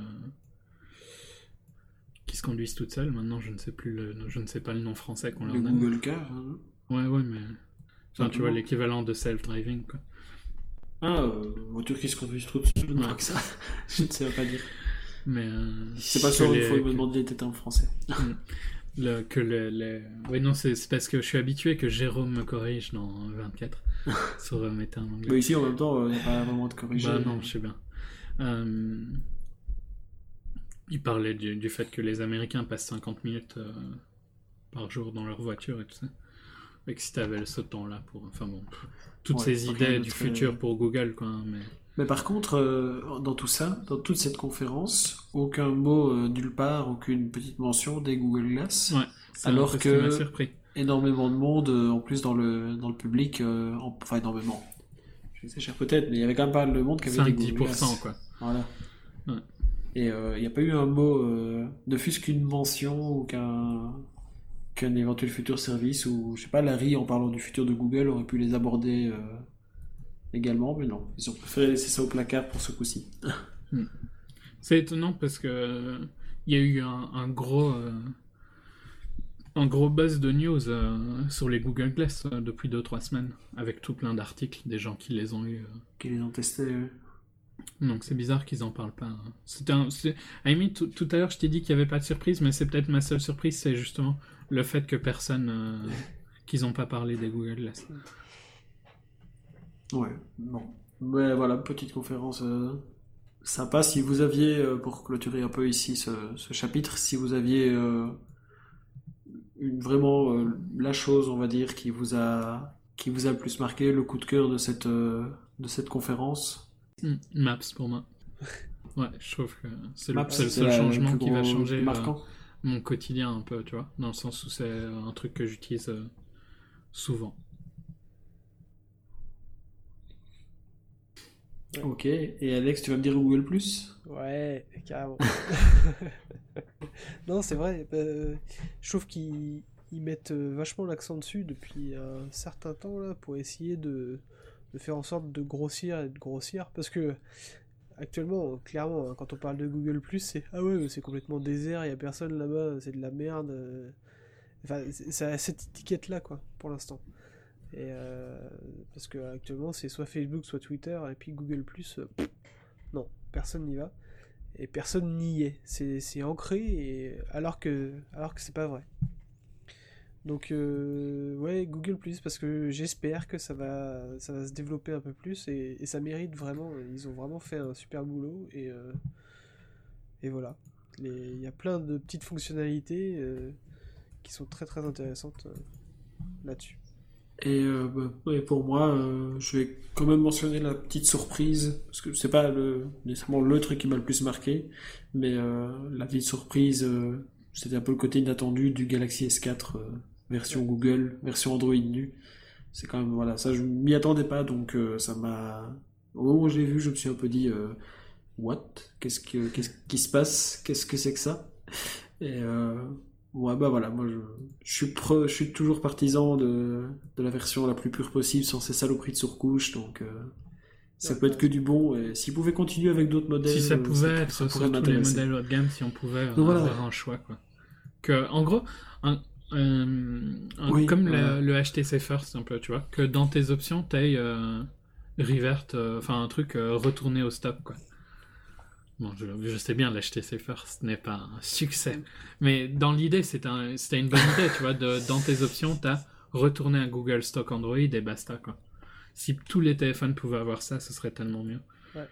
qui se conduisent toutes seules. Maintenant, je ne sais plus, le, je ne sais pas le nom français qu'on leur Le donne. Google Car. Hein. Ouais, ouais, mais, enfin, tu vois Simplement. l'équivalent de self-driving, quoi. Ah, euh, voiture qui se conduit toute seule, je ne Ouais. crois que ça. Je ne sais pas dire. Mais euh, C'est pas que sûr, une les- fois, il me que- demandait était en français. Le, que le, le... Oui, non, c'est c'est parce que je suis habitué que Jérôme me corrige dans vingt-quatre sur euh, mes termes anglais. Mais ici, en même temps, il n'y a pas vraiment de corriger. Bah non, je sais bien. Euh, Il parlait du, du fait que les Américains passent cinquante minutes euh, par jour dans leur voiture et tout ça. Et que si t'avais ce temps-là pour... Enfin bon, pff, toutes Ouais, ces rien idées de du très- futur pour Google, quoi. hein, Mais... Mais par contre, euh, dans tout ça, dans toute cette conférence, aucun mot euh, nulle part, aucune petite mention des Google Glass. Ouais, c'est Alors un peu ce que- qui m'a surpris. Énormément de monde, euh, en plus dans le, dans le public, euh, en- enfin énormément. Je sais cher peut-être, mais il y avait quand même pas mal de monde qui avait des cinq à Google dix pour cent, Glass. quoi. Voilà. Ouais. Et euh, il n'y a pas eu un mot, euh, ne fût-ce qu'une mention ou qu'un qu'un éventuel futur service, ou je sais pas, Larry en parlant du futur de Google aurait pu les aborder euh, également, mais non, ils ont préféré laisser ça au placard pour ce coup-ci. C'est étonnant parce que euh, il y a eu un, un gros euh, un gros buzz de news euh, sur les Google Glass euh, depuis deux trois semaines avec tout plein d'articles des gens qui les ont eu. euh. Qu'ils les ont testés. euh. Donc c'est bizarre qu'ils en parlent pas. hein. C'était un, c'est- à la limite, tout, tout à l'heure je t'ai dit qu'il n'y avait pas de surprise, mais c'est peut-être ma seule surprise, c'est justement le fait que personne euh, qu'ils n'ont pas parlé des Google Glass. Ouais, bon. Mais voilà, petite conférence euh, sympa. Si vous aviez, euh, pour clôturer un peu ici ce, ce chapitre, si vous aviez euh, une, vraiment euh, la chose, on va dire, qui vous a, qui vous a le plus marqué, le coup de cœur de cette, euh, de cette conférence. Mm, Maps pour moi. Ouais, je trouve que c'est le, Maps, c'est le c'est seul la- le changement plus qui va gros- changer plus euh, marquant. mon quotidien un peu, tu vois, dans le sens où c'est un truc que j'utilise euh, souvent. Ok, et Alex, tu vas me dire Google Plus? Ouais, carrément. Non, c'est vrai. euh, je trouve qu'ils ils mettent euh, vachement l'accent dessus depuis un certain temps là pour essayer de, de faire en sorte de grossir et de grossir. Parce que actuellement, clairement, hein, quand on parle de Google Plus, c'est ah ouais, mais c'est complètement désert, il y a personne là-bas, c'est de la merde. euh. Enfin, c'est- ça a cette étiquette là quoi, pour l'instant. Et euh, parce que actuellement, c'est soit Facebook, soit Twitter, et puis Google Plus, euh, pff, non, personne n'y va. Et personne n'y est. C'est, c'est ancré, et... alors que, alors que c'est pas vrai. Donc, euh, ouais, Google Plus, parce que j'espère que ça va, ça va se développer un peu plus, et, et ça mérite vraiment. Ils ont vraiment fait un super boulot, et, euh, et voilà. Les- Il y a plein de petites fonctionnalités euh, qui sont très très intéressantes euh, là-dessus. Et euh, bah, ouais, pour moi, euh, je vais quand même mentionner la petite surprise, parce que c'est pas le, nécessairement le truc qui m'a le plus marqué, mais euh, la petite surprise, euh, c'était un peu le côté inattendu du Galaxy S quatre, euh, version Google, version Android nu. c'est quand même, voilà, ça je m'y attendais pas, donc euh, ça m'a... Au moment où je l'ai vu, je me suis un peu dit, euh, what? Qu'est-ce que, qu'est-ce qui se passe? Qu'est-ce que c'est que ça? Et euh, ouais, bah voilà, moi je, je suis pre- je suis toujours partisan de, de la version la plus pure possible, sans ces saloperies de surcouche, donc euh, ça Ouais, peut être ouais. que du bon, et s'ils pouvaient continuer avec d'autres modèles, Si ça euh, pouvait ça, être ça sur pourrait tous les m'intéresser. modèles haut de gamme, si on pouvait euh, Donc voilà. avoir un choix, quoi. Que, en gros, un, euh, un- Oui, comme le, voilà. le H T C First, un peu, tu vois, que dans tes options, t'ailles euh, revert, euh, enfin un truc euh, retourné au stop, quoi. Bon, je, je sais bien, l'H T C First n'est pas un succès, mais dans l'idée, c'est un, c'était une bonne idée, tu vois, de, dans tes options, t'as retourné à Google Stock Android et basta, quoi. Si tous les téléphones pouvaient avoir ça, ce serait tellement mieux. Ouais.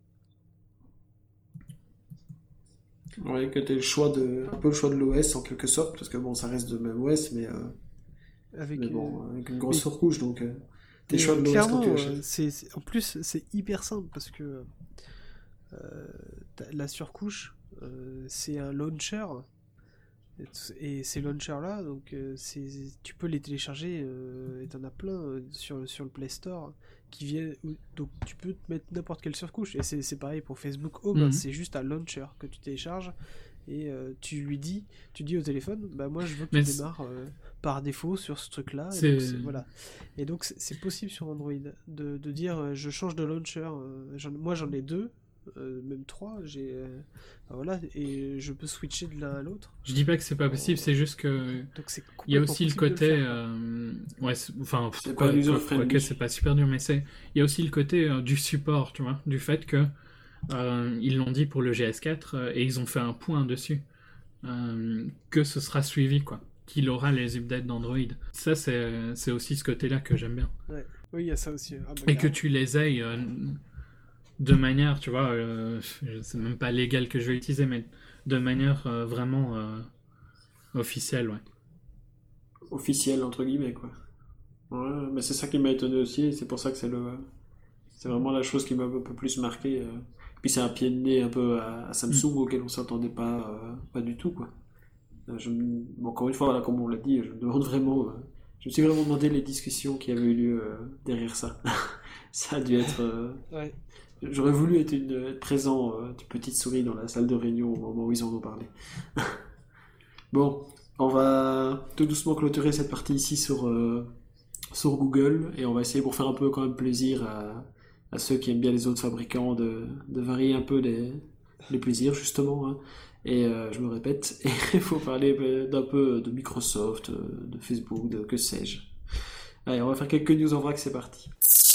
Ouais, que t'aies le choix de, un peu le choix de l'O S en quelque sorte, parce que bon, ça reste de même O S, mais, euh, Avec, mais euh, bon, avec une grosse mais- surcouche, donc euh, t'es mais, le choix euh, de l'O S quand tu clairement, l'achètes. euh, c'est, c'est- en plus, c'est hyper simple parce que euh, t'as- la surcouche, euh, c'est un launcher. Et t- Et ces launchers-là, donc euh, c'est, tu peux les télécharger, euh, et t'en as plein euh, sur, sur le Play Store qui viennent. où- Donc tu peux te mettre n'importe quelle surcouche. Et c'est, c'est pareil pour Facebook Home, hein, Mhm. c'est juste un launcher que tu télécharges et euh, tu lui dis, tu dis au téléphone, bah moi je veux que Mais tu c'est- démarres euh, par défaut sur ce truc-là. Et C'est- donc, c'est- voilà. Et donc c'est, c'est possible sur Android de, de dire euh, je change de launcher. euh, j'en- moi j'en ai deux. euh, même trois, j'ai euh, bah voilà, et je peux switcher de l'un à l'autre. Je dis pas que c'est pas possible, c'est juste que Donc c'est il y a complètement aussi le possible de côté, faire, quoi. euh, ouais, c'est- enfin, C'est quoi, pas user quoi- friendly. quoique c'est pas super dur, mais c'est, il y a aussi le côté euh, du support, tu vois, du fait que euh, ils l'ont dit pour le G S quatre euh, et ils ont fait un point dessus euh, que ce sera suivi, quoi, qu'il aura les updates d'Android. Ça, c'est, c'est aussi ce côté-là que j'aime bien. Ouais. Oui, il y a ça aussi. Ah, bah, Et que carrément. tu les ailles euh, de manière, tu vois, euh, je- c'est même pas légal que je vais utiliser, mais de manière euh, vraiment euh, officielle, ouais. Officiel, entre guillemets, quoi. Ouais, mais c'est ça qui m'a étonné aussi, et c'est pour ça que c'est le, c'est vraiment la chose qui m'a un peu plus marqué. euh. Puis c'est un pied de nez un peu à, à Samsung auquel on s'attendait pas, euh, pas du tout, quoi. Euh, Je, me- bon, encore une fois, voilà, comme on l'a dit, je me demande vraiment, euh, je me suis vraiment demandé les discussions qui avaient eu lieu euh, derrière ça. Ça a dû être. euh, Ouais. J'aurais voulu être, une, être présent, euh, une petite souris dans la salle de réunion au moment où ils en ont parlé. Bon, on va tout doucement clôturer cette partie ici sur, euh, sur Google et on va essayer pour faire un peu quand même plaisir à, à ceux qui aiment bien les autres fabricants de, de varier un peu les, les plaisirs justement. Hein. Et euh, je me répète, et il faut parler euh, d'un peu de Microsoft, euh, de Facebook, de que sais-je. Allez, on va faire quelques news en vrac, c'est parti.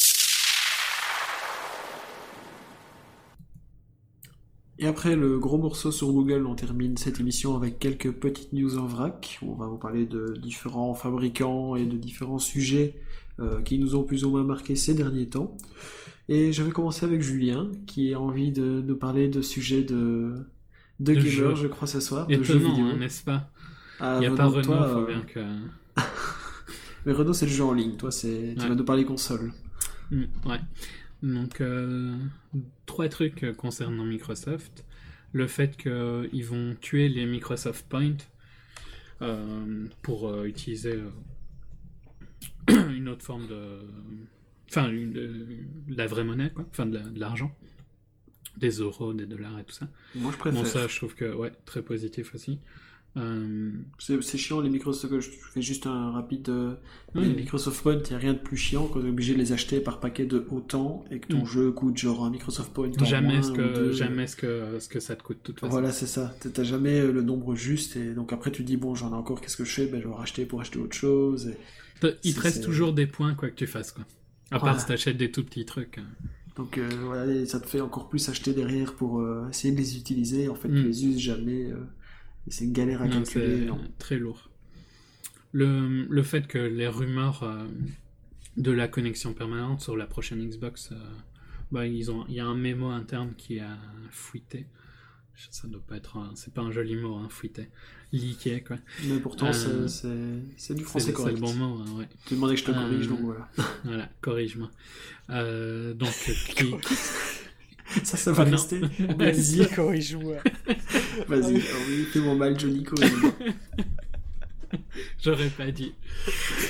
Et après le gros morceau sur Google, on termine cette émission avec quelques petites news en vrac. On va vous parler de différents fabricants et de différents sujets euh, qui nous ont plus ou moins marqué ces derniers temps. Et je vais commencer avec Julien, qui a envie de nous parler de sujets de, de, De gamer, jeux. je crois ce soir, de jeux Étonnant, vidéo. hein, n'est-ce pas? Ah, Il n'y a venant pas de Renault, toi, faut euh, bien que... Mais Renault, c'est le jeu en ligne. Toi, c'est... tu Ouais. vas nous parler console. Mm, ouais. Donc, euh, trois trucs euh, concernant Microsoft. Le fait qu'ils vont tuer les Microsoft Points euh, pour euh, utiliser euh, une autre forme de... Enfin, une- de la vraie monnaie, quoi. Enfin, de, la- de l'argent. Des euros, des dollars et tout ça. Moi, je préfère. Bon, ça, je trouve que, ouais, très positif aussi. Euh, C'est, c'est chiant, les Microsoft. Je fais juste un rapide. euh, Oui. Les Microsoft Points, il n'y a rien de plus chiant quand tu es obligé de les acheter par paquet de autant et que ton Mm. jeu coûte genre un Microsoft Point en jamais moins ce ou que, deux. jamais ce que, ce que ça te coûte, de toute façon. Voilà, c'est ça. T'as t'as jamais euh, le nombre juste et donc après tu te dis bon, j'en ai encore, qu'est-ce que je fais? Ben, je vais racheter pour acheter autre chose. Et... Te- Il C'est- te reste c'est- toujours des points, quoi que tu fasses, quoi. À Voilà. part si t'achètes des tout petits trucs. hein. Donc euh, voilà, et ça te fait encore plus acheter derrière pour euh, essayer de les utiliser. En fait, Mm. tu les uses jamais. euh, et c'est une galère à Non, calculer. c'est non. très lourd. Le, le fait que les rumeurs euh, de la connexion permanente sur la prochaine Xbox, euh, bah, ils ont, il y a un mémo interne qui a fuité. Ça doit pas être, un- c'est pas un joli mot, hein, fuité. Leaké, quoi. Mais pourtant, Euh, c'est, c'est, c'est du C'est, français c'est correct. le bon mot, hein, ouais. Tu demandais que je te corrige, Euh, donc voilà. Voilà, corrige-moi. Euh, donc, euh, qui- Ça, ça va Non. rester. Vas-y, Vas-y, corrige-moi. vas-y. Oh oui, fais-moi mal, Johnny, corrige-moi. j'aurais pas dit.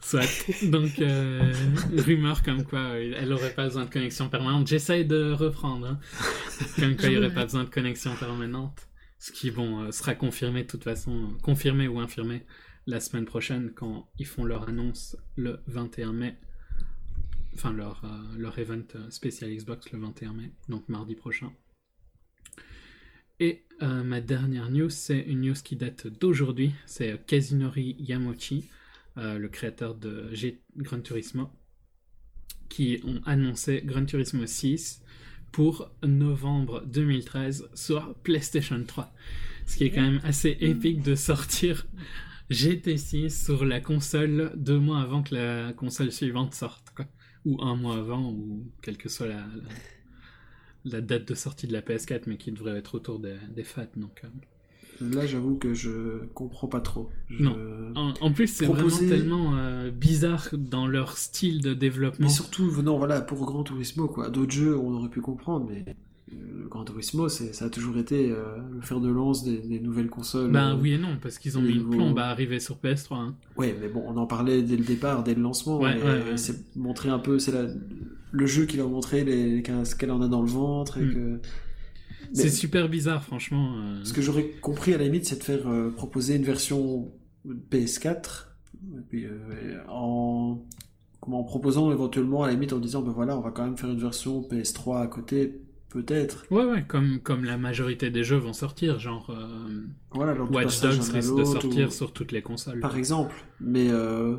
Soit. Donc, euh, rumeur comme quoi euh, elle aurait pas besoin de connexion permanente. J'essaye de reprendre. Hein. Comme quoi il n'y aurait pas besoin de connexion permanente. Ce qui, bon, euh, sera confirmé de toute façon, euh, confirmé ou infirmé la semaine prochaine quand ils font leur annonce le vingt et un mai. Enfin, leur, euh, leur event spécial Xbox le vingt et un mai, donc mardi prochain. Et euh, ma dernière news, c'est une news qui date d'aujourd'hui. C'est Kazunori Yamauchi, euh, le créateur de G- Gran Turismo, qui ont annoncé Gran Turismo six pour novembre deux mille treize sur PlayStation trois. Ce qui est quand même assez épique de sortir G T six sur la console deux mois avant que la console suivante sorte, quoi. Ou un mois avant, ou quelle que soit la... la... la date de sortie de la P S quatre, mais qui devrait être autour des, des fêtes. Donc, euh... là, j'avoue que je comprends pas trop. Je... Non. En, en plus, c'est Proposer... vraiment tellement euh, bizarre dans leur style de développement. Mais surtout, venant voilà, pour Gran Turismo, quoi. D'autres jeux, on aurait pu comprendre, mais le Gran Turismo, c'est, ça a toujours été euh, le fer de lance des, des nouvelles consoles. Ben euh, oui et non, parce qu'ils ont mis une nouveaux... plombe à arriver sur P S trois. Hein. Ouais, mais bon, on en parlait dès le départ, dès le lancement. Ouais, et ouais, ouais. C'est montrer un peu, c'est la... le jeu qui va montrer les... ce qu'elle en a dans le ventre. Et mm. que... mais... C'est super bizarre, franchement. Euh... Ce que j'aurais compris à la limite, c'est de faire euh, proposer une version P S quatre, et puis, euh, en... Comment, en proposant éventuellement à la limite en disant, ben voilà, on va quand même faire une version P S trois à côté. Peut-être. Ouais, ouais, comme, comme la majorité des jeux vont sortir, genre euh, voilà, Watch Dogs risque de sortir ou... sur toutes les consoles. Par exemple, mais euh...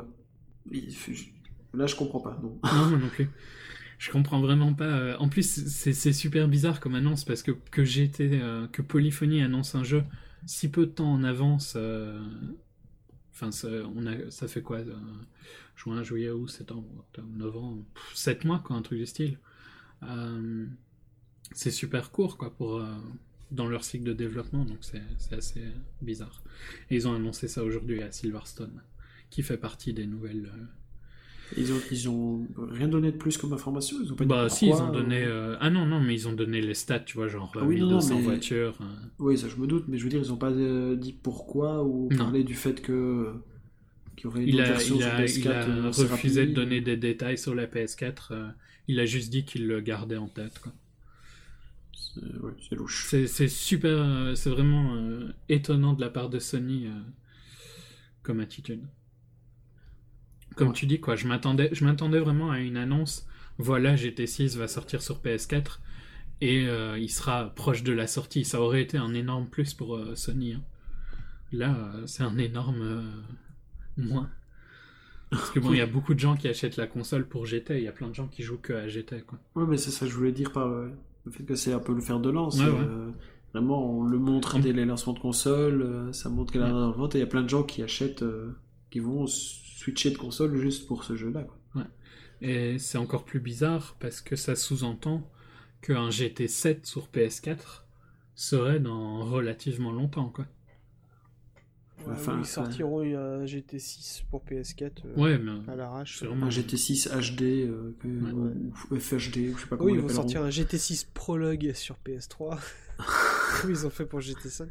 là je comprends pas. Non, non moi non plus. Je comprends vraiment pas. En plus, c'est, c'est super bizarre comme annonce parce que que G T, euh, que Polyphony annonce un jeu si peu de temps en avance. Euh... Enfin, ça, on a, ça fait quoi euh... Juin, juillet, août, septembre, octobre, novembre, pff, sept mois quoi, un truc du style. Euh... C'est super court quoi pour euh, dans leur cycle de développement, donc c'est, c'est assez bizarre. Et ils ont annoncé ça aujourd'hui à Silverstone, qui fait partie des nouvelles. Euh... Ils ont ils ont rien donné de plus comme information. Ils ont pas bah dit si ils pourquoi, ont donné euh... ah non non mais ils ont donné les stats, tu vois, genre ah oui, mille deux cents non, mais... voitures. Euh... Oui ça je me doute, mais je veux dire ils ont pas euh, dit pourquoi ou non. parlé du fait que qu'il y aurait une il autre a, version il sur a, P S quatre. Il a euh, refusé rapide. de donner des détails sur la P S quatre. Euh, il a juste dit qu'il le gardait en tête quoi. C'est, ouais, c'est louche. C'est, c'est super, euh, c'est vraiment euh, étonnant de la part de Sony euh, comme attitude. Comme ouais. tu dis quoi, je m'attendais, je m'attendais vraiment à une annonce. Voilà, G T six va sortir sur P S quatre et euh, il sera proche de la sortie. Ça aurait été un énorme plus pour euh, Sony. Hein. Là, euh, c'est un énorme euh, moins. Parce que bon, il oui. y a beaucoup de gens qui achètent la console pour G T. Il y a plein de gens qui jouent que à G T quoi. Ouais, mais c'est ça que je voulais dire par euh, le fait que c'est un peu le fer de lance. Ouais, ouais. Euh, vraiment, on le montre dès les lancements de console. Euh, ça montre qu'elle a ouais. dans le ventre et il y a plein de gens qui achètent, euh, qui vont switcher de console juste pour ce jeu-là. Quoi. Ouais. Et c'est encore plus bizarre parce que ça sous-entend qu'un G T sept sur P S quatre serait dans relativement longtemps, quoi. Enfin, oui, ils sortiront ouais. un G T six pour P S quatre euh, ouais, mais à l'arrache. Un G T six H D euh, ouais. ou F H D, ou je sais pas comment oui, ils vont sortir un G T six Prologue sur P S trois. Comme ils ont fait pour G T cinq.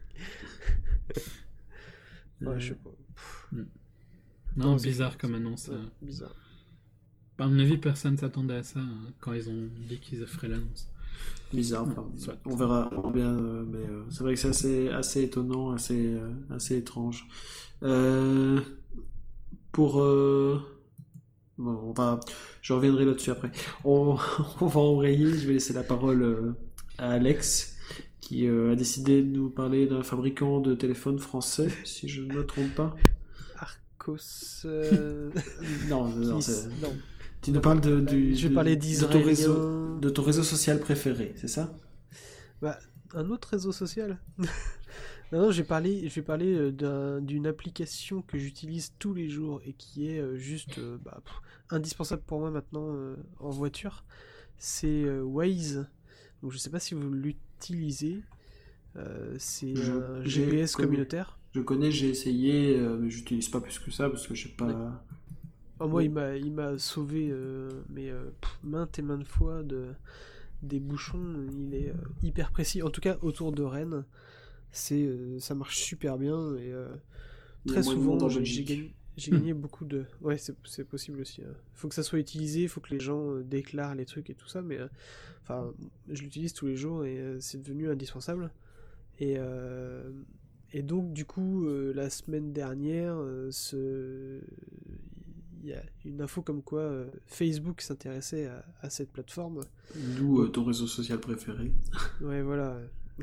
Ouais, euh... je sais pas. Mm. Non, non bizarre comme annonce. Ouais, euh... bizarre. À mon avis, personne s'attendait à ça hein, quand ils ont dit qu'ils feraient l'annonce. Bizarre, enfin, on verra bien, euh, mais euh, c'est vrai que c'est assez, assez étonnant, assez, euh, assez étrange. Euh, pour, euh, bon, on va, je reviendrai là-dessus après. On, on va embrayer. Je vais laisser la parole euh, à Alex, qui euh, a décidé de nous parler d'un fabricant de téléphones français, si je ne me trompe pas. Arcos. Euh... non, non, c'est... non. Tu nous parles de, du, je vais de, parler de, ton réseau, de ton réseau social préféré, c'est ça? Bah, un autre réseau social. non, non, je vais parler, je vais parler d'un, d'une application que j'utilise tous les jours et qui est juste euh, bah, pff, indispensable pour moi maintenant euh, en voiture. C'est euh, Waze. Donc, je sais pas si vous l'utilisez. Euh, c'est je, un G P S connu, communautaire. Je connais, j'ai essayé, euh, mais j'utilise pas plus que ça parce que je sais pas. Ouais. Oh, moi, il m'a, il m'a sauvé euh, mais, euh, pff, maintes et maintes fois de, des bouchons. Il est euh, hyper précis. En tout cas, autour de Rennes, c'est, euh, ça marche super bien. Et, euh, très souvent, j'ai, j'ai gagné. j'ai gagné mmh. beaucoup de... Ouais, c'est, c'est possible aussi. Il hein. faut que ça soit utilisé, il faut que les gens euh, déclarent les trucs et tout ça, mais... Euh, enfin, je l'utilise tous les jours et euh, c'est devenu indispensable. Et, euh, et donc, du coup, euh, la semaine dernière, euh, ce... il y a une info comme quoi euh, Facebook s'intéressait à, à cette plateforme. D'où euh, ton réseau social préféré. Ouais, voilà.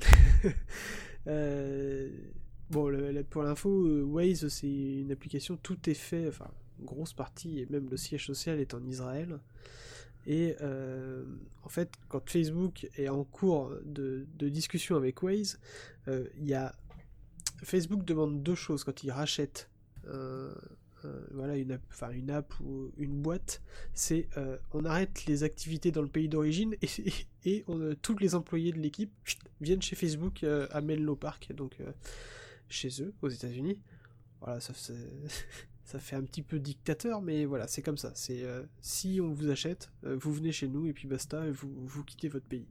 euh... Bon, le, le, pour l'info, euh, Waze, c'est une application, tout est fait, enfin, une grosse partie, et même le siège social est en Israël. Et euh, en fait, quand Facebook est en cours de, de discussion avec Waze, euh, y a... Facebook demande deux choses quand il rachète euh, euh, voilà, une, app, enfin, une app ou une boîte, c'est euh, on arrête les activités dans le pays d'origine et, et, et on, euh, tous les employés de l'équipe chut, viennent chez Facebook euh, à Menlo Park, donc euh, chez eux, aux États-Unis. Voilà, ça, ça fait un petit peu dictateur, mais voilà, c'est comme ça. C'est euh, si on vous achète, euh, vous venez chez nous et puis basta, et vous, vous quittez votre pays.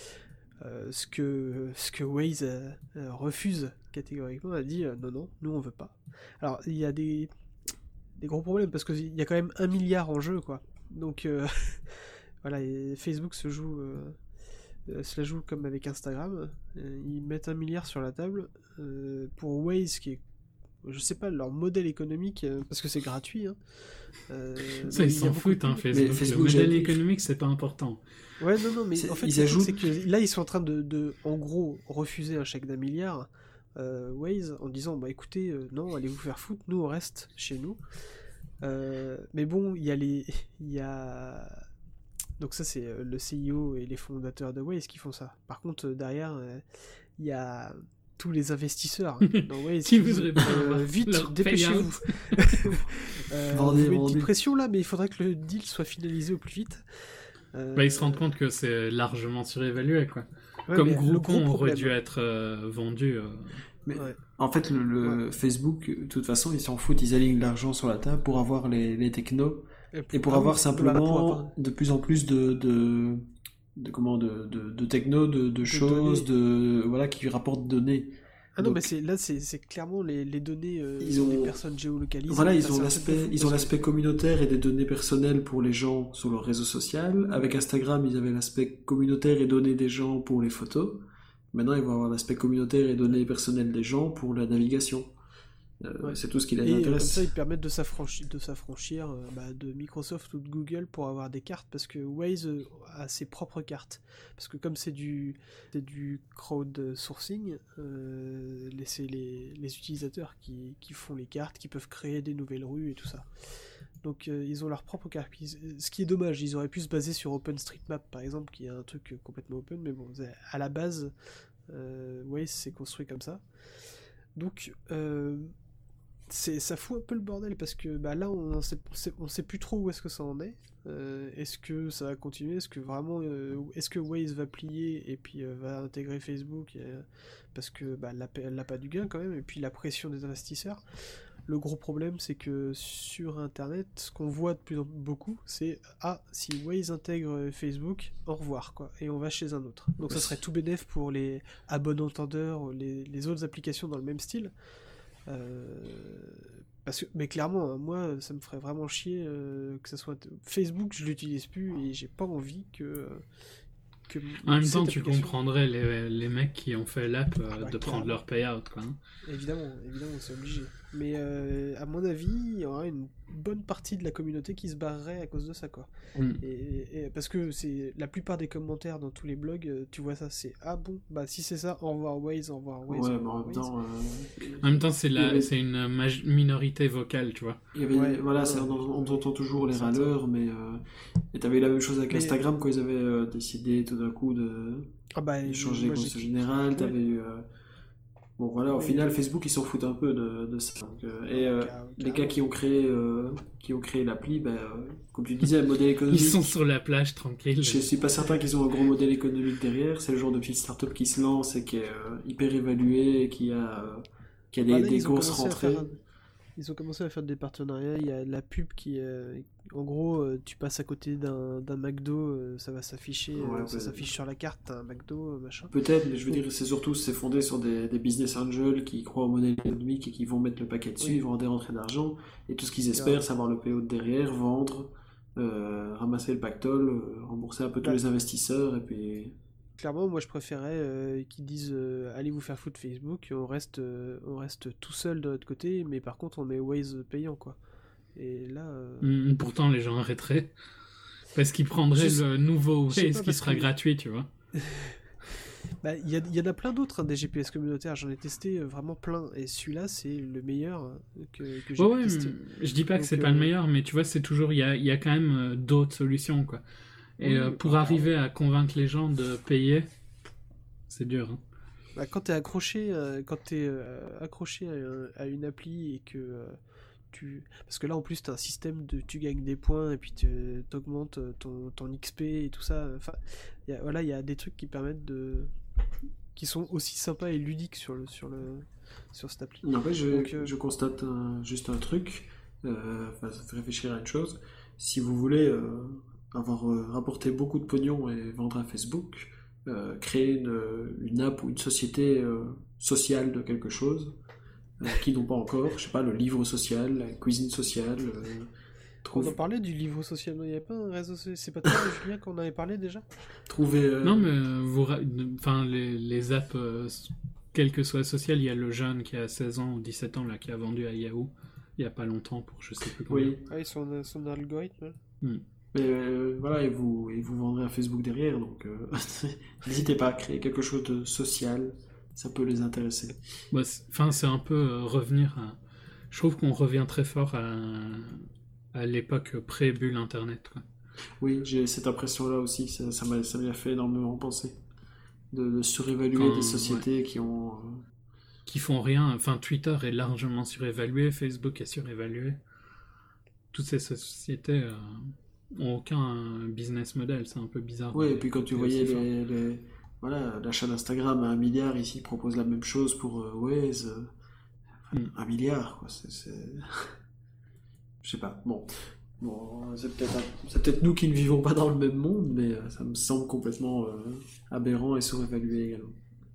Euh, ce que ce que Waze euh, euh, refuse catégoriquement, a dit euh, non non, nous on veut pas. Alors il y a des des gros problèmes parce qu'il y a quand même un milliard en jeu, quoi. Donc euh, voilà, et Facebook se joue euh, euh, se la joue comme avec Instagram. Euh, ils mettent un milliard sur la table euh, pour Waze, qui est, je sais pas, leur modèle économique, euh, parce que c'est gratuit. Hein. Euh, ça, ils s'en foutent, hein, Facebook. Facebook. Le modèle économique, c'est pas important. Ouais, non, non, mais c'est, en fait, ils ajoutent... c'est que là, ils sont en train de, de en gros, refuser un chèque d'un milliard, euh, Waze, en disant, bah écoutez, euh, non, allez vous faire foutre, nous, on reste chez nous. Euh, mais bon, il y a les... Il y a... Donc ça, c'est le C E O et les fondateurs de Waze qui font ça. Par contre, derrière, euh, il y a... tous les investisseurs dans Waze qui vous euh, vite, dépêchez-vous. euh, vendez, vous mettez une petite pression là, mais il faudrait que le deal soit finalisé au plus vite. Euh... Bah, ils se rendent compte que c'est largement surévalué, quoi. Ouais, comme Groupon aurait dû être euh, vendu. Euh... Mais ouais. En fait, le, le ouais. Facebook, de toute façon, ils s'en foutent, ils alignent l'argent sur la table pour avoir les, les technos et pour, et pour ah avoir oui, simplement avoir... de plus en plus de, de, de comment de, de, de techno, de, de, de choses, données. de voilà qui rapportent des données. Ah non, donc, mais c'est, là, c'est, c'est clairement les, les données euh, ils ont, des personnes géolocalisées. Voilà, ils ont l'aspect, ils ont l'aspect communautaire et des données personnelles pour les gens sur leur réseau social. Avec Instagram, ils avaient l'aspect communautaire et données des gens pour les photos. Maintenant, ils vont avoir l'aspect communautaire et données personnelles des gens pour la navigation. Euh, ouais. C'est tout ce qui les intéresse. Et comme ça, ils permettent de s'affranchir, de, s'affranchir euh, bah, de Microsoft ou de Google pour avoir des cartes, parce que Waze a ses propres cartes. Parce que comme c'est du, c'est du crowdsourcing, euh, c'est les, les utilisateurs qui, qui font les cartes, qui peuvent créer des nouvelles rues et tout ça. Donc euh, ils ont leur propre carte. Ce qui est dommage, ils auraient pu se baser sur OpenStreetMap par exemple, qui est un truc complètement open, mais bon, à la base, euh, Waze c'est construit comme ça. Donc... Euh, C'est, ça fout un peu le bordel parce que bah, là on sait, on sait plus trop où est-ce que ça en est. Euh, est-ce que ça va continuer? Est-ce que vraiment euh, est-ce que Waze va plier et puis euh, va intégrer Facebook et, euh, parce que bah, elle, n'a, elle n'a pas du gain quand même, et puis la pression des investisseurs. Le gros problème c'est que sur internet ce qu'on voit de plus en plus beaucoup c'est ah si Waze intègre Facebook, au revoir quoi, et on va chez un autre. Donc ça serait tout bénef pour les à bon entendeur, les, les autres applications dans le même style. Euh, parce que, mais clairement, hein, moi, ça me ferait vraiment chier euh, que ça soit Facebook, je l'utilise plus et j'ai pas envie que. que en même temps, tu comprendrais les, les mecs qui ont fait l'app euh, ah bah, de prendre leur payout, quoi. Hein. Évidemment, évidemment, c'est obligé. Mais euh, à mon avis, il y aura une bonne partie de la communauté qui se barrerait à cause de ça, quoi. Mm. Et, et parce que c'est la plupart des commentaires dans tous les blogs, tu vois ça, c'est ah bon, bah si c'est ça, au revoir Waze, au revoir Waze. Ouais, mais en même temps, euh... en même temps, c'est la, avait... c'est une maj- minorité vocale, tu vois. Il y avait, ouais, voilà, ouais, on, on entend toujours les râleurs, mais euh... et t'avais la même chose avec mais... Instagram quand ils avaient euh, décidé tout d'un coup de, ah bah, de changer le conseil général. T'avais eu euh... Bon voilà, au oui. final Facebook ils s'en foutent un peu de, de ça. Donc, euh, et euh, okay, okay. les gars qui ont créé euh, qui ont créé l'appli, ben, euh, comme tu disais, le modèle économique. Ils sont sur la plage tranquille. Je suis pas certain qu'ils ont un gros modèle économique derrière. C'est le genre de petite start-up qui se lance et qui est euh, hyper évalué et qui a euh, qui a des, voilà, des grosses rentrées. Faire, ils ont commencé à faire des partenariats. Il y a la pub qui, euh, en gros, tu passes à côté d'un, d'un McDo, euh, ça va s'afficher, Ouais, euh, ça peut- s'affiche sur la carte, t'as un McDo, euh, machin. Peut-être, mais je veux dire, c'est surtout c'est fondé sur des, des business angels qui croient au modèle économique et qui vont mettre le paquet dessus, Oui. ils vont avoir des rentrées d'argent, et tout ce qu'ils Ouais. espèrent, c'est avoir le payout derrière, vendre, euh, ramasser le pactole, euh, rembourser un peu tous Bah. les investisseurs, et puis... Clairement, moi je préférais euh, qu'ils disent euh, allez vous faire foutre Facebook, on reste, euh, on reste tout seul de notre côté, mais par contre on met Waze payant quoi. Et là, euh, Mm, Pourtant, les gens arrêteraient. Parce qu'ils prendraient Je- le nouveau je sais Waze pas, qui parce sera que- gratuit, tu vois. bah, il y, a- il y en a plein d'autres hein, des G P S communautaires, j'en ai testé euh, vraiment plein, et celui-là c'est le meilleur euh, que, que j'ai Ouais, pu ouais, tester. mais je dis pas que Donc, c'est pas euh, le meilleur, mais tu vois, c'est toujours, il y a, il y a quand même euh, d'autres solutions, quoi. Et Oui, euh, oui, pour bah, arriver à convaincre les gens de payer, c'est dur, hein. Bah, quand t'es accroché, euh, quand t'es euh, accroché à, un- à une appli et que euh, tu, parce que là en plus t'as un système de tu gagnes des points et puis tu t'augmentes ton, ton X P et tout ça. Enfin, y a, voilà, il y a des trucs qui permettent de, qui sont aussi sympas et ludiques sur le sur le sur cette appli. En fait, je, Donc, euh, je constate un- juste un truc, euh, enfin, ça fait réfléchir à une chose. Si vous voulez euh, avoir euh, rapporté beaucoup de pognon et vendre à Facebook, euh, créer une, une app ou une société euh, sociale de quelque chose, euh, qui n'ont pas encore, je sais pas, le livre social, la cuisine sociale, euh, On trouve- en parlait du livre social, il n'y avait pas un réseau social, c'est pas toi Julien qu'on avait parlé déjà? trouver... euh, Non, mais euh, vous, ra- enfin, les, les apps, euh, quel que soit social, il y a le jeune qui a seize ans ou dix-sept ans, là, qui a vendu à Yahoo, il y a pas longtemps, pour je sais plus combien. Oui, Ah, ils sont son algorithme. hein. mais euh, voilà, et vous, et vous vendrez à Facebook derrière, donc euh, n'hésitez pas à créer quelque chose de social, ça peut les intéresser. Bah, c'est- Enfin, c'est un peu euh, revenir à... Je trouve qu'on revient très fort à, à l'époque pré-bulle Internet, quoi. Oui, j'ai cette impression-là aussi, ça, ça m'a, ça m'y a fait énormément penser. De, de surévaluer Quand- des sociétés qui ont... euh, Qui font rien. Enfin, Twitter est largement surévalué, Facebook est surévalué. Toutes ces sociétés euh, ont aucun business model, c'est un peu bizarre. Ouais, de et puis quand tu coûter voyais aussi fort. les, les- voilà, l'achat d'Instagram à un milliard, ici, propose la même chose pour euh, Waze. euh, Mm. Un milliard, quoi, c'est... c'est- Je sais pas, bon... Bon, c'est peut-être, un- c'est peut-être nous qui ne vivons pas dans le même monde, mais euh, ça me semble complètement euh, aberrant et surévalué également.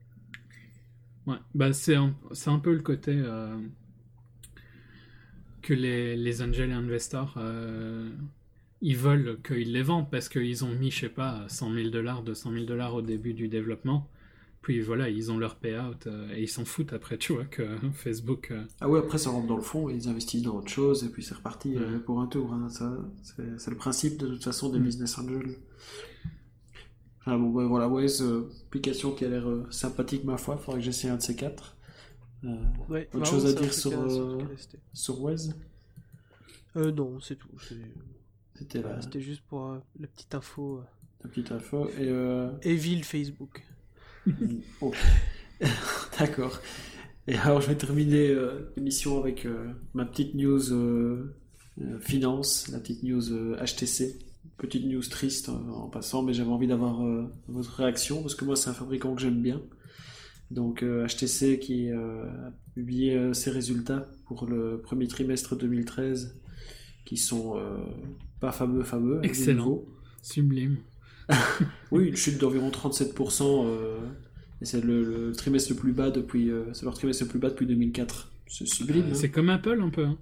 Ouais, bah c'est un, c'est un peu le côté euh, que les, les angel investors, euh, ils veulent qu'ils les vendent parce qu'ils ont mis, je sais pas, cent mille dollars, deux cent mille dollars au début du développement. Puis voilà, ils ont leur payout euh, et ils s'en foutent après, tu vois, que Facebook... euh, Ah ouais, après ça rentre dans le fond, et ils investissent dans autre chose, et puis c'est reparti euh, Ouais. pour un tour. Hein, ça, c'est, c'est le principe de toute façon des Mm. business angels. Ah bon, bah, voilà, ouais, c'est une application qui a l'air euh, sympathique, ma foi, faudrait que j'essaie un de ces quatre. Euh, Ouais, Autre vraiment, chose à c'est un dire truc sur, à- sur euh, lequel tester. sur Waze, Euh, non, c'est tout. C'est- c'était la, voilà, C'était juste pour euh, la petite info. euh. la petite info. Et euh, Evil Facebook. oh. D'accord. Et alors je vais terminer euh, l'émission avec euh, ma petite news euh, euh, finance, la petite news euh, H T C. Petite news triste euh, en passant, mais j'avais envie d'avoir euh, votre réaction parce que moi c'est un fabricant que j'aime bien. Donc euh, H T C qui euh, a publié euh, ses résultats pour le premier trimestre deux mille treize qui sont euh, pas fameux fameux. avec des Excellent. nouveaux. Sublime. Oui, une chute d'environ trente-sept pour cent. Euh, et c'est le, le trimestre le plus bas depuis. Euh, c'est leur trimestre le plus bas depuis deux mille quatre. C'est sublime. Euh, hein. c'est comme Apple un peu. Hein.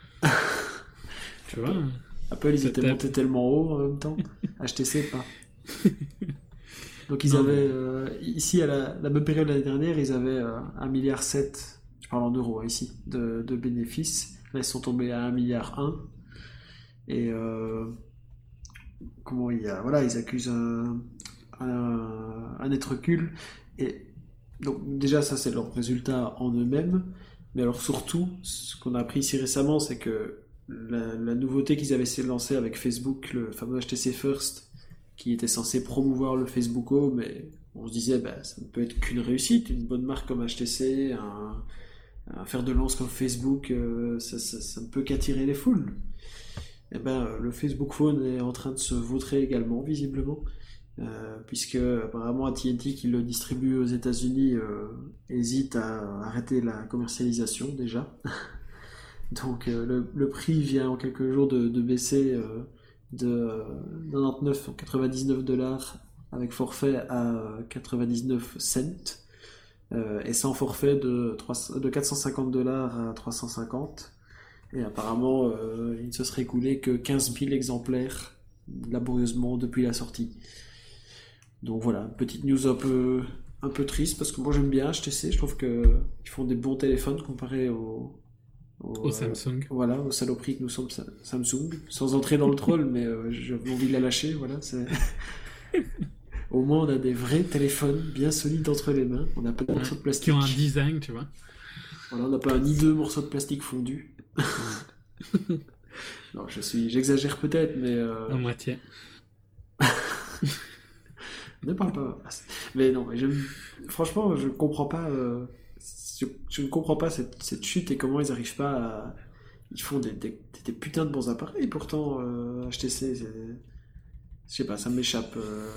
Tu vois, Apple, ils étaient C'était- montés tellement haut en même temps. H T C, pas. Donc ils Non, avaient. mais- euh, ici, à la, la même période l'année dernière, ils avaient euh, un virgule sept milliard. Je parle en euros hein, ici. De, de bénéfices. Là, ils sont tombés à un virgule un milliard. Et. Euh, comment il y a. Voilà, ils accusent un, un, un net recul. Et donc déjà ça c'est leur résultat en eux-mêmes, mais alors surtout ce qu'on a appris ici récemment c'est que la, la nouveauté qu'ils avaient essayé de lancer avec Facebook, le fameux H T C First, qui était censé promouvoir le Facebooko, mais on se disait bah, ça ne peut être qu'une réussite, une bonne marque comme H T C, un, un fer de lance comme Facebook, euh, ça, ça, ça ne peut qu'attirer les foules. Et ben le Facebook Phone est en train de se vautrer également visiblement. Euh, puisque apparemment A T and T qui le distribue aux États-Unis euh, hésite à arrêter la commercialisation déjà. Donc euh, le, le prix vient en quelques jours de, de baisser euh, de euh, quatre-vingt-dix-neuf, quatre-vingt-dix-neuf dollars avec forfait à euh, quatre-vingt-dix-neuf cents. Euh, et sans forfait de, trois, de quatre cent cinquante dollars à trois cent cinquante. Et apparemment, euh, il ne se serait écoulé que quinze mille exemplaires laborieusement depuis la sortie. Donc voilà, petite news un peu, un peu triste parce que moi j'aime bien H T C. Je trouve qu'ils font des bons téléphones comparés au, au, Au Samsung. Euh, voilà, aux saloperies que nous sommes Samsung. Sans entrer dans le troll, mais euh, j'avais envie de la lâcher. Voilà, c'est... Au moins, on a des vrais téléphones bien solides entre les mains. On n'a pas de Ouais, morceaux de plastique. qui ont un design, tu vois. Voilà, on n'a pas un ni deux morceaux de plastique fondus. Non, je suis, j'exagère peut-être, mais. Euh... À moitié. Ne parle pas. Mais non, mais je... franchement, je comprends pas. Euh... Je... je ne comprends pas cette, cette chute et comment ils n'arrivent pas à. Ils font des, des, des putains de bons appareils. Pourtant, euh, H T C, c'est. Je sais pas, ça m'échappe. Euh...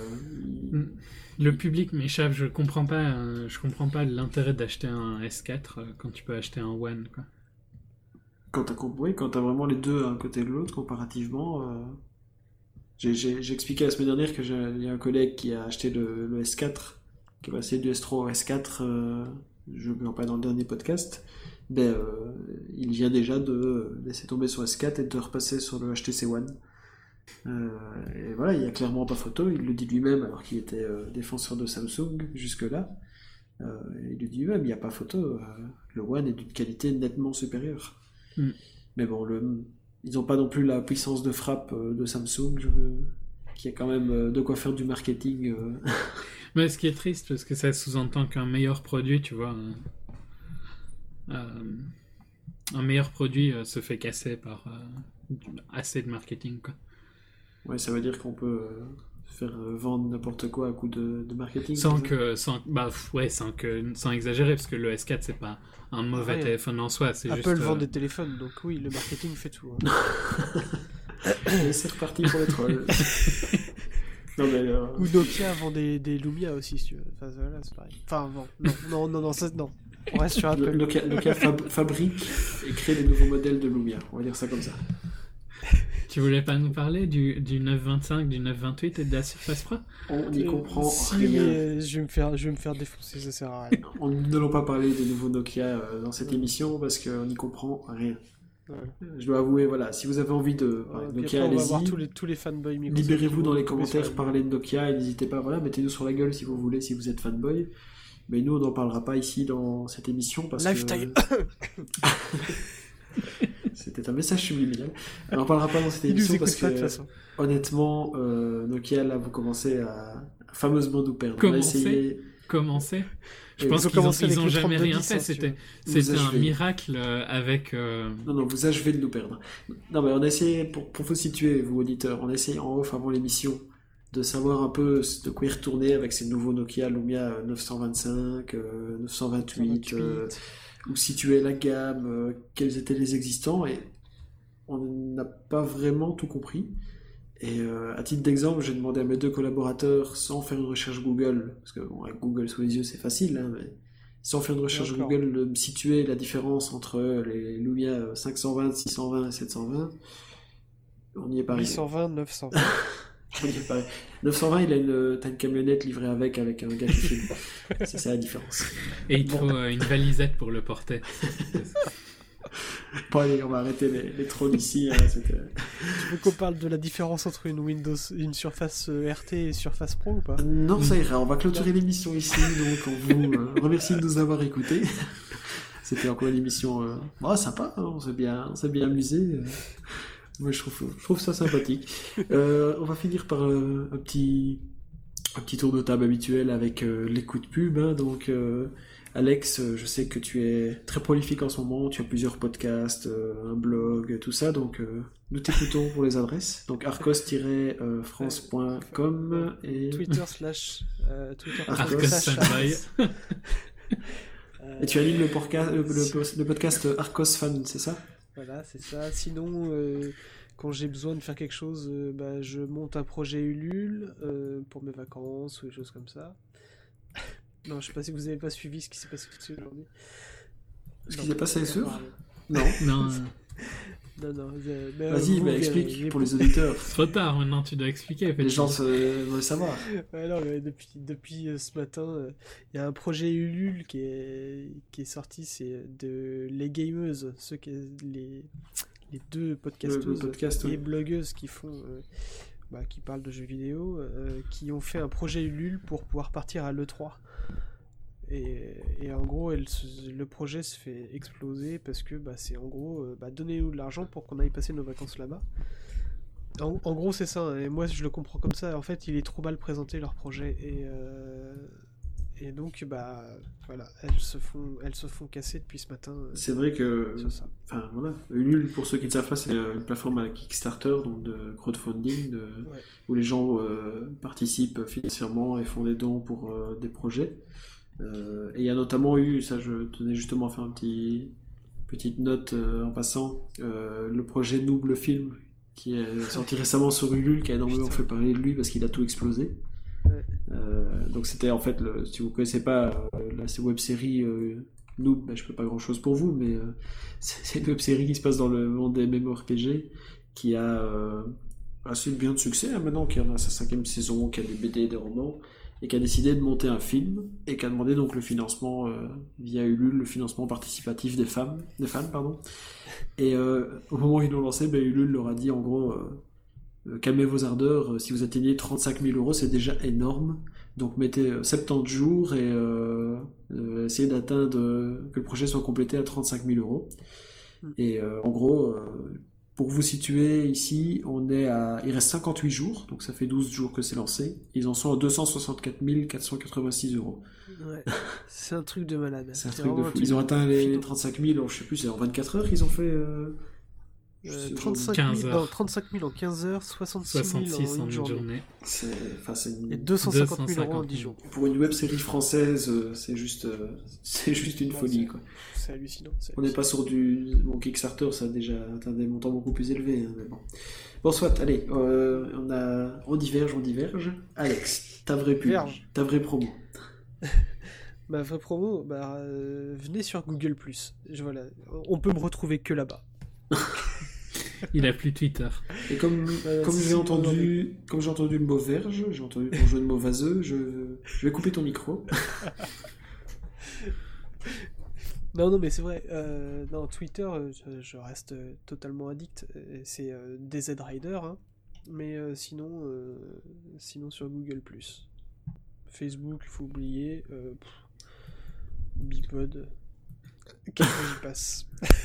Le public m'échappe, je comprends pas, euh, je comprends pas l'intérêt d'acheter un S quatre euh, quand tu peux acheter un One, quoi. Quand t'as, oui, quand t'as vraiment les deux à un côté de l'autre, comparativement. Euh... J'ai, j'ai, j'ai expliqué la semaine dernière que j'ai il y a un collègue qui a acheté le, le S quatre, qui va passer du S trois au S quatre, euh... je ne pas dans le dernier podcast. Ben, euh, il vient déjà de laisser tomber sur S quatre et de repasser sur le H T C One. Euh, et voilà, il n'y a clairement pas photo, il le dit lui-même alors qu'il était euh, défenseur de Samsung jusque-là. Euh, il le dit lui-même, il n'y a pas photo, euh, le One est d'une qualité nettement supérieure. Mm. Mais bon, le, ils n'ont pas non plus la puissance de frappe euh, de Samsung, je veux, qui a quand même euh, de quoi faire du marketing. Euh. Mais ce qui est triste, parce que ça sous-entend qu'un meilleur produit, tu vois, euh, euh, un meilleur produit euh, se fait casser par euh, assez de marketing, quoi. Ouais, ça veut dire qu'on peut euh, faire euh, vendre n'importe quoi à coup de, de marketing. Sans que, sans, bah, ouais, sans que, sans exagérer, parce que le S quatre c'est pas un mauvais ouais. téléphone en soi, c'est Apple juste. Apple vend euh... des téléphones, donc oui, le marketing fait tout. Hein. Et c'est reparti pour les trolls. Non, mais, euh... Ou Nokia vend des, des Lumia aussi, si tu veux. Enfin, voilà, c'est pareil. Enfin, bon, non, non, non, non, ça, non. On reste sur Apple. Nokia, Nokia fab- fabrique et crée des nouveaux modèles de Lumia, on va dire ça comme ça. Tu voulais pas nous parler du, du neuf vingt-cinq, du neuf vingt-huit et de la Surface Pro ? On n'y comprend euh, si, rien. Mais je vais me faire, je vais me faire défoncer, ça sert à rien. On n'allons pas parler des nouveaux Nokia euh, dans cette ouais. émission parce qu'on n'y comprend rien. Ouais. Je dois avouer, voilà, si vous avez envie de ouais, Nokia, après, on va allez-y. voir tous les, tous les fanboys Microsoft. Libérez-vous dans les commentaires, parlez de Nokia et n'hésitez pas, voilà, mettez-nous sur la gueule si vous voulez, si vous êtes fanboy. Mais nous, on n'en parlera pas ici dans cette émission parce Lifetime. que... C'était un message subliminal. On n'en parlera pas dans cette émission parce que, pas, honnêtement, euh, Nokia, là, vous commencez à fameusement nous perdre. Commencer essayer... Commencer Je et pense qu'ils n'ont ils ont jamais rien fait. Hein, c'était c'était un miracle avec... Euh... Non, non, vous achevez de nous perdre. Non, mais on a essayé, pour, pour vous situer, vous auditeurs, on a essayé en off avant l'émission de savoir un peu de quoi y retourner avec ces nouveaux Nokia Lumia neuf cent vingt-cinq, euh, neuf cent vingt-huit... Euh, où situait la gamme, euh, quels étaient les existants, et on n'a pas vraiment tout compris. Et euh, à titre d'exemple, j'ai demandé à mes deux collaborateurs, sans faire une recherche Google, parce que bon, avec Google sous les yeux c'est facile, hein, mais sans faire une recherche D'accord. Google, de me situer la différence entre les Lumia cinq cent vingt, six cent vingt et sept cent vingt, on n'y est pas arrivé. huit cent vingt, neuf cent vingt. neuf cent vingt, il a une, t'as une camionnette livrée avec, avec un gars qui filme. C'est ça la différence. Et il te faut euh, une valisette pour le porter. Bon, allez, on va arrêter les, les trolls ici. Hein, c'était... Tu veux qu'on parle de la différence entre une Windows, une Surface R T et Surface Pro ou pas ? Non, ça ira. On va clôturer l'émission ici. Donc, on vous euh, remercie de nous avoir écoutés. C'était encore une émission euh... oh, sympa. Hein, on s'est bien, on s'est bien amusé. Euh... Moi, je trouve, je trouve ça sympathique. Euh, on va finir par euh, un petit, un petit tour de table habituel avec euh, les coups de pub. Hein. Donc, euh, Alex, je sais que tu es très prolifique en ce moment. Tu as plusieurs podcasts, euh, un blog, tout ça. Donc, euh, nous t'écoutons pour les adresses. Donc, arcos tiret france point com et Twitter slash euh, Twitter Arcos Fanboy. Et tu animes le, porca- le, le, le podcast Arcos Fan, c'est ça ? Voilà, c'est ça. Sinon, euh, quand j'ai besoin de faire quelque chose, euh, bah, je monte un projet Ulule euh, pour mes vacances ou des choses comme ça. Non, je sais pas si vous n'avez pas suivi ce qui s'est passé aujourd'hui. Ce qui s'est passé sur ? Non. non. Non, non. euh, mais, euh, Vas-y, vous bah, verrez. explique Les pour les auditeurs. Trop tard, maintenant tu dois expliquer. Les gens se... veulent savoir. Ouais, non, mais depuis, depuis euh, ce matin, euh, il y a un projet Ulule qui est, qui est sorti, c'est de Les Gameuses, ceux qui, les, les deux Le, podcasteuses le podcast, et oui. blogueuses qui font, euh, bah, qui parlent de jeux vidéo, euh, qui ont fait un projet Ulule pour pouvoir partir à l'E trois. Et, et en gros, elle se- le projet se fait exploser parce que bah, c'est en gros, euh, bah, donnez-nous de l'argent pour qu'on aille passer nos vacances là-bas. En, en gros, c'est ça, hein, et moi je le comprends comme ça. En fait, il est trop mal présenté leur projet, et, euh, et donc, bah voilà, elles se font, elles se font casser depuis ce matin euh, C'est vrai que... sur ça. Enfin, voilà. Ulule, pour ceux qui ne savent pas, c'est euh, une plateforme à Kickstarter, donc de crowdfunding, de... Ouais. où les gens euh, participent financièrement et font des dons pour euh, des projets. Euh, et il y a notamment eu, ça je tenais justement à faire une petit, petite note euh, en passant, euh, le projet Noob le film, qui est sorti récemment sur Ulule, qui a énormément Putain. fait parler de lui parce qu'il a tout explosé. Ouais. Euh, donc c'était en fait, le, si vous connaissez pas euh, la web-série euh, Noob, ben, je peux pas grand chose pour vous, mais euh, c'est, c'est une web-série qui se passe dans le monde des MMORPG, qui a euh, assez bien de succès hein, maintenant, qui en a sa cinquième saison, qui a des B D, des romans, et qui a décidé de monter un film, et qui a demandé donc le financement euh, via Ulule, le financement participatif des femmes, des fans, pardon. Et euh, au moment où ils l'ont lancé, ben, Ulule leur a dit en gros, euh, euh, calmez vos ardeurs, euh, si vous atteignez trente-cinq mille euros, c'est déjà énorme. Donc mettez euh, soixante-dix jours et euh, euh, essayez d'atteindre, euh, que le projet soit complété à trente-cinq mille euros. Et euh, en gros, euh, pour vous situer ici, on est à, il reste cinquante-huit jours, donc ça fait douze jours que c'est lancé. Ils en sont à deux cent soixante-quatre mille quatre cent quatre-vingt-six euros. Ouais. C'est un truc de malade. C'est un truc vraiment de un fou. Ils ont atteint les finon. trente-cinq mille, en, je sais plus, c'est en vingt-quatre heures qu'ils ont fait. Euh... je Euh, sais- trente-cinq quinze mille, heures. non, trente-cinq mille en quinze heures, soixante-six mille soixante-six en en une une journée. journée. C'est, enfin, c'est une- Et deux cent cinquante mille euros en dix deux cent cinquante jours. Pour une web série française, euh, c'est juste, euh, c'est juste une Ouais, folie, c'est- quoi. C'est hallucinant. c'est On n'est pas hallucinant. sur du. Bon, Kickstarter, ça a déjà atteint des montants beaucoup plus élevés. Hein, mais bon. Bon, soit, allez, euh, on, a... on diverge, on diverge. Alex, ta vraie pub, Verge. ta vraie promo. Ma vraie promo, bah, euh, venez sur Google plus. Je, voilà, on peut me retrouver que là-bas. Il a plus Twitter. Et comme, Euh, comme si, j'ai si, entendu, comme j'ai entendu le mot verge, j'ai entendu ton jeu de mots vaseux, je, je vais couper ton micro. Non, non, mais c'est vrai. Euh, non, Twitter, euh, je, je reste euh, totalement addict. Euh, C'est euh, D Z Rider, hein. Mais euh, sinon, euh, sinon sur Google plus. Facebook, il faut oublier. Euh, pff, Bipod. Qu'est-ce que j'y passe?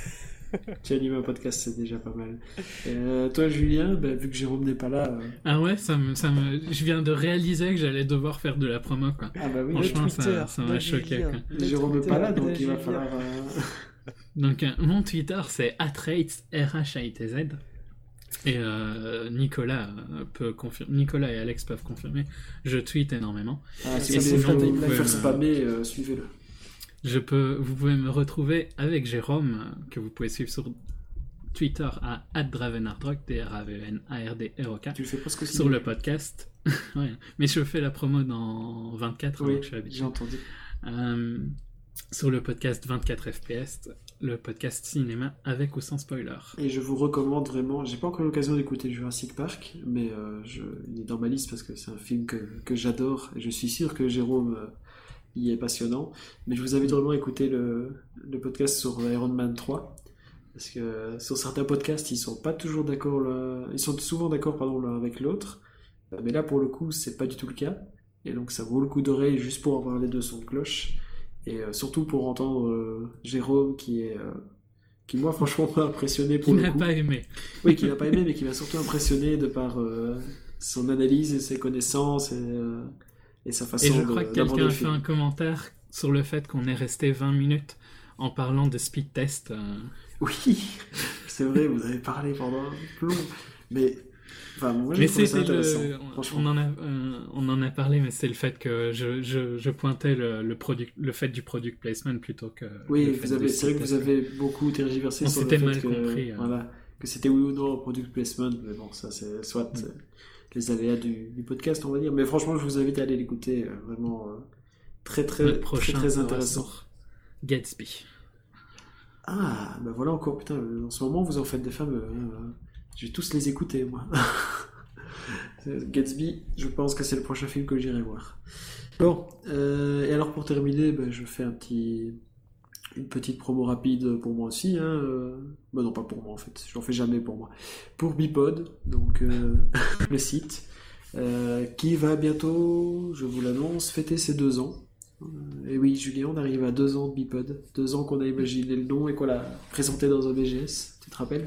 Tu animes un podcast, c'est déjà pas mal. Euh, toi, Julien, bah, vu que Jérôme n'est pas là. euh, Ah ouais, ça me, ça me... je viens de réaliser que j'allais devoir faire de la promo, quoi. Ah bah oui, Franchement, Le ça- Twitter ça m'a de choqué, Julien. quoi. Le Jérôme n'est Twitter pas là, de donc il va Julien. falloir. euh, Donc, euh, mon Twitter, c'est atrates, R H A T Z. Et euh, Nicolas, euh, peut confirmer, Nicolas et Alex peuvent confirmer. Je tweete énormément. Ah, si Et vous voulez sinon, faire, vous faire pouvez- spammer, euh, suivez-le. Je peux, vous pouvez me retrouver avec Jérôme, euh, que vous pouvez suivre sur Twitter à arobase dravenardrock, D R A V E N A R D R O K, Tu le fais presque aussi. sur bien. le podcast. Ouais. Mais je fais la promo dans vingt-quatre, Oui, donc je suis habitué. j'ai entendu. Euh, sur le podcast vingt-quatre F P S, le podcast cinéma avec ou sans spoiler. Et je vous recommande vraiment, j'ai pas encore eu l'occasion d'écouter Jurassic Park, mais euh, je, il est dans ma liste parce que c'est un film que, que j'adore et je suis sûr que Jérôme euh, y est passionnant. Mais je vous invite vraiment à écouter le, le podcast sur Iron Man trois. Parce que euh, sur certains podcasts, ils sont pas toujours d'accord, là, ils sont souvent d'accord pardon, l'un avec l'autre. Euh, Mais là, pour le coup, c'est pas du tout le cas. Et donc, ça vaut le coup d'oreille juste pour avoir les deux sons de cloche. Et euh, surtout pour entendre euh, Jérôme qui est. euh, qui, moi, franchement, m'a impressionné Qui pour le n'a coup. pas aimé. Oui, qui n'a pas aimé, mais qui m'a surtout impressionné de par euh, son analyse et ses connaissances et, euh, et sa façon Et je de- crois que d'aborder quelqu'un le a fait film. un commentaire sur le fait qu'on est resté vingt minutes en parlant de speed test. euh, Oui, c'est vrai, vous avez parlé pendant un plomb. Mais, enfin, moi, j'ai Mais trouvé ça c'était intéressant, le... franchement. on, en a, euh, on en a parlé, mais c'est le fait que je, je, je pointais le, le, product, le fait du product placement plutôt que. Oui, le fait vous avez, des c'est vrai que vous speed tests. avez beaucoup tergiversé On sur le s'était fait mal que, compris, hein. voilà, que c'était oui ou non un product placement, mais bon, ça c'est soit Mm. euh, les aléas du, du podcast, on va dire. Mais franchement, je vous invite à aller l'écouter, euh, vraiment euh, très très Notre très prochain très sera intéressant. sur Gatsby. Ah, bah voilà encore, putain, en ce moment vous en faites des fameux. Hein. Je vais tous les écouter, moi. Gatsby, je pense que c'est le prochain film que j'irai voir. Bon, euh, et alors pour terminer, bah, je fais un petit, une petite promo rapide pour moi aussi. Hein. Euh, bah non, pas pour moi en fait, je n'en fais jamais pour moi. Pour Bipod, donc euh, le site, euh, qui va bientôt, je vous l'annonce, fêter ses deux ans. Et oui, Julien, on arrive à deux ans de Bipod. Deux ans qu'on a imaginé le nom et qu'on l'a présenté dans un B G S. Tu te rappelles?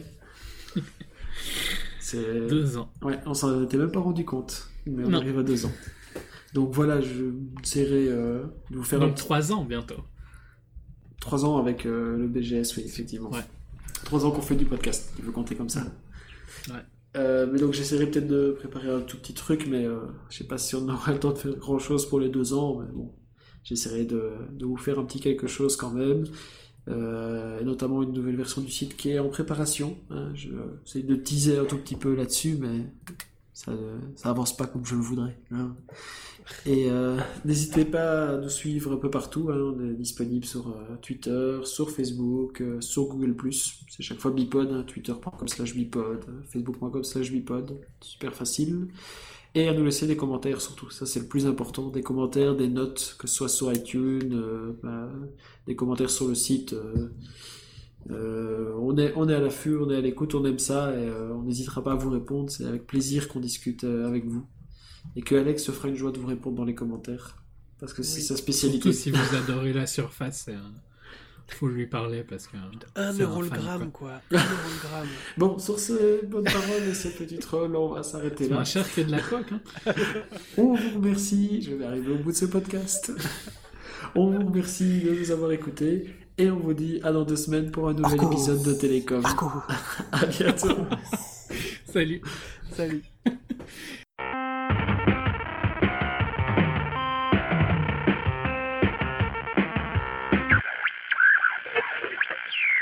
C'est... Deux ans. Ouais, on s'en était même pas rendu compte. Mais on Non. arrive à deux ans. Donc voilà, je essaierai euh, de vous faire Donc un petit... trois ans bientôt. Trois ans avec euh, le B G S, oui, effectivement. Ouais. Trois ans qu'on fait du podcast, il faut compter comme ça. Ouais. Euh, mais donc j'essaierai peut-être de préparer un tout petit truc, mais euh, je sais pas si on aura le temps de faire grand chose pour les deux ans, mais bon. J'essaierai de, de vous faire un petit quelque chose quand même, euh, et notamment une nouvelle version du site qui est en préparation. Hein. Je j'essaie de teaser un tout petit peu là-dessus, mais ça, ça avance pas comme je le voudrais. Hein. Et euh, n'hésitez pas à nous suivre un peu partout. Hein. On est disponible sur euh, Twitter, sur Facebook, euh, sur Google plus. C'est chaque fois Bipod, hein. twitter point com slash bipod, facebook point com slash bipod. Super facile. Et à nous laisser des commentaires surtout, ça c'est le plus important, des commentaires, des notes, que ce soit sur iTunes, euh, bah, des commentaires sur le site. Euh, euh, on, est, on est à l'affût, on est à l'écoute, on aime ça et euh, on n'hésitera pas à vous répondre, c'est avec plaisir qu'on discute euh, avec vous. Et que Alex se fera une joie de vous répondre dans les commentaires, parce que c'est Oui. sa spécialité. Surtout si vous adorez la surface, c'est un... faut lui parler parce que... Un c'est euro un le fan, gramme, quoi. quoi. Un euro le gramme. Bon, sur ces bonnes paroles et ces petites trolls, on va s'arrêter C'est là. moins cher que de la coque, hein. On vous remercie, je vais arriver au bout de ce podcast. On vous remercie de nous avoir écoutés et on vous dit à dans deux semaines pour un nouvel Marco. épisode de Télécom. Marco. À bientôt. Salut. Salut. Thank you.